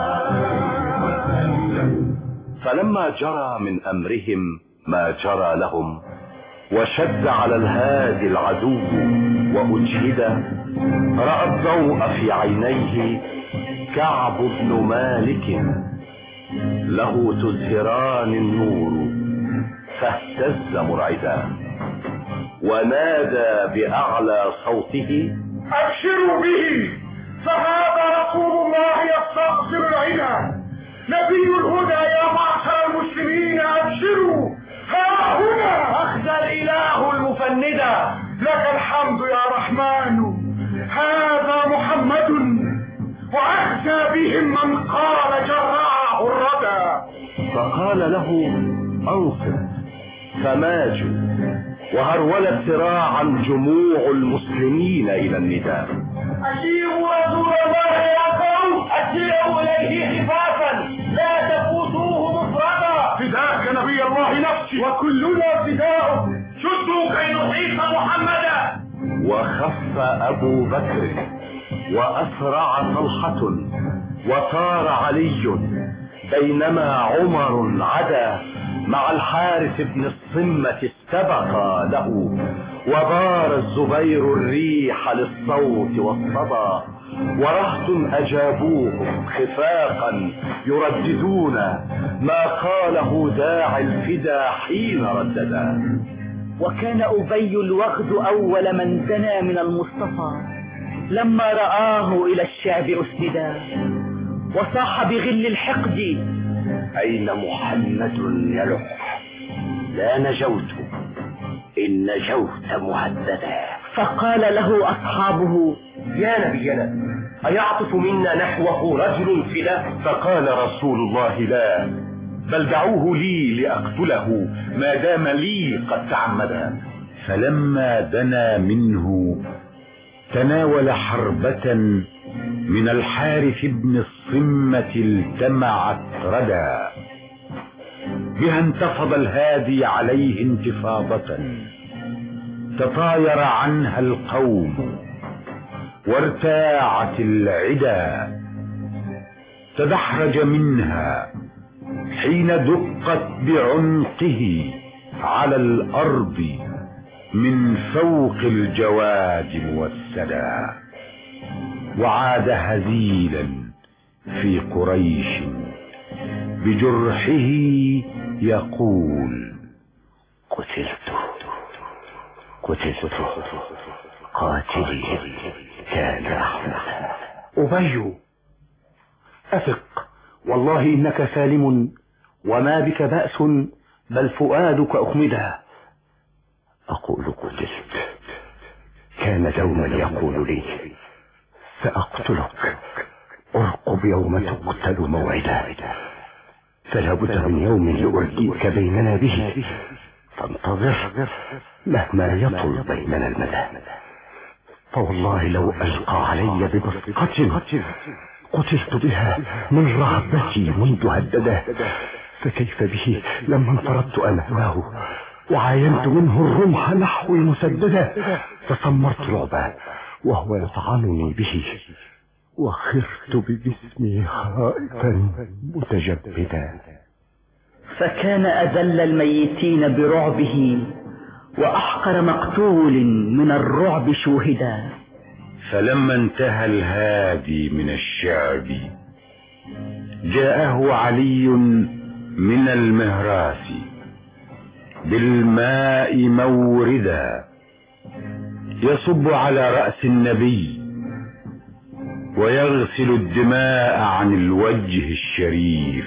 فلما جرى من أمرهم ما جرى لهم وشد على الهادي العدو وأجهد، رأى الضوء في عينيه كعب بن مالك له تزهران النور، فاهتز مرعدا ونادى بأعلى صوته: أبشروا به، فهذا رسول الله يستأصل العدا، نبي الهدى يا معشر المسلمين، أبشروا، ها هنا أخذ الإله المفندة. لك الحمد يا رحمن، هذا محمد وأخزى بهم من قال جرعه الردى. فقال له: أنصت، فماجوا وهرولت سراعا جموع المسلمين إلى النداء: أشيروا رسول الله يا قوم، أسيروا إليه خفافا لا تفوتوه مفردا. فداك نبي الله نفسي وكلنا فداء، شدوا كي نحيط محمدا. وخف أبو بكر وأسرع طلحة وطار علي، بينما عمر عدا مع الحارث بن الصمة استبقى له، وبار الزبير الريح للصوت والصدى، ورهط أجابوهم خفاقا يرددون ما قاله داعي الفدا حين رددا. وكان أبي الوغد أول من دنا من المصطفى لما رآه إلى الشعب أسندا، وصاح بغل الحقد: أين محمد يلح؟ لا نجوت إن نجوت مهددا. فقال له أصحابه: يا نبينا، أيعطف منا نحوه رجل فدا؟ فقال رسول الله: لا، بل دعوه لي لأقتله ما دام لي قد تعمدا. فلما دنا منه تناول حربة من الحارث بن الصمة التمعت ردا، بها انتفض الهادي عليه انتفاضة تطاير عنها القوم وارتاعت العدا، تدحرج منها حين دقت بعنقه على الأرض من فوق الجواد موسدا، وعاد هزيلا في قريش بجرحه يقول: قتلت قتلت قاتلي كان أحمد. أبي، أثق، والله إنك سالم وما بك بأس، بل فؤادك أخمدا. أقول قتلت، كان دوما يقول لي: سأقتلك، ارقب يوم تقتل موعدا، فلا بد من يوم لأرجيك بيننا به، فانتظر مهما يطل بيننا المدى. فوالله لو ألقى علي ببصقة قتلت بها من رهبتي منذ هدده، فكيف به لما انفردت أمامه وعاينت منه الرمح نحوي مسددا، فسمرت رعبا وهو يطعنني به، وخرت بجسمي خائفا متجبدا. فكان أذل الميتين برعبه وأحقر مقتول من الرعب شوهدا. فلما انتهى الهادي من الشعب جاءه علي من المهراس بالماء موردا، يصب على رأس النبي ويغسل الدماء عن الوجه الشريف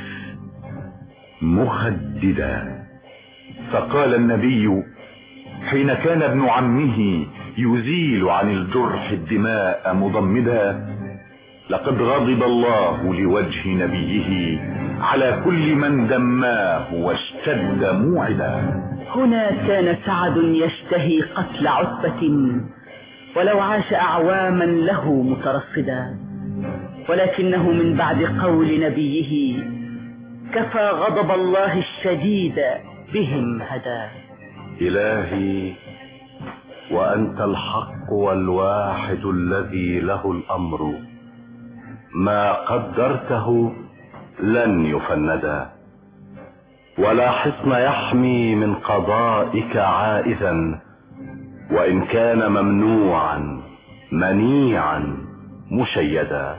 مخددا. فقال النبي حين كان ابن عمه يزيل عن الجرح الدماء مضمدا: لقد غضب الله لوجه نبيه على كل من دماه واشتد موعدا. هنا كان سعد يشتهي قتل عتبة ولو عاش أعواما له مترصدا، ولكنه من بعد قول نبيه كفى غضب الله الشديد بهم هدى. إلهي وأنت الحق والواحد الذي له الأمر، ما قدرته لن يفندا، ولا حصن يحمي من قضائك عائزا، وإن كان ممنوعا منيعا مشيدا.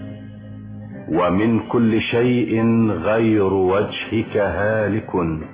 ومن كل شيء غير وجهك هالك،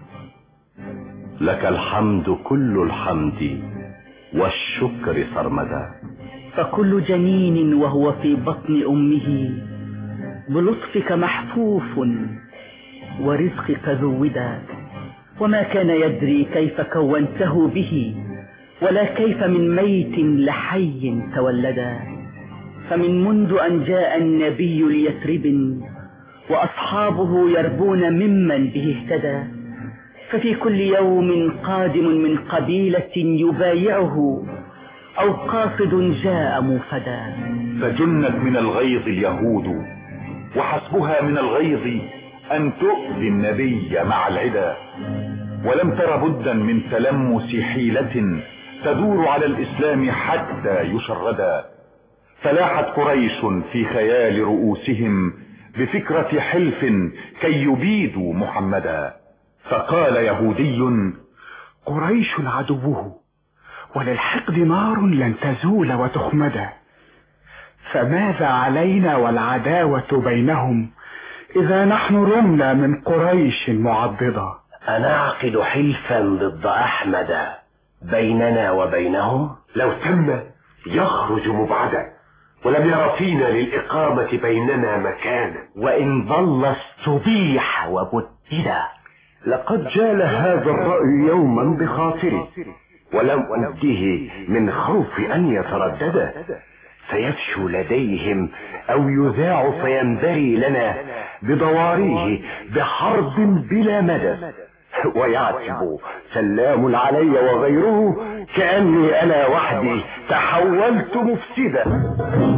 لك الحمد كل الحمد والشكر سرمدا. فكل جنين وهو في بطن أمه بلطفك محفوف ورزقك ذودا، وما كان يدري كيف كونته به، ولا كيف من ميت لحي تولدا. فمن منذ أن جاء النبي ليثرب وأصحابه يربون ممن به اهتدى، ففي كل يوم قادم من قبيلة يبايعه أو قاصد جاء موفدا. فجنت من الغيظ اليهود وحسبها من الغيظ أن تؤذي النبي مع العدا، ولم تر بدا من تلمس حيلة تدور على الإسلام حتى يشردا. فلاحت قريش في خيال رؤوسهم بفكرة حلف كي يبيدوا محمدا. فقال يهودي: قريش عدوه، وللحقد نار لن تزول وتخمدا، فماذا علينا والعداوة بينهم إذا نحن رمنا من قريش معضدا. أنعقد حلفا ضد أحمد بيننا وبينهم؟ لو تم يخرج مبعدا، ولم ير فينا للإقامة بيننا مكانا، وإن ظل استبيح وبددا. لقد جال هذا الرأي يوما بخاطري، ولم أبده من خوف أن يتردد، فيفشو لديهم أو يذاع فينبري لنا بضواريه بحرب بلا مدى، ويعتب سلام علي وغيره كأني أنا وحدي تحولت مفسدا.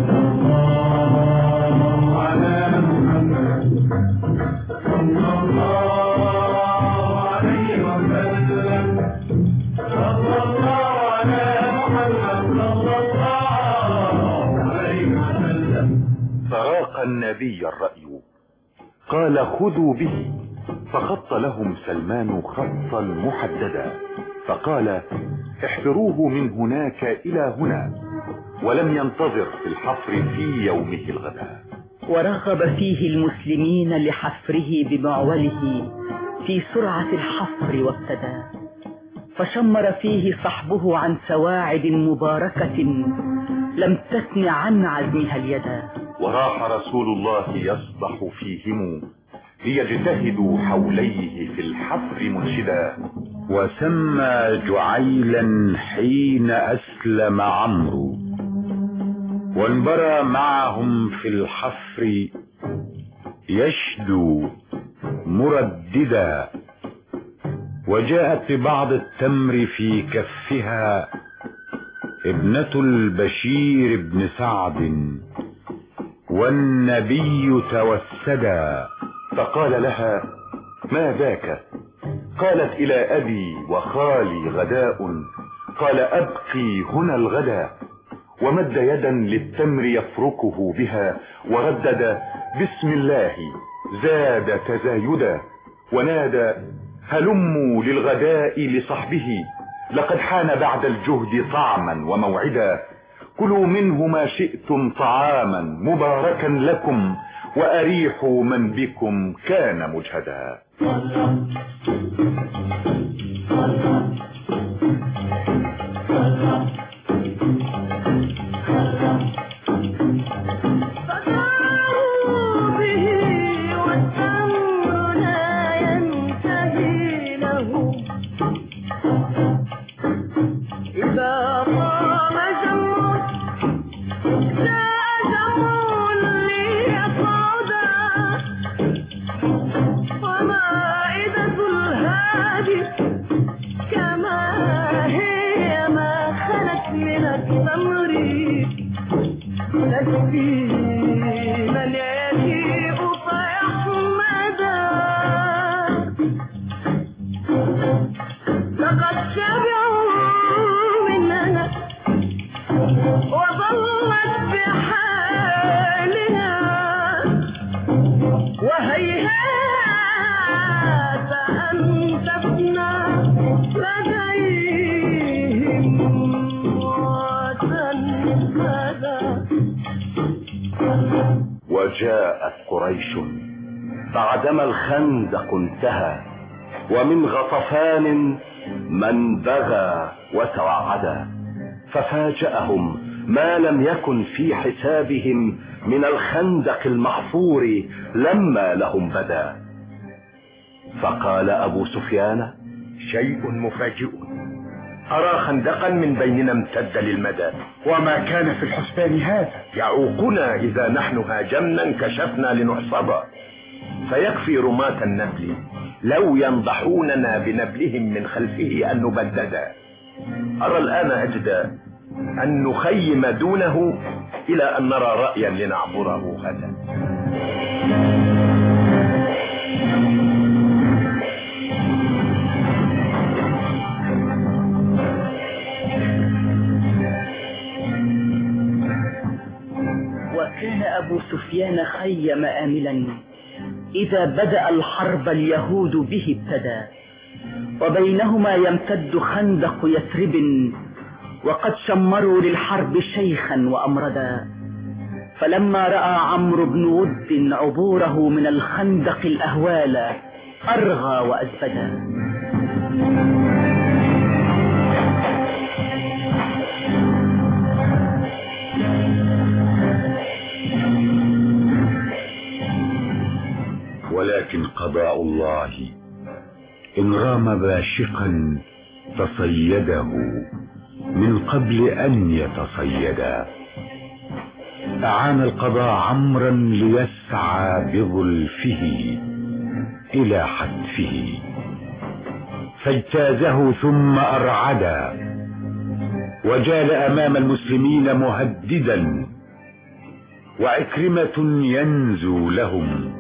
فراق النبي الرأي، قال خذوا به، فخط لهم سلمان خطا محددا، فقال احفروه من هناك إلى هنا، ولم ينتظر في الحفر في يومه الغداء. ورغب فيه المسلمين لحفره بمعوله في سرعة الحفر وابتدى، فشمر فيه صحبه عن سواعد مباركة لم تثن عن عزمها اليدا. وراح رسول الله يصبح فيهم ليجتهدوا حوليه في الحفر منشدا. وسمى جعيلا حين أسلم عمرو، وانبرى معهم في الحفر يشدو مرددا. وجاءت ببعض التمر في كفها ابنة البشير بن سعد، والنبي توسدا. فقال لها ما ذاك؟ قالت إلى أبي وخالي غداء، قال أبقي هنا الغدا. ومد يدا للتمر يفركه بها، وردد بسم الله زاد تزايدا، ونادى هلموا للغداء لصحبه، لقد حان بعد الجهد طعما وموعدا. كلوا منه ما شئتم طعاما مباركا لكم، وأريحوا من بكم كان مجهدا. إذا قام جمع جاء جمع وهيهات أن تفنى لديهم وتنفذ. وجاءت قريش بعدما الخندق انتهى، ومن غطفان من بغى وتوعدا، ففاجأهم ما لم يكن في حسابهم من الخندق المحفور لما لهم بدا. فقال أبو سفيان: شيء مفاجئ، أرى خندقا من بيننا امتد للمدى. وما كان في الحسبان هذا؟ يعوقنا إذا نحن هاجمنا انكشفنا لنحصبا، فيكفي رماة النبل لو ينضحوننا بنبلهم من خلفه أن نبددا. أرى الآن أجدى أن نخيم دونه إلى أن نرى رأيا لنعبره غدا. وكان أبو سفيان خيم آملا إذا بدأ الحرب اليهود به ابتدى، وبينهما يمتد خندق يثرب، وقد شمروا للحرب شيخا وأمردا. فلما رأى عمرو بن ود عبوره من الخندق الأهوال أرغى وأزبدا. ولكن قضاء الله إن رام باشقا تصيده من قبل أن يتصيدا. أعان القضاء عمرا ليسعى بظلفه إلى حتفه، فاجتازه ثم أرعدا، وجال أمام المسلمين مهددا، وعكرمة ينزو لهم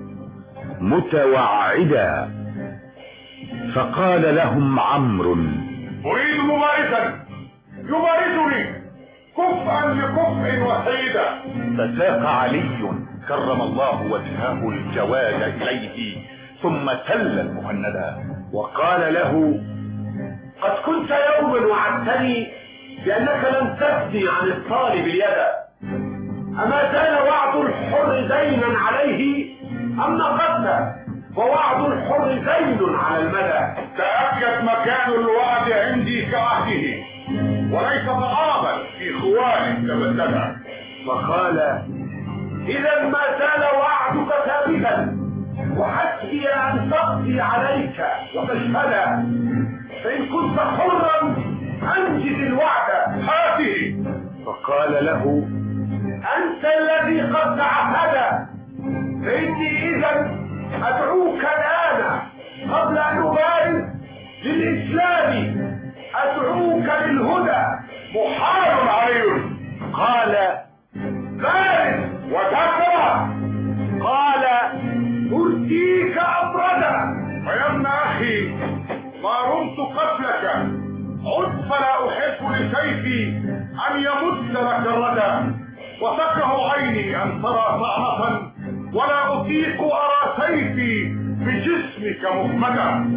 متوعدا. فقال لهم عمرو: أريد مبارزا يبارزني كفءا لكفء وحيدا. فساق علي كرم الله وجهه الجواد إليه ثم تل المهندا، وقال له: قد كنت يوما وعدتني بأنك لن تفدي عن الطالب اليد، أما زال وعد الحر دينا عليه أم نقدت ووعد الحر دين على المدى؟ تأكد مكان الوعد عندي كعهده، وليس ضعابا في خوالك تبددا. فقال: إذا ما زال وعدك ثابتا، وحسبي أن تقضي عليك وتشهدا، فإن كنت حرا أنجز الوعد هاته. فقال له: أنت الذي قد تعهد، فإني إذا أدعوك الآن قبل أن أبارز للإسلام، أدعوك للهدى. محال علي. قال: بارز وتكره. قال: أرجيك أبردا. ويا ابن أخي، ما رمت قتلك، عد فلا أحب لسيفي أن يمد لك الردى، وتكره عيني أن ترى طعنة، ولا أطيق أرى سيفي بجسمك مهمدا.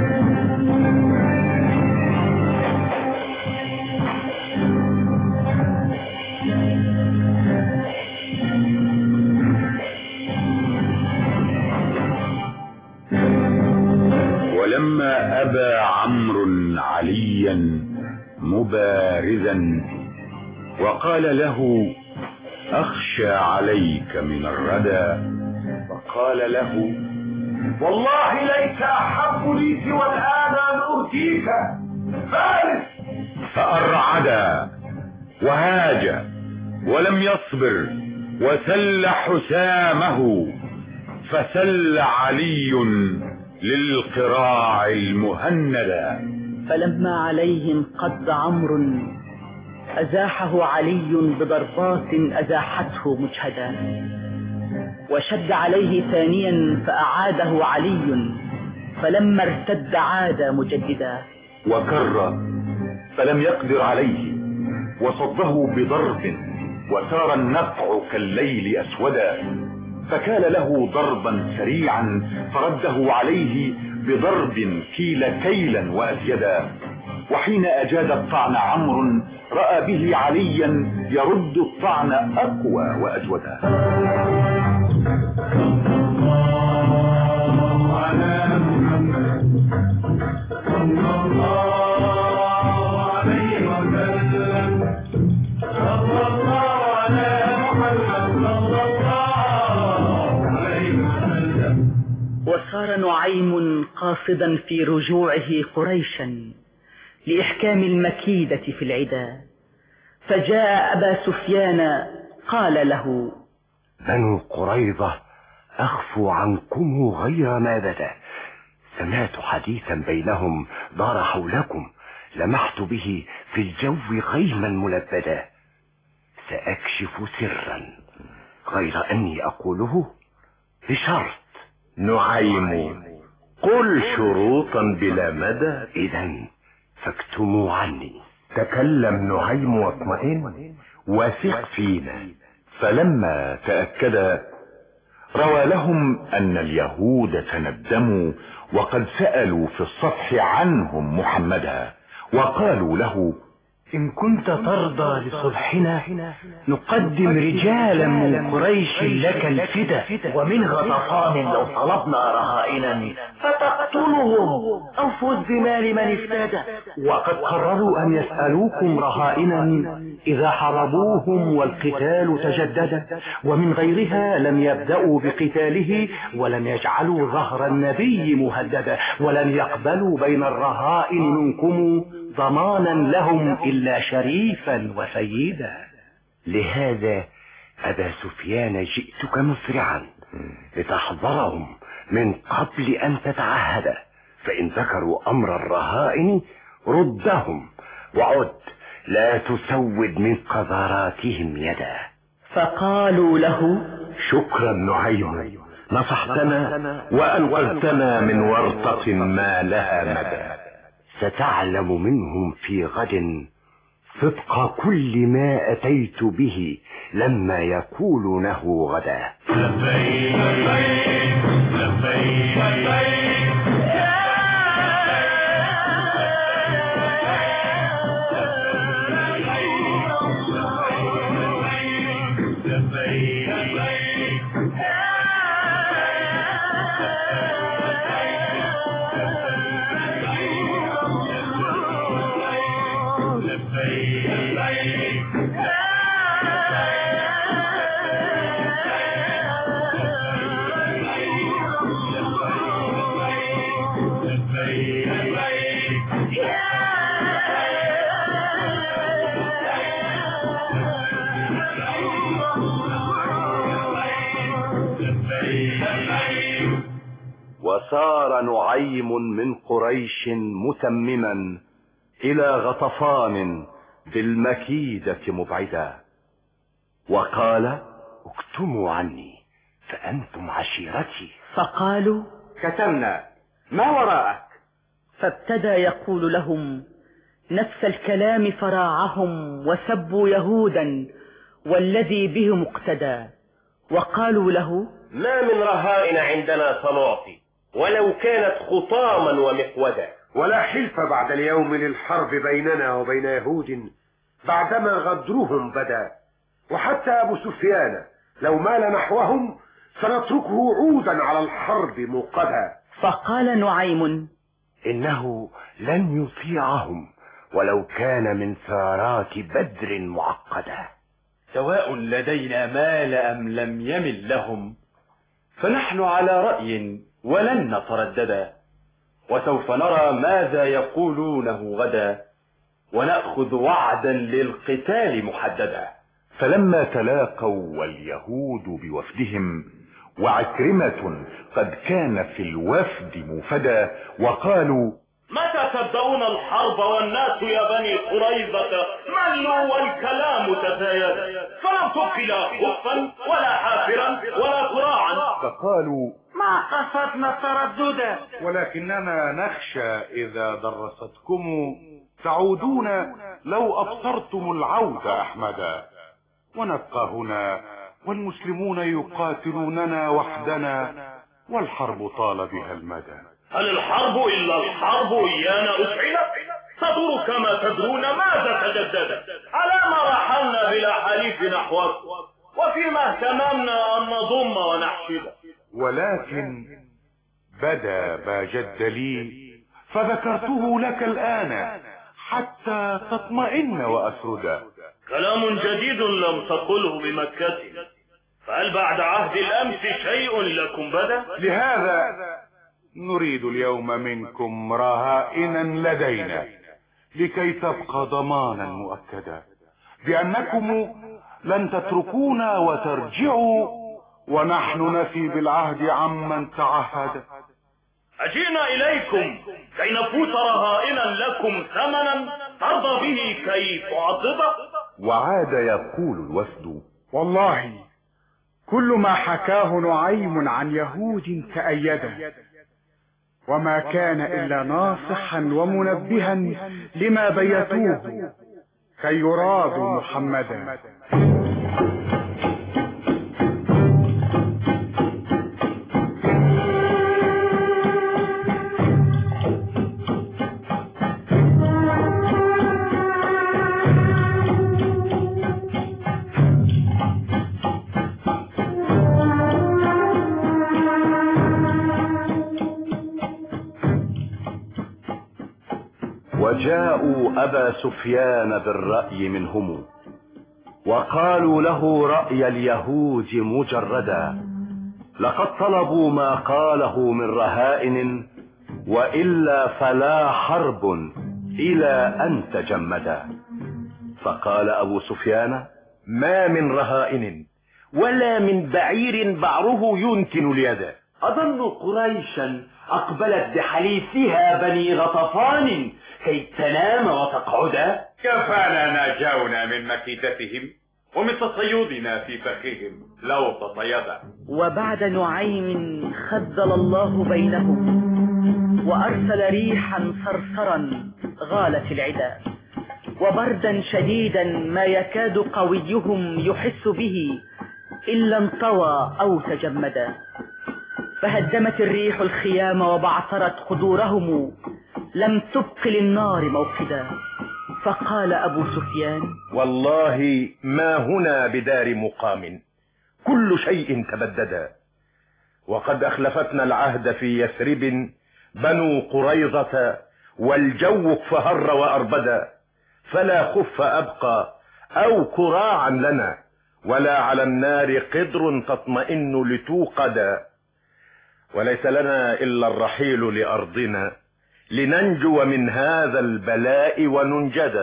ولما أبى عمرو عليا مبارزا وقال له: أخشى عليك من الردى، فقال له: والله ليس أحب لي سوى الآن أن أرجيك فارس. فأرعدا وهاج ولم يصبر، وسل حسامه، فسل علي للقراع المهندا. فلما عليه انقض عمرو أزاحه علي بضربات أزاحته مجهدا، وشد عليه ثانيا فأعاده علي، فلما ارتد عاد مجددا. وكر فلم يقدر عليه، وصده بضرب، وسار النفع كالليل أسودا. فكان له ضربا سريعا فرده عليه بضرب كيل كيلا وأزيدا. وحين أجاد الطعن عمرو رأى به عليا يرد الطعن أقوى وأجودا. وصار نعيم قاصدا في رجوعه قريشا لإحكام المكيدة في العدا، فجاء أبا سفيان قال له: بنو قريظة أخفوا عنكم غير ما بدا، سمعت حديثا بينهم دار حولكم، لمحت به في الجو غيما ملبدا، سأكشف سرا غير أني أقوله بشرط. نعيم قل شروطا بلا مدى. إذن فاكتموا عني. تكلم نعيم واطمئن وثق فينا. فلما تأكد روى لهم أن اليهود تندموا وقد سألوا في الصفح عنهم محمدا، وقالوا له: إن كنت ترضى لصلحنا نقدم رجالا من قريش لك الفدا، ومن غطفان لو طلبنا رهائنا فتقتلهم أو فز بمال من افتدى. وقد قرروا أن يسألوكم رهائنا إذا حاربوهم والقتال تجدد، ومن غيرها لم يبدأوا بقتاله ولم يجعلوا ظهر النبي مهددا، ولن يقبلوا بين الرهائن منكم ضمانا لهم إلا شريفا وسيدا. لهذا أبا سفيان جئتك مسرعا لتحضرهم من قبل أن تتعهد، فإن ذكروا أمر الرهائن ردهم، وعد لا تسود من قذراتهم يدا. فقالوا له: شكرا نعيم، نصحتنا وأنقذتنا من ورطة ما لها مدى. ستعلم منهم في غد صدق كل ما أتيت به لما يقولونه غدا. لبيك لبيك لبيك لبيك وسار نعيم من قريش متمما إلى غطفان بالمكيدة مبعدا، وقال: اكتموا عني فأنتم عشيرتي. فقالوا: كتمنا، ما وراءك؟ فابتدى يقول لهم نفس الكلام فراعهم وسبوا يهودا والذي بهم اقتدى، وقالوا له: ما من رهائن عندنا سنعطي ولو كانت خطاما ومقودا. ولا حلف بعد اليوم للحرب بيننا وبين يهود بعدما غدرهم بدا، وحتى أبو سفيان لو مال نحوهم سنتركه عودا على الحرب موقدا. فقال نعيم: إنه لن يطيعهم ولو كان من ثارات بدر معقدا. سواء لدينا مال أم لم يمل لهم، فنحن على رأي ولن نترددا، وسوف نرى ماذا يقولونه غدا، ونأخذ وعدا للقتال محددا. فلما تلاقوا واليهود بوفدهم وعكرمة قد كان في الوفد مفدا، وقالوا: متى تبدأون الحرب والناس يا بني قريظة ملوا والكلام تزايد، فلم تبق لا خفا ولا حافرا ولا ذراعا. فقالوا: ما قصدنا التردد، ولكننا نخشى إذا درستكم تعودون لو أبصرتم العودة أحمدا، ونبقى هنا والمسلمون يقاتلوننا وحدنا والحرب طال بها المدى. هل الحرب إلا الحرب إيانا أفعلت؟ تدور كما تدرون ماذا تجدد؟ على ما رحلنا بلا حليف نحوكم، وفيما اهتممنا أن نضم ونحشد. ولكن بدا ما جد لي فذكرته لك الآن حتى تطمئن وأسردا. كلام جديد لم تقله بمكة، فهل بعد عهد الأمس شيء لكم بدا؟ لهذا نريد اليوم منكم رهائنا لدينا لكي تبقى ضمانا مؤكدا بأنكم لن تتركونا وترجعوا ونحن نفي بالعهد عمن تعهد. أجينا إليكم كي نفوت رهائنا لكم ثمنا ترضى به كي تعضده. وعاد يقول الوفد: والله كل ما حكاه نعيم عن يهود تأيده، وما كان إلا ناصحا ومنبها لما بيتوه كي يرادوا محمدا. وجاءوا أبا سفيان بالرأي منهم وقالوا له رأي اليهود مجردا، لقد طلبوا ما قاله من رهائن وإلا فلا حرب إلى أن تجمدا. فقال أبو سفيان: ما من رهائن ولا من بعير بعره ينتن اليد. أظن قريشا أقبلت بحليفها بني غطفان كي تنام وتقعد. كفانا نجونا من مكيدتهم ومن تصيدنا في فخهم لو تصيدا. وبعد نعيم خذل الله بينهم وأرسل ريحا صرصرا غالت العدا، وبردا شديدا ما يكاد قويهم يحس به إلا انطوى أو تجمدا. فهدمت الريح الخيام وبعثرت قدورهم، لم تبق للنار موقدا. فقال أبو سفيان: والله ما هنا بدار مقام، كل شيء تبددا، وقد أخلفتنا العهد في يثرب بنو قريظة، والجو فهر وأربدا، فلا خف أبقى أو كراعا لنا، ولا على النار قدر تطمئن لتوقدا، وليس لنا إلا الرحيل لأرضنا لننجو من هذا البلاء وننجد.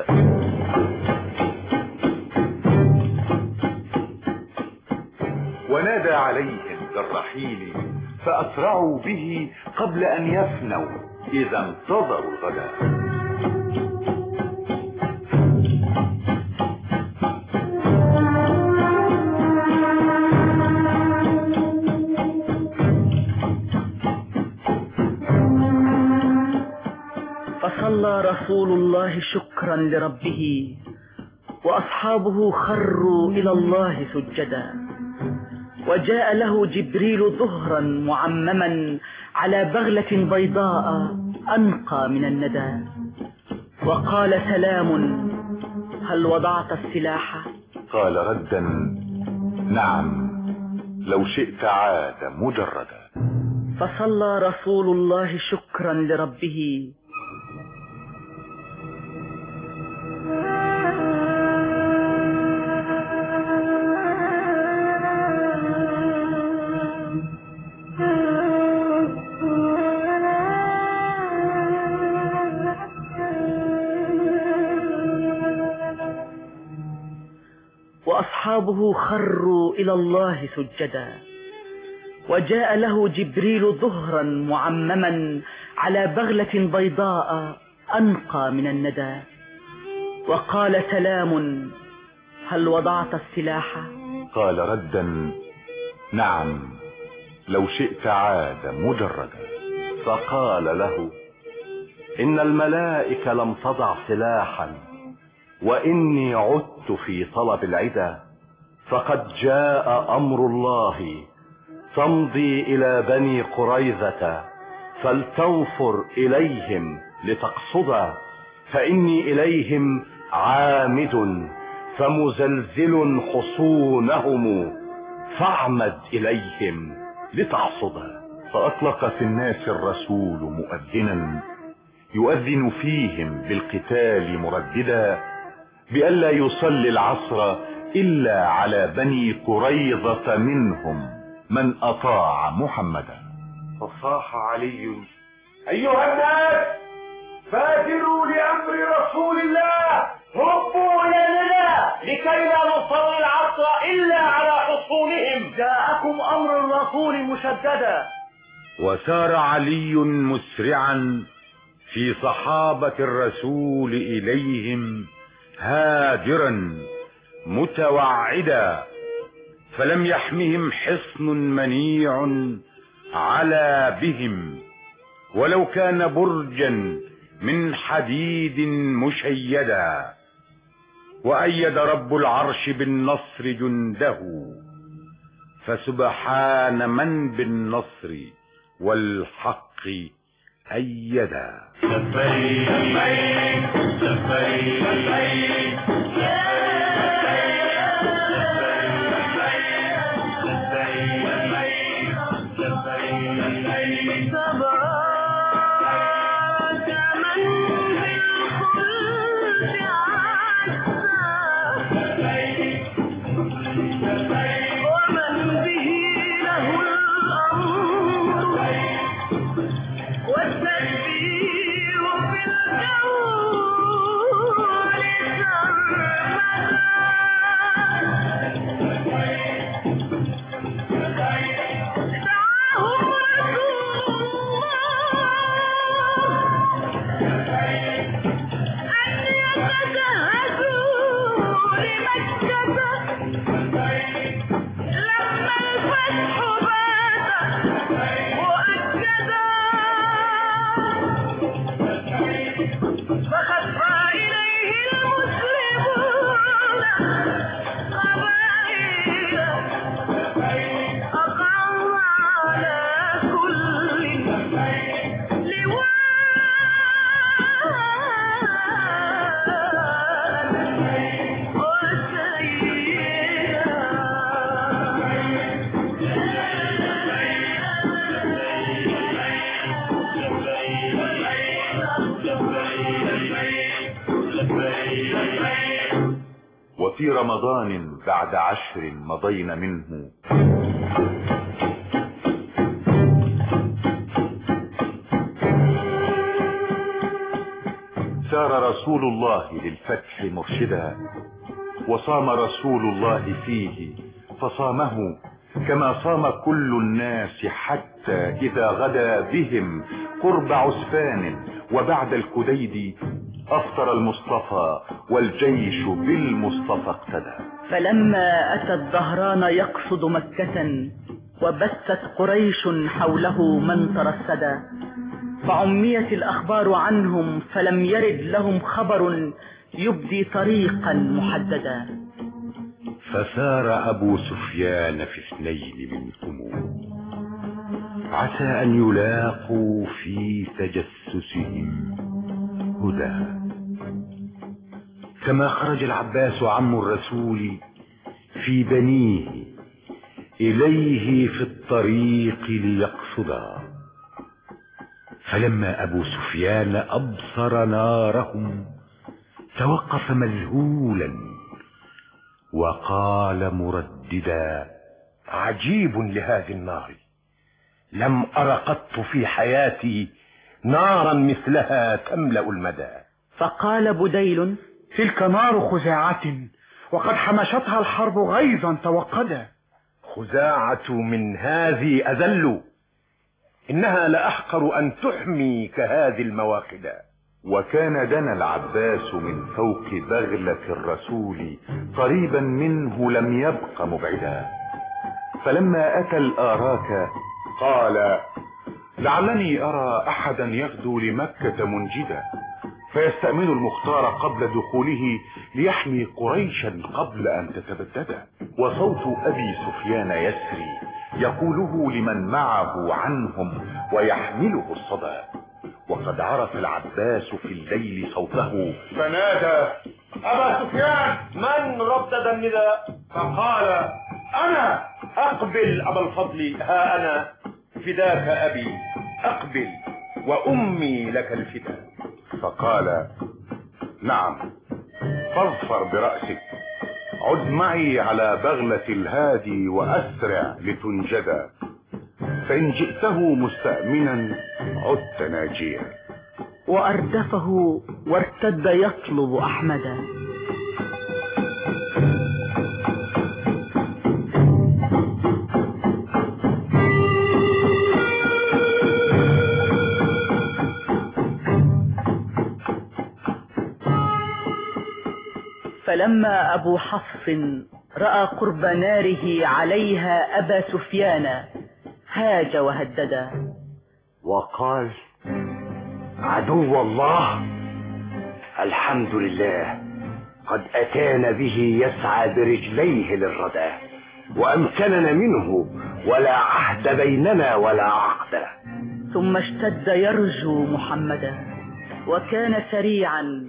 ونادى عليهم بالرحيل فأسرعوا به قبل أن يفنوا إذا انتظروا الغداء. فصلى رسول الله شكرا لربه، وأصحابه خروا إلى الله سجدا. وجاء له جبريل ظهرا معمما على بغلة بيضاء أنقى من الندى، وقال: سلام، هل وضعت السلاح؟ قال ردا: نعم، لو شئت عاد مجردا. فصلى رسول الله شكرا لربه، وأصحابه خروا إلى الله سجدا. وجاء له جبريل ظهرا معمما على بغلة بيضاء أنقى من الندى، وقال: سلام، هل وضعت السلاح؟ قال ردا: نعم، لو شئت عاد مجردا. فقال له: إن الملائكة لم تضع سلاحا، وإني عدت في طلب العدا، فقد جاء أمر الله، تمضي إلى بني قريظة فلتنفر إليهم لتقصدا، فإني إليهم عامد فمزلزل حصونهم، فاعمد إليهم لتحصدا. فأطلق في الناس الرسول مؤذنا يؤذن فيهم بالقتال مرددا، بألا يصلي العصر إلا على بني قريظة منهم من أطاع محمدا. فصاح علي: أيها الناس، بادروا لأمر رسول الله، هبوا إلى النداء لكي لا نصلي العصر إلا على حصونهم. جاءكم أمر الرسول مشددا. وسار علي مسرعا في صحابة الرسول إليهم هادرا متوعدا، فلم يحمهم حصن منيع على بهم، ولو كان برجا من حديد مشيدا. وأيد رب العرش بالنصر جنده، فسبحان من بالنصر والحق أيدا. لبيك لبيك لبيك لبيك وفي رمضان بعد عشر مضينا منه سار رسول الله للفتح مرشدا، وصام رسول الله فيه فصامه كما صام كل الناس، حتى إذا غدا بهم قرب عسفان وبعد الكديد أفطر المصطفى والجيش بالمصطفى اقتدى. فلما أتى الظهران يقصد مكة، وبثت قريش حوله من ترصدا، فعميت الأخبار عنهم فلم يرد لهم خبر يبدي طريقا محددا. فسار أبو سفيان في اثنين منهم، عسى أن يلاقوا في تجسسهم هدى. كما خرج العباس عم الرسول في بنيه إليه في الطريق ليقصدا، فلما أبو سفيان أبصر نارهم توقف مذهولا وقال مرددا: عجيب لهذه النار، لم أر قط في حياتي نارا مثلها تملأ المدى. فقال بديل: تلك نار خزاعة، وقد حمشتها الحرب غيظا توقدا. خزاعة من هذه أذل، إنها لأحقر أن تحمي كهذه المواقدا. وكان دنا العباس من فوق بغلة الرسول، قريبا منه لم يبق مبعدا. فلما أتى الآراك قال: لعلني أرى أحدا يغدو لمكة منجدا، فيستأمن المختار قبل دخوله ليحمي قريشا قبل أن تتبددا. وصوت أبي سفيان يسري يقوله لمن معه عنهم ويحمله الصدى. وقد عرف العباس في الليل صوته فنادى أبا سفيان. من ردد النداء؟ فقال أنا. أقبل أبا الفضل، ها أنا فداك أبي، أقبل وأمي لك الفدا. فقال نعم، فاظفر برأسك، عد معي على بغلة الهادي وأسرع لتنجدى، فإن جئته مستأمنا عدت ناجيا. وأردفه وارتد يطلب أحمدا. فلما أبو حفص رأى قرب ناره عليها أبا سفيان هاج وهددا وقال عدو الله، الحمد لله قد أتانا به يسعى برجليه للردى، وأمكننا منه ولا عهد بيننا ولا عقد. ثم اشتد يرجو محمدا، وكان سريعا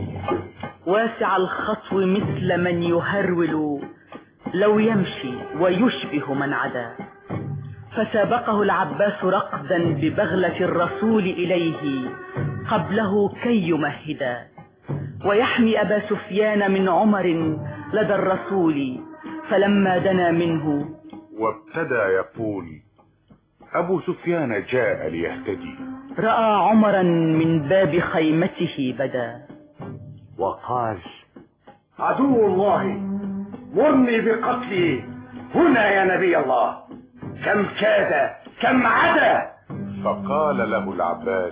واسع الخطو مثل من يهرول لو يمشي ويشبه من عدا. فسابقه العباس رقدا ببغلة الرسول إليه قبله كي يمهدا، ويحمي أبا سفيان من عمر لدى الرسول. فلما دنا منه وابتدى يقول أبو سفيان جاء ليهتدي، رأى عمرا من باب خيمته بدا وقال عدو الله مرني بقتلي هنا يا نبي الله، كم كاد كم عدا. فقال له العباس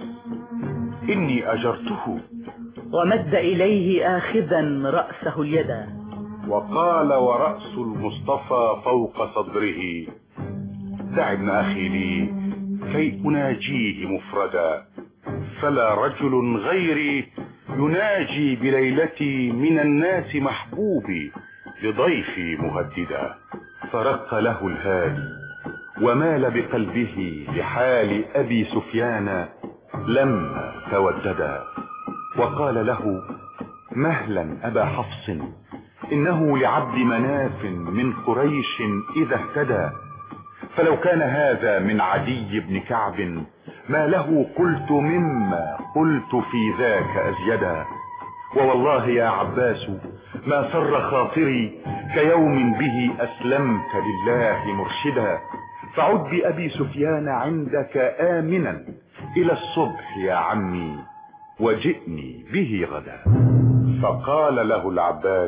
إني أجرته، ومد إليه آخذا رأسه اليدا. وقال ورأس المصطفى فوق صدره دع ابن أخي لي كي أناجيه مفردا، فلا رجل غيري يناجي بليلتي من الناس محبوبي لضيفي مهددا. فرق له الهادي ومال بقلبه لحال أبي سفيان لما توددا، وقال له مهلا أبا حفص، إنه لعبد مناف من قريش إذا اهتدى، فلو كان هذا من عدي بن كعب ما له قلت مما قلت في ذاك أزيدا. ووالله يا عباس ما سر خاطري كيوم به أسلمت لله مرشدا، فعد بأبي سفيان عندك آمنا إلى الصبح يا عمي وجئني به غدا. فقال له العباس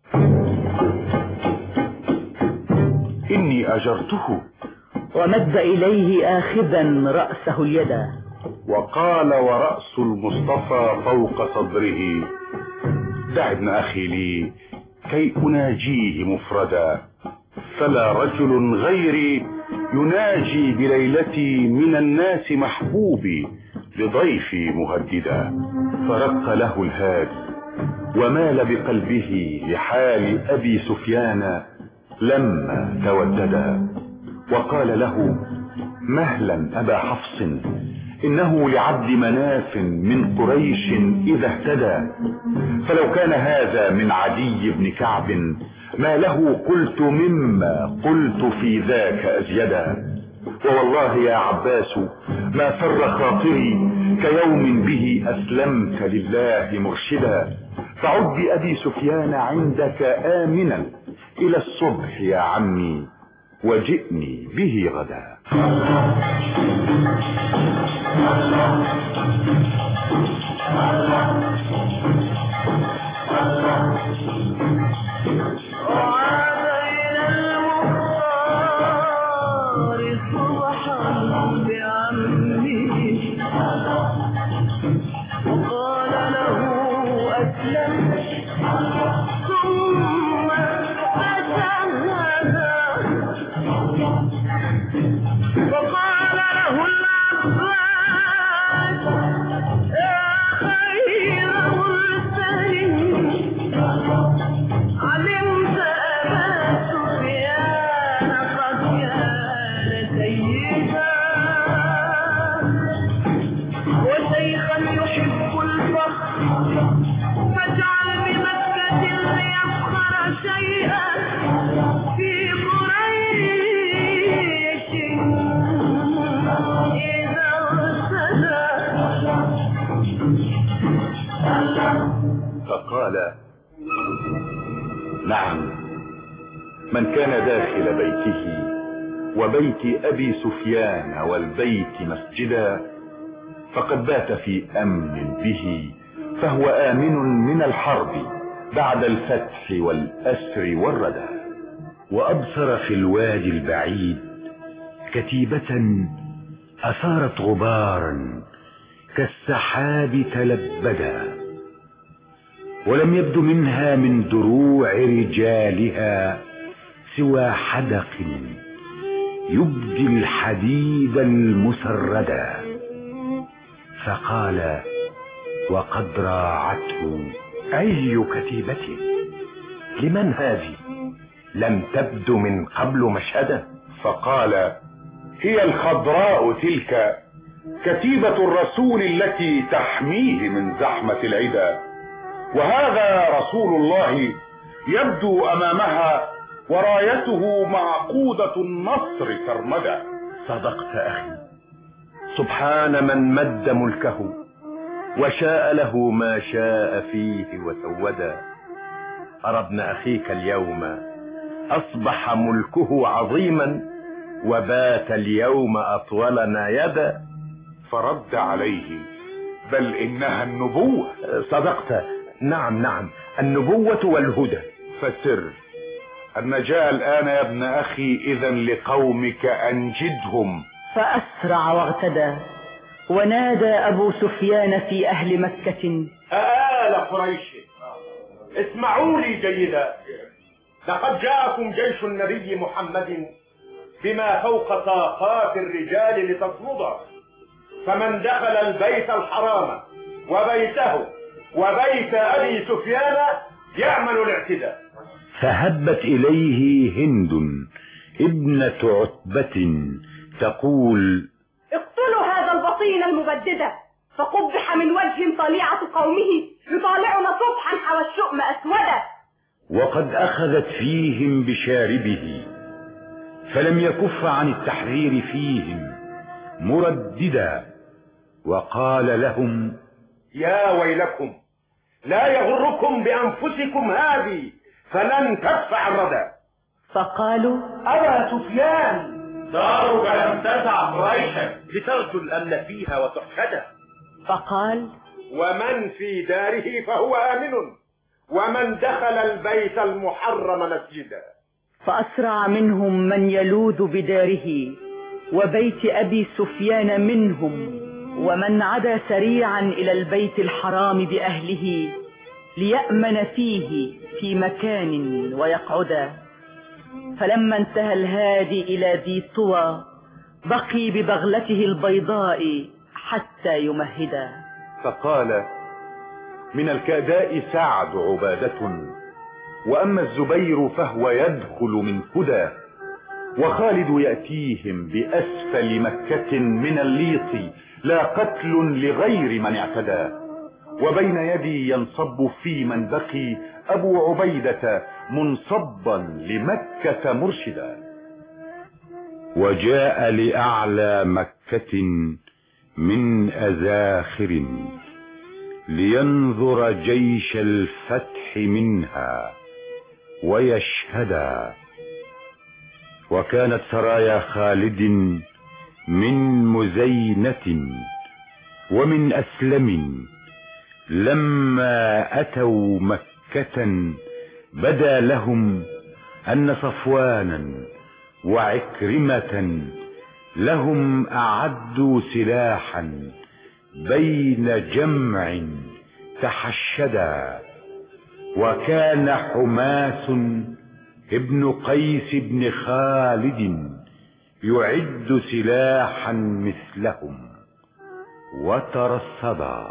إني أجرته، ومد إليه آخذا رأسه اليدا. وقال ورأس المصطفى فوق صدره دع ابن أخي لي كي أناجيه مفردا، فلا رجل غيري يناجي بليلتي من الناس محبوبي لضيفي مهددا. فرق له الهادي ومال بقلبه لحال أبي سفيان لما توددا، وقال له مهلا أبا حفص، إنه لعبد مناف من قريش إذا اهتدى، فلو كان هذا من عدي بن كعب ما له قلت مما قلت في ذاك أزيدا. ووالله يا عباس ما سر خاطري كيوم به أسلمت لله مرشدا، فعد بأبي سفيان عندك آمنا إلى الصبح يا عمي وجئني به غدا. وقال له أسلم ثم أتهدى، وقال له العباس يا خير مرسل علمت أبا سفيان فقال: نعم، من كان داخل بيته وبيت أبي سفيان والبيت مسجدا فقد بات في أمن به، فهو آمن من الحرب بعد الفتح والأسر والردى. وأبصر في الوادي البعيد كتيبة أثارت غبارا كالسحاب تلبدا، ولم يبد منها من دروع رجالها سوى حدق يبدي الحديد المسردا. فقال وقد راعته: أي كتيبة؟ لمن هذه؟ لم تبد من قبل مشهدا. فقال: هي الخضراء تلك كتيبة الرسول التي تحميه من زحمة العدا، وهذا رسول الله يبدو أمامها ورايته معقودة النصر سرمدا. صدقت أخي، سبحان من مد ملكه وشاء له ما شاء فيه وسودا. أرى ابن أخيك اليوم أصبح ملكه عظيما وبات اليوم أطولنا يدا. فرد عليه: بل إنها النبوة. صدقت، نعم نعم، النبوة والهدى. فسر أن جاء الآن يا ابن أخي إذا لقومك أنجدهم. فأسرع واغتدى، ونادى أبو سفيان في أهل مكة: آل قريش، اسمعوا لي جيدا، لقد جاءكم جيش النبي محمد بما فوق طاقات الرجال لتصمده، فمن دخل البيت الحرام وبيته وبيت أبي سفيان يعمل الاعتداء. فهبت إليه هند ابنة عتبة تقول: اقتلوا هذا البطين المبددة، فقبح من وجه طليعة قومه يطالعنا صبحا حوى الشؤم أسودا. وقد أخذت فيهم بشاربه، فلم يكف عن التحرير فيهم مرددا، وقال لهم: يا ويلكم، لا يغركم بأنفسكم هذه، فلن تدفع الردى. فقالوا: أبا سفيان، دارك لم تسع قريشا لترجو الأمن فيها وتحشدا. فقال: ومن في داره فهو آمن، ومن دخل البيت المحرم مسجدا. فأسرع منهم من يلوذ بداره وبيت أبي سفيان منهم، ومن عدا سريعا إلى البيت الحرام بأهله ليأمن فيه في مكان ويقعدا. فلما انتهى الهادي إلى ذي طوى بقي ببغلته البيضاء حتى يمهدا. فقال: من الكأداء سعد عبادة، وأما الزبير فهو يدخل من هدى، وخالد يأتيهم بأسفل مكة من الليط، لا قتل لغير من اعتدى، وبين يدي ينصب في من بقي أبو عبيدة منصبا لمكة مرشدا. وجاء لأعلى مكة من أزاخر لينظر جيش الفتح منها ويشهدا. وكانت سرايا خالد من مزينة ومن أسلم، لما أتوا مكة بدا لهم أن صفوانا وعكرمة لهم أعدوا سلاحا بين جمع تحشدا. وكان حماس ابن قيس بن خالد يعد سلاحا مثلهم وترصدا.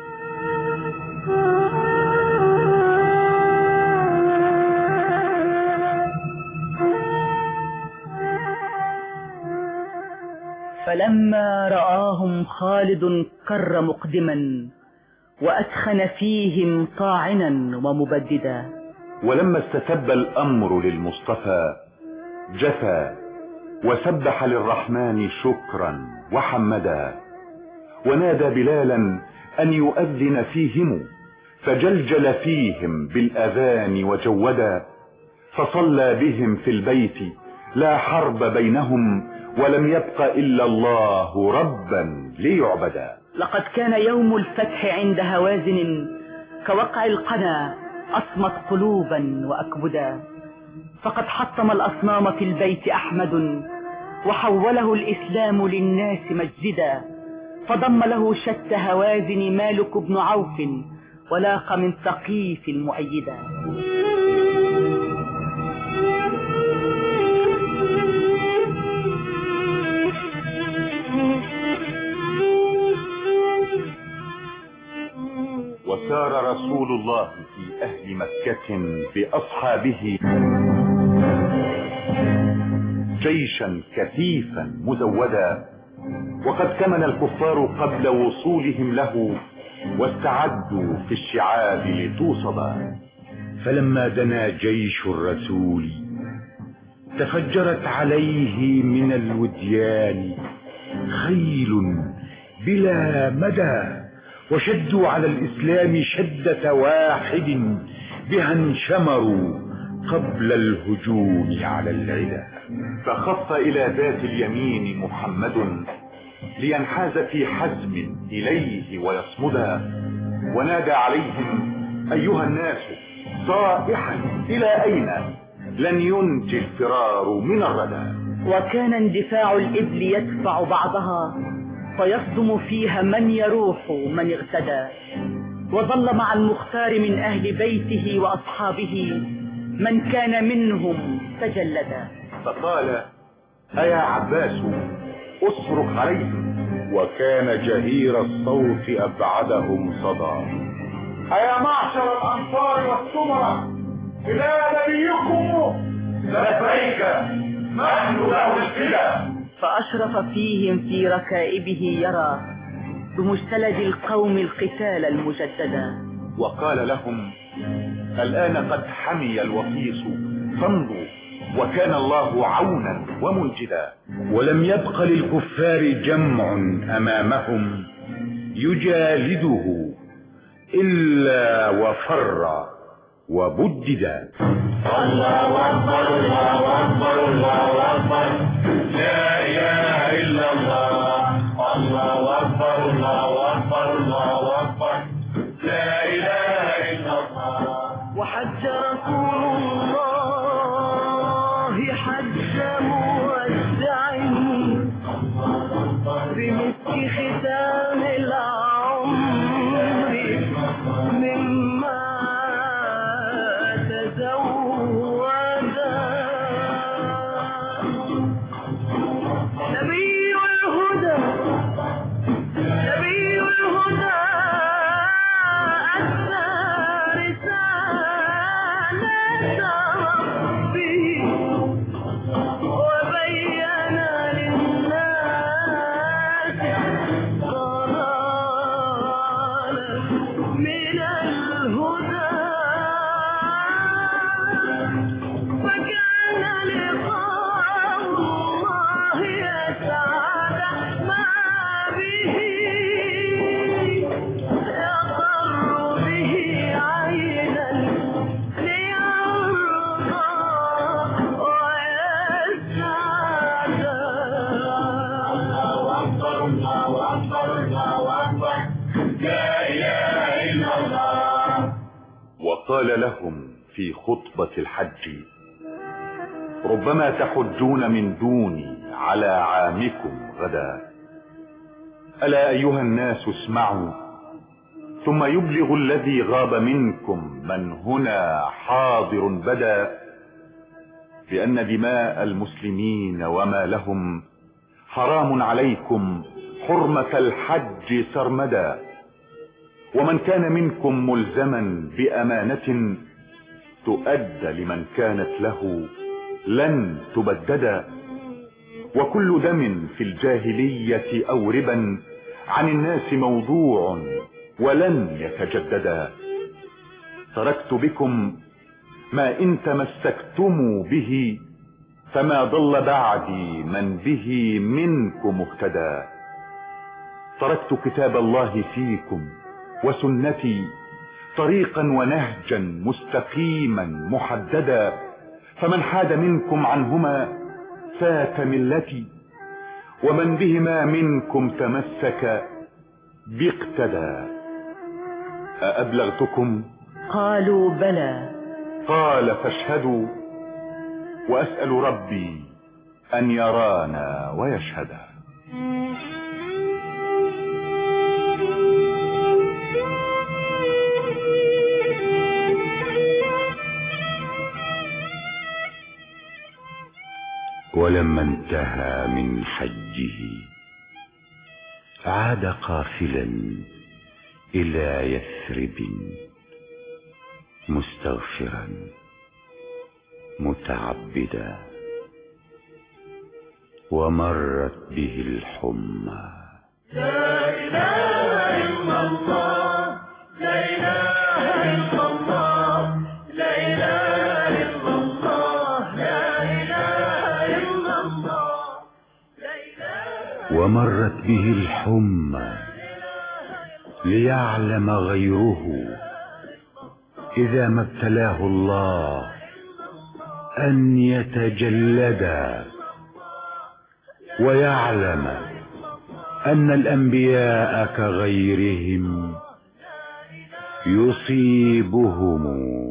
فلما رآهم خالد كر مقدما وأدخن فيهم طاعنا ومبددا. ولما استتب الأمر للمصطفى جثى وسبح للرحمن شكرا وحمدا، ونادى بلالا أن يؤذن فيهم، فجلجل فيهم بالأذان وجودا، فصلى بهم في البيت لا حرب بينهم، ولم يبق إلا الله ربا ليعبدا. لقد كان يوم الفتح عند هوازن كوقع القنا، أصمت قلوبا وأكبدا. فقد حطم الأصنام في البيت أحمد، وحوله الإسلام للناس مسجدا. فضم له شت هوازن مالك بن عوف، ولاق من ثقيف المؤيدا. وسار رسول الله في أهل مكة بأصحابه جيشا كثيفا مزودا، وقد كمن الكفار قبل وصولهم له، واستعدوا في الشعاب لتوصدا. فلما دنا جيش الرسول تفجرت عليه من الوديان خيل بلا مدى، وشدوا على الإسلام شدة واحد، بها انشمروا قبل الهجوم على العدا. فخف إلى ذات اليمين محمد، لينحاز في حزم إليه ويصمدا، ونادى عليهم أيها الناس صائحا إلى أين، لن ينجي الفرار من الردى. وكان اندفاع الإبل يدفع بعضها، فيصدم فيها من يروح من اغتدى. وظل مع المختار من أهل بيته وأصحابه من كان منهم تجلدا. فقال أيا عباس أصرخ عليهم، وكان جهير الصوت أبعدهم صدى. أيا معشر الأنصار والسمرة، إلى نبيكم لبيك نحن له الفدا. فأشرف فيهم في ركائبه يرى بمجتلد القوم القتال المجددا. وقال لهم الآن قد حمي الوطيس، فامضوا وكان الله عونا ومنجدا. ولم يبق للكفار جمع أمامهم يجالده إلا وفر وبددا. الله أكبر الله أكبر الله أكبر، لا إله إلا الله. الله أكبر الله أكبر الله أكبر، لا إله إلا الله. وحج رسول الله حج مودع بمسك ختام العمر، مما تزودا. نبي الهدى نبي الهدى أدى رسالة ربه، وبين للناس ضلالا من الهدى. فكان لقاء الله يسعد ما به يقر به عينا ليرضى ويسعد. الله أكبر الله أكبر الله أكبر، لا إله إلا الله. وقال لهم في خطبة الحج ربما تحجون من دوني على عامكم غدا. ألا أيها الناس اسمعوا، ثم يبلغ الذي غاب منكم من هنا حاضر بدا، بأن دماء المسلمين وما لهم حرام عليكم حرمة الحج سرمدا. ومن كان منكم ملزما بأمانة تؤدى لمن كانت له لن تبددا. وكل دم في الجاهلية أو ربا عن الناس موضوع ولن يتجددا. تركت بكم ما إن تمسكتم به، فما ضل بعدي من به منكم اهتدى. تركت كتاب الله فيكم وسنتي، طريقا ونهجا مستقيما محددا، فمن حاد منكم عنهما فات ملتي، ومن بهما منكم تمسك باقتدى. أأبلغتكم؟ قالوا بلى. قال فاشهدوا، وأسأل ربي أن يرانا ويشهدا. ولما انتهى من حجه عاد قافلا إلى يثرب مستغفرا متعبدا، ومرت به الحمى. لا إله إلا الله، لا إله إلا الله، لا إله إلا الله، لا إله إلا الله. ومرت به الحمى ليعلم غيره إذا ما ابتلاه الله أن يتجلدا، ويعلم أن الأنبياء كغيرهم يصيبهم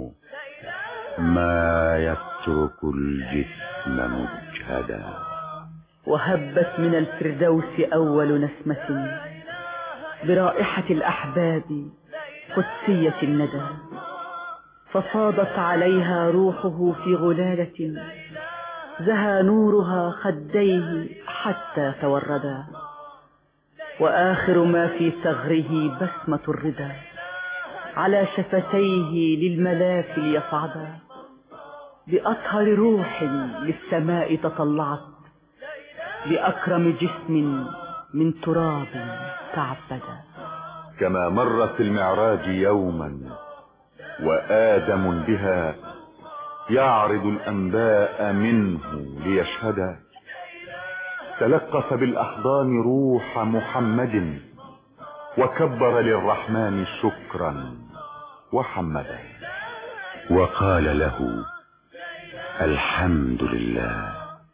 ما يترك الجسم مجهدا. وهبت من الفردوس أول نسمة برائحة الأحباب قدسية الندى، ففاضت عليها روحه في غلالة زهى نورها خديه حتى توردا، وآخر ما في ثغره بسمة الرضا على شفتيه للملافل يصعدا، بأطهر روح للسماء تطلعت، بأكرم جسم من تراب تعبدا. كما مر في المعراج يوما وآدم بها يعرض الأنباء منه ليشهدا، تلقف بالأحضان روح محمد وكبر للرحمن شكرا وحمدا، وقال له الحمد لله،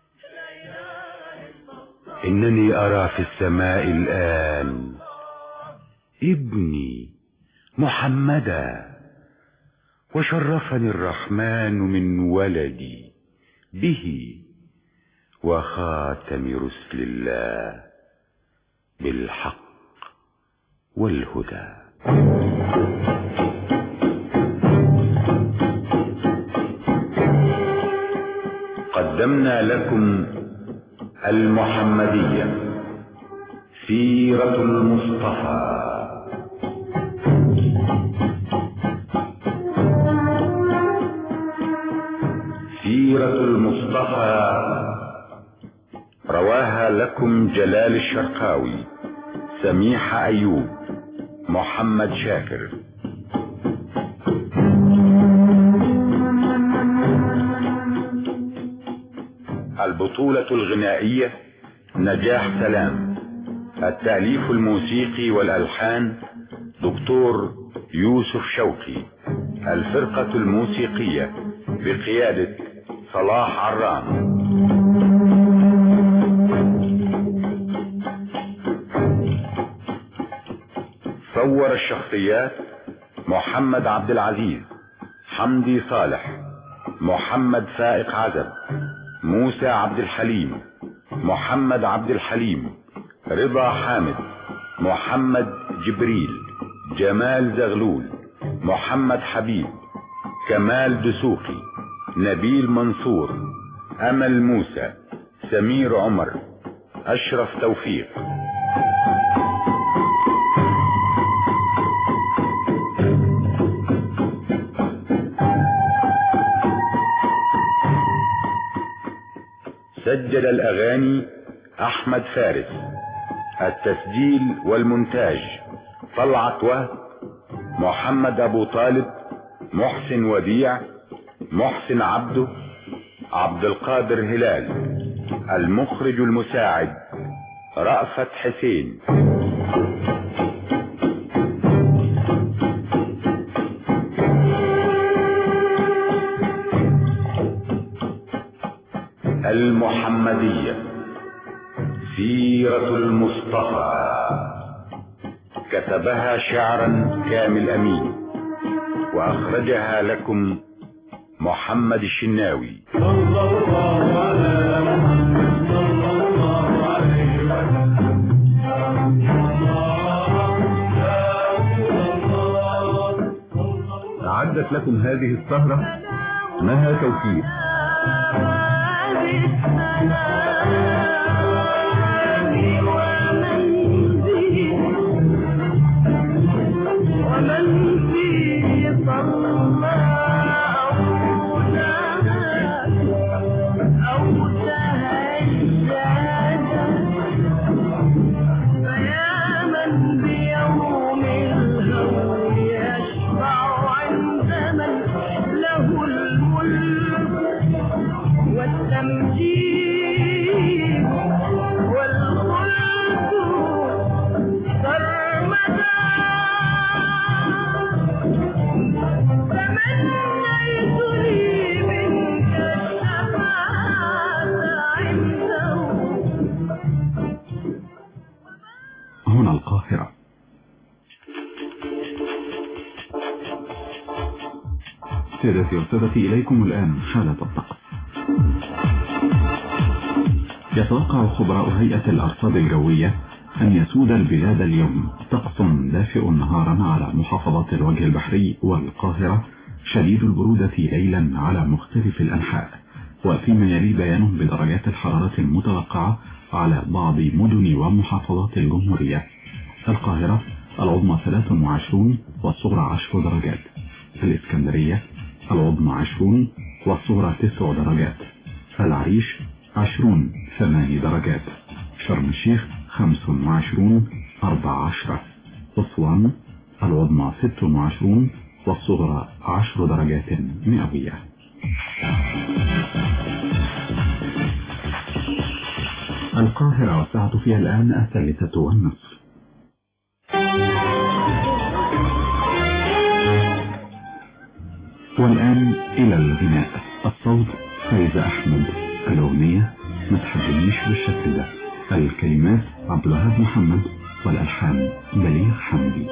إنني أرى في السماء الآن ابني محمدا، وشرفني الرحمن من ولدي به، وخاتم رسل الله بالحق والهدى. قدمنا لكم المحمدية سيرة المصطفى. سيرة المصطفى رواها لكم جلال الشرقاوي، سميحة أيوب، محمد شاكر. البطولة الغنائية نجاح سلام. التأليف الموسيقي والألحان دكتور يوسف شوقي. الفرقة الموسيقية بقيادة صلاح عرام. صور الشخصيات محمد عبد العزيز، حمدي صالح، محمد فائق عزب، موسى عبد الحليم، محمد عبد الحليم، رضا حامد، محمد جبريل، جمال زغلول، محمد حبيب، كمال دسوقي، نبيل منصور، أمل موسى، سمير عمر، أشرف توفيق. سجل الأغاني أحمد فارس. التسجيل والمونتاج طلعت وهب، محمد أبو طالب، محسن وديع، محسن عبده، عبد القادر هلال. المخرج المساعد رأفت حسين. المحمدية سيرة المصطفى، كتبها شعرا كامل أمين، وأخرجها لكم محمد الشناوي. صلى الله على محمد صلى الله عليه وسلم. أعدت لكم هذه السهرة مها توفيق. هنا القاهرة. سيدتي وسادتي، إليكم الآن حالة الطقس. يتوقع خبراء هيئة الأرصاد الجوية أن يسود البلاد اليوم طقس دافئ نهارا على محافظات الوجه البحري والقاهرة، شديد البرودة ليلا على مختلف الأنحاء، وفيما يلي بيان بدرجات الحرارة المتوقعة على بعض مدن ومحافظات الجمهورية. القاهرة العظمى ثلاث وعشرين والصغرى عشر درجات، الإسكندرية العظمى عشرون والصغرى تسع درجات، العريش عشرون ثمان درجات، شرم الشيخ خمس وعشرون أربع عشرة، أسوان العظمى ست وعشرون والصغرى عشر درجات مئوية. القاهرة والساعة فيها الآن الثالثة والنصف. والآن إلى الغناء. الصوت فايزة أحمد، الأغنية ما تحبنيش بالشكل ده، الكلمات عبد الوهاب محمد، والألحان بليغ حمدي.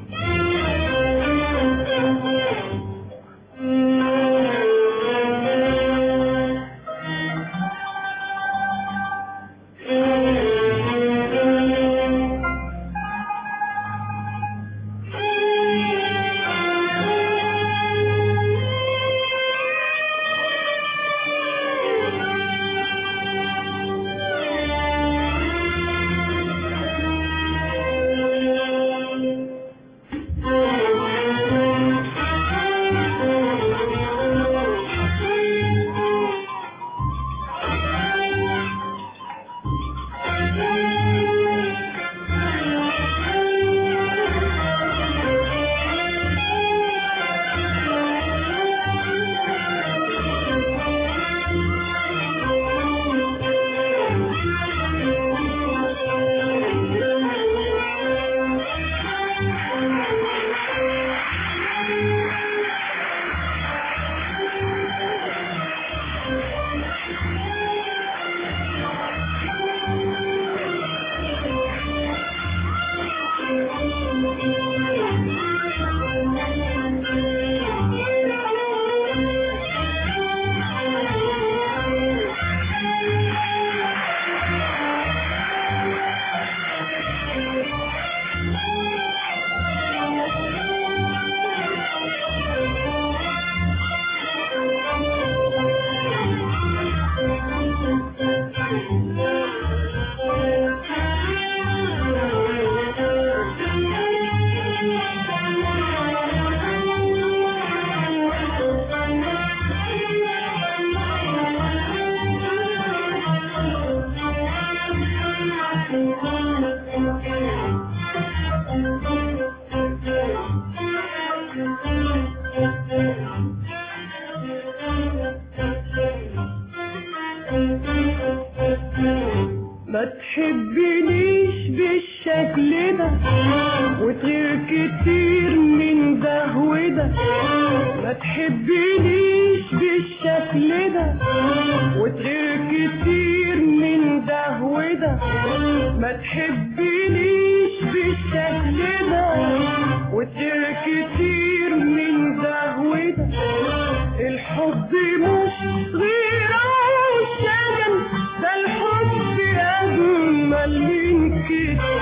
ما تحبنيش بالشكل ده وتغير كتير من ده وده، ما تحبنيش بالشكل ده وتغير كتير ما تحبنيش بالشكل ده وتر كتير من دهوتك الحب مش غيره والشجن ده الحب أجمل من كده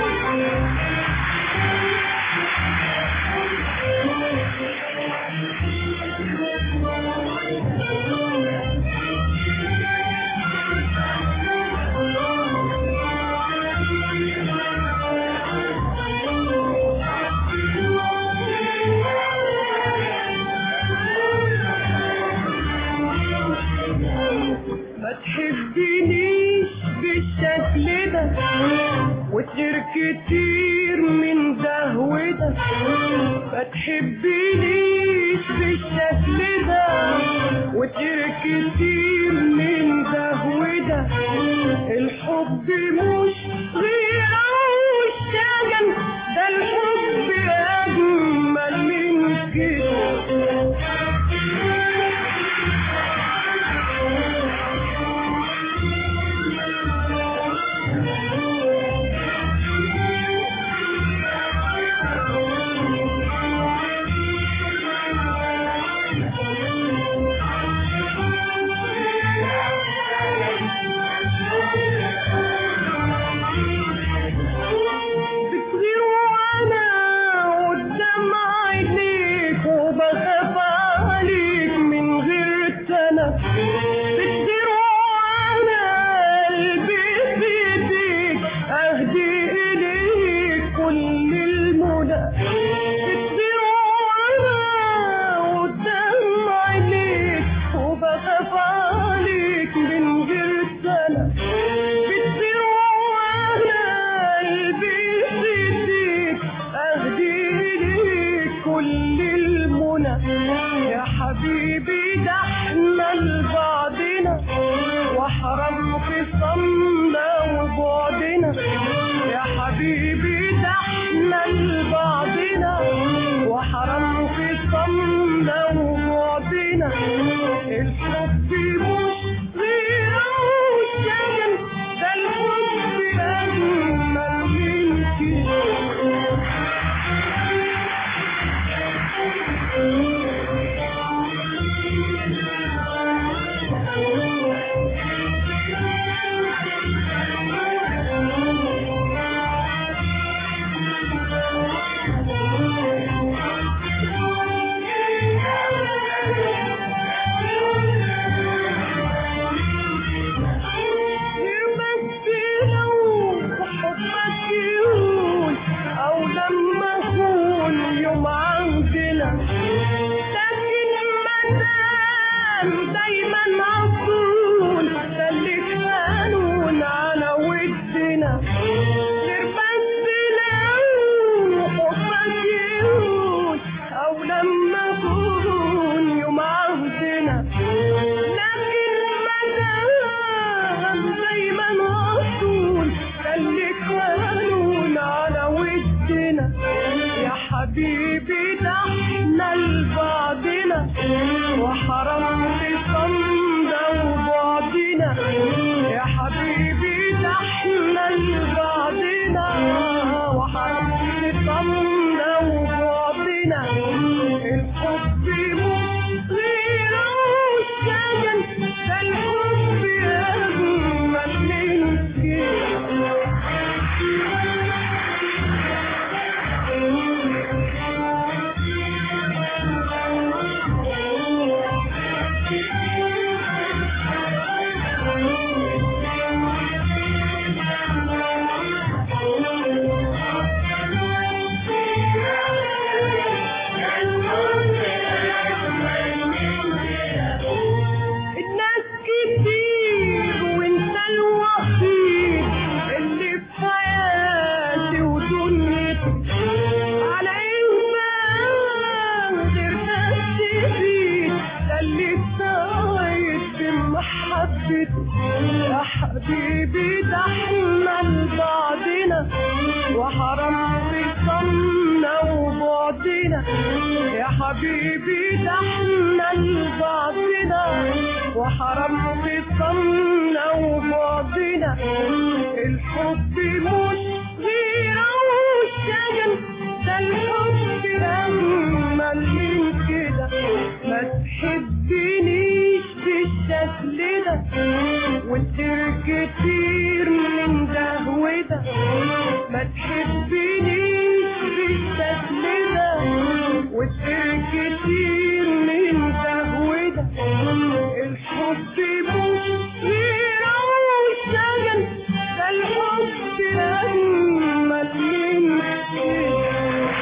ما تحبنيش بالشكل ده وتر كتير من دهوتك ما تحبنيش بالشكل ده وتر كتير من دهوتك الحب مش غيره والشجن ده الحب أجمل من كده حبيبي ده احنا لبعضنا وحرام خصامنا وبعدنا يا حبيبي ده احنا لبعضنا وحرام خصامنا وبعدنا الحب مش الحب أجمل من كده، ما تحبنيش بالشكل ده وتصير كتير من ده وده، ما تحبنيش بالشكل ده وتصير كتير من ده وده. الحب مش غيرة وشجن، ده الحب أجمل من كده.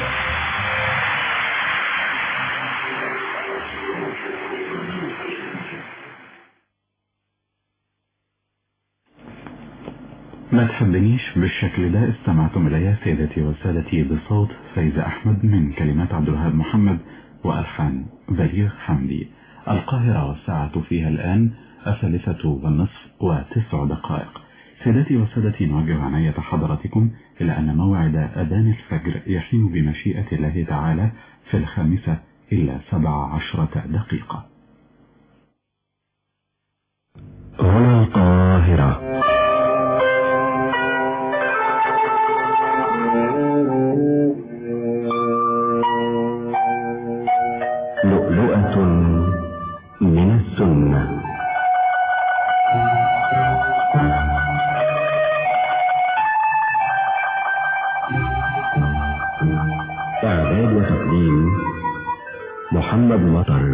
ما تحبنيش بالشكل ده استمعتم إليها سيدتي وسادتي بصوت فايزة أحمد من كلمات عبد الوهاب محمد وألحان بليغ حمدي. القاهرة والساعة فيها الآن الثالثة والنصف وتسع دقائق. سيدتي وسادتي نوجه عناية حضراتكم إلى أن موعد أذان الفجر يحين بمشيئة الله تعالى في الخامسة إلا سبع عشرة دقيقة. هنا القاهرة. لؤلؤة من السنة. إعداد وتقديم محمد مطر.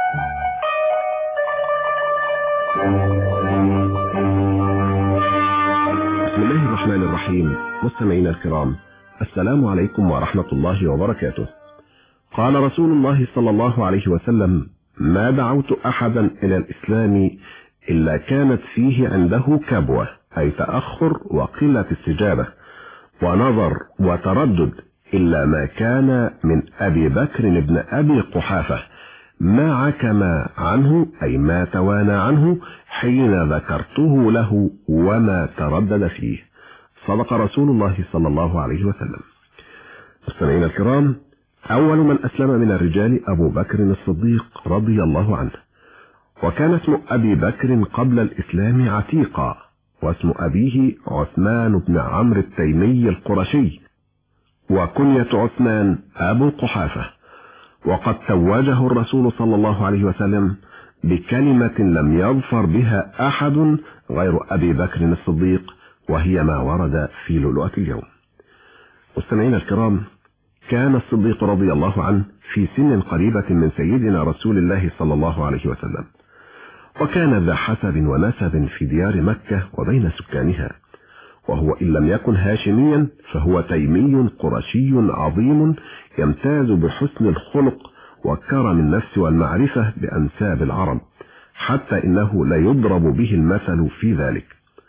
بسم الله الرحمن الرحيم. مستمعينا الكرام، السلام عليكم ورحمة الله وبركاته. قال رسول الله صلى الله عليه وسلم: ما دعوت أحدا إلى الإسلام إلا كانت فيه عنده كبوة، أي تأخر وقلة استجابة ونظر وتردد، إلا ما كان من أبي بكر بن أبي قحافة، ما عكم عنه أي ما توانى عنه حين ذكرته له وما تردد فيه. صدق رسول الله صلى الله عليه وسلم. مستمعينا الكرام، أول من أسلم من الرجال أبو بكر الصديق رضي الله عنه، وكان اسم أبي بكر قبل الإسلام عتيقا، واسم أبيه عثمان بن عمرو التيمي القرشي، وكنية عثمان أبو قحافة. وقد توجه الرسول صلى الله عليه وسلم بكلمة لم يظفر بها أحد غير أبي بكر الصديق، وهي ما ورد في لؤلؤة اليوم. مستمعينا الكرام، كان الصديق رضي الله عنه في سن قريبة من سيدنا رسول الله صلى الله عليه وسلم، وكان ذا حسب ونسب في ديار مكة وبين سكانها، وهو إن لم يكن هاشميا فهو تيمي قرشي عظيم يمتاز بحسن الخلق وكرم النفس والمعرفة بأنساب العرب، حتى إنه لا يضرب به المثل في ذلك.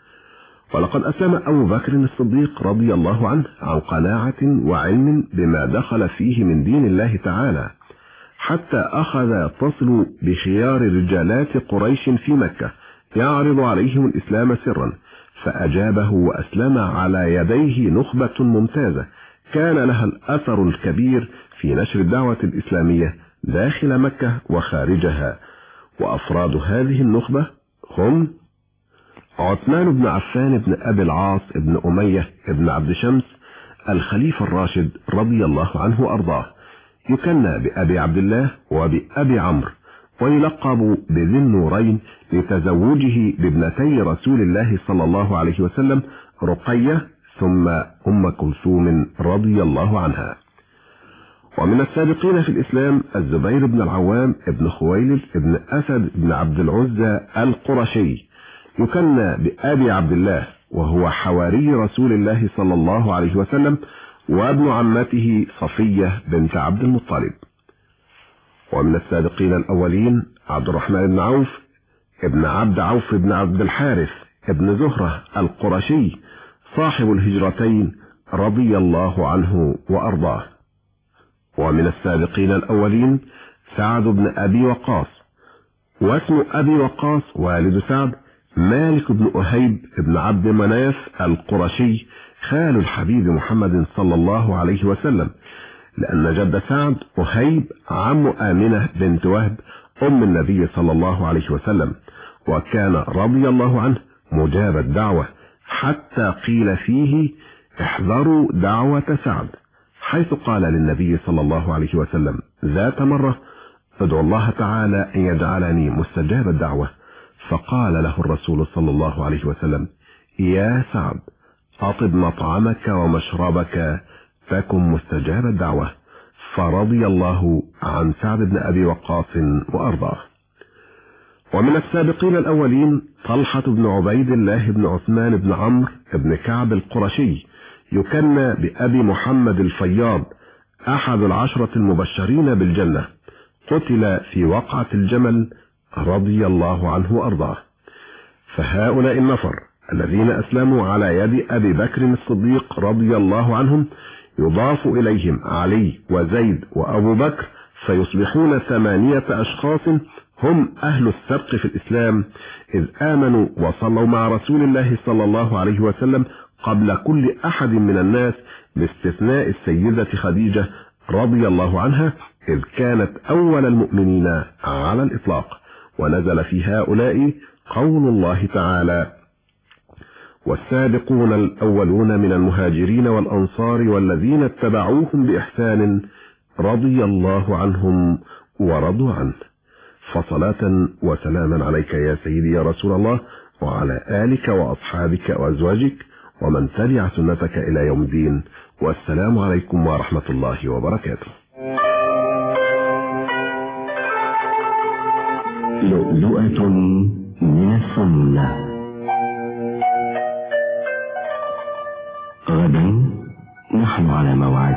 ولقد أسلم أبو بكر الصديق رضي الله عنه عن قناعة وعلم بما دخل فيه من دين الله تعالى، حتى أخذ يتصل بخيار رجالات قريش في مكة يعرض عليهم الإسلام سرا، فأجابه وأسلم على يديه نخبة ممتازة كان لها الأثر الكبير في نشر الدعوة الإسلامية داخل مكة وخارجها. وأفراد هذه النخبة هم عثمان بن عفان بن أبي العاص بن أمية بن عبد شمس الخليفة الراشد رضي الله عنه وأرضاه، يكنى بأبي عبد الله وبأبي عمرو، ويلقب بذي النورين لتزوجه بابنتي رسول الله صلى الله عليه وسلم رقية ثم أم كلثوم رضي الله عنها. ومن السابقين في الإسلام الزبير بن العوام بن خويلد بن أسد بن عبد العزى القرشي، يكنى بأبي عبد الله، وهو حواري رسول الله صلى الله عليه وسلم وابن عمته صفية بنت عبد المطلب. ومن السابقين الأولين عبد الرحمن بن عوف ابن عبد عوف بن عبد الحارث ابن زهرة القرشي صاحب الهجرتين رضي الله عنه وأرضاه. ومن السابقين الأولين سعد بن أبي وقاص، واسم أبي وقاص والد سعد مالك بن أهيب بن عبد مناف القرشي خال الحبيب محمد صلى الله عليه وسلم، لأن جد سعد أهيب عم آمنة بنت وهب أم النبي صلى الله عليه وسلم، وكان رضي الله عنه مجاب الدعوة، حتى قيل فيه احذروا دعوة سعد، حيث قال للنبي صلى الله عليه وسلم ذات مرة: ادعو الله تعالى أن يجعلني مستجاب الدعوة. فقال له الرسول صلى الله عليه وسلم: يا سعد، أطب مطعمك ومشربك فكن مستجاب الدعوة. فرضي الله عن سعد بن أبي وقاص وأرضاه. ومن السابقين الأولين طلحة بن عبيد الله بن عثمان بن عمرو بن كعب القرشي، يكنى بأبي محمد الفياض، أحد العشرة المبشرين بالجنة، قتل في وقعة الجمل رضي الله عنه وأرضاه. فهؤلاء النفر الذين أسلموا على يد أبي بكر الصديق رضي الله عنهم يضاف إليهم علي وزيد وأبو بكر، فيصبحون ثمانية أشخاص هم أهل السبق في الإسلام، إذ آمنوا وصلوا مع رسول الله صلى الله عليه وسلم قبل كل أحد من الناس، باستثناء السيدة خديجة رضي الله عنها، إذ كانت أول المؤمنين على الإطلاق. ونزل في هؤلاء قول الله تعالى: والسابقون الأولون من المهاجرين والأنصار والذين اتبعوهم بإحسان رضي الله عنهم ورضوا عنه. فصلاة وسلاما عليك يا سيدي يا رسول الله، وعلى آلك وأصحابك وأزواجك ومن تبع سنتك إلى يوم الدين. والسلام عليكم ورحمة الله وبركاته. لؤلؤة من السنة. غدا نحن على موعد.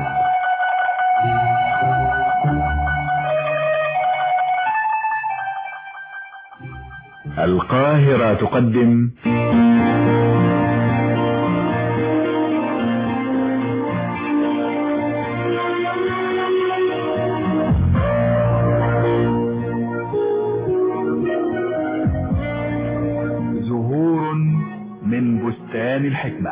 القاهرة تقدم زهور من بستان الحكمة.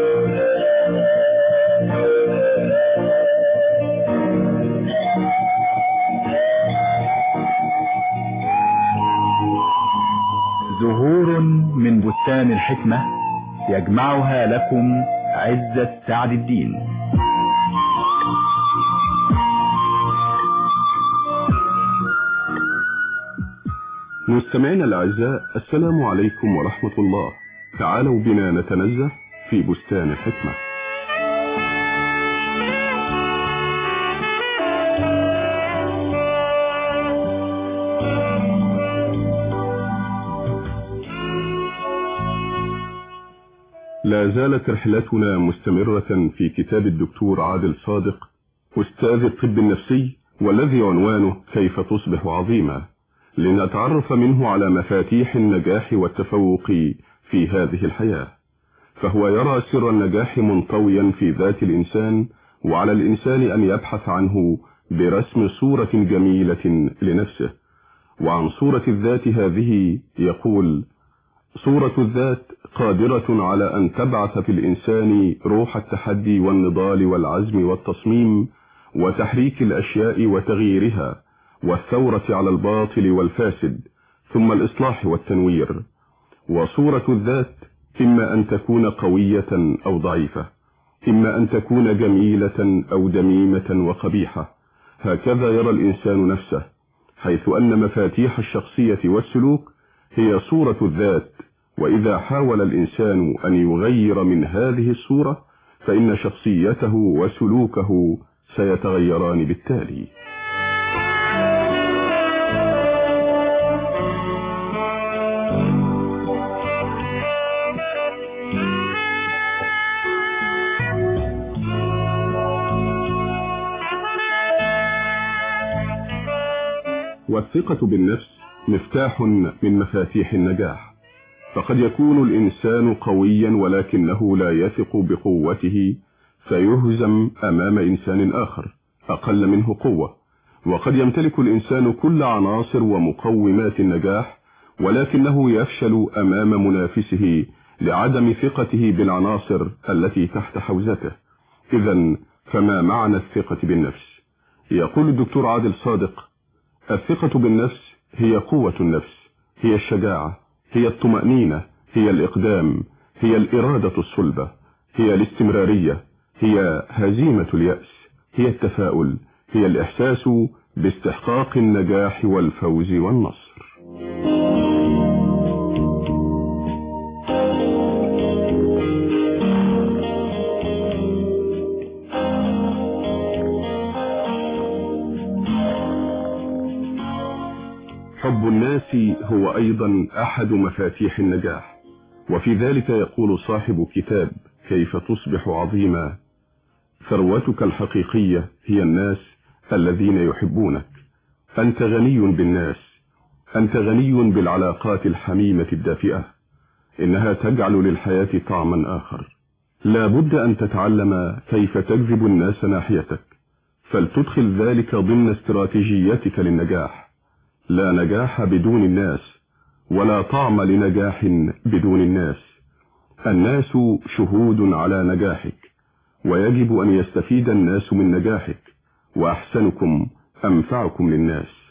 زهور من بستان الحكمة يجمعها لكم عزة سعد الدين. مستمعينا الأعزاء، السلام عليكم ورحمة الله. تعالوا بنا نتنزه في بستان الحكمة. لا زالت رحلتنا مستمرة في كتاب الدكتور عادل صادق أستاذ الطب النفسي، والذي عنوانه كيف تصبح عظيما، لنتعرف منه على مفاتيح النجاح والتفوق في هذه الحياة. فهو يرى سر النجاح منطويا في ذات الإنسان، وعلى الإنسان أن يبحث عنه برسم صورة جميلة لنفسه. وعن صورة الذات هذه يقول: صورة الذات قادرة على أن تبعث في الإنسان روح التحدي والنضال والعزم والتصميم وتحريك الأشياء وتغييرها، والثورة على الباطل والفاسد، ثم الإصلاح والتنوير. وصورة الذات إما أن تكون قوية أو ضعيفة، إما أن تكون جميلة أو دميمة وقبيحة. هكذا يرى الإنسان نفسه، حيث أن مفاتيح الشخصية والسلوك هي صورة الذات. وإذا حاول الإنسان أن يغير من هذه الصورة، فإن شخصيته وسلوكه سيتغيران بالتالي. والثقة بالنفس مفتاح من مفاتيح النجاح. فقد يكون الإنسان قويا ولكنه لا يثق بقوته، فيهزم أمام إنسان آخر أقل منه قوة. وقد يمتلك الإنسان كل عناصر ومقومات النجاح، ولكنه يفشل أمام منافسه لعدم ثقته بالعناصر التي تحت حوزته. إذن فما معنى الثقة بالنفس؟ يقول الدكتور عادل صادق: الثقة بالنفس هي قوة النفس، هي الشجاعة، هي الطمأنينة، هي الإقدام، هي الإرادة الصلبة، هي الاستمرارية، هي هزيمة اليأس، هي التفاؤل، هي الإحساس باستحقاق النجاح والفوز والنصر. حب الناس هو أيضا أحد مفاتيح النجاح، وفي ذلك يقول صاحب كتاب كيف تصبح عظيما: ثروتك الحقيقية هي الناس الذين يحبونك. أنت غني بالناس، أنت غني بالعلاقات الحميمة الدافئة، إنها تجعل للحياة طعما آخر. لا بد أن تتعلم كيف تجذب الناس ناحيتك، فلتدخل ذلك ضمن استراتيجيتك للنجاح. لا نجاح بدون الناس، ولا طعم لنجاح بدون الناس. الناس شهود على نجاحك، ويجب أن يستفيد الناس من نجاحك، وأحسنكم أنفعكم للناس.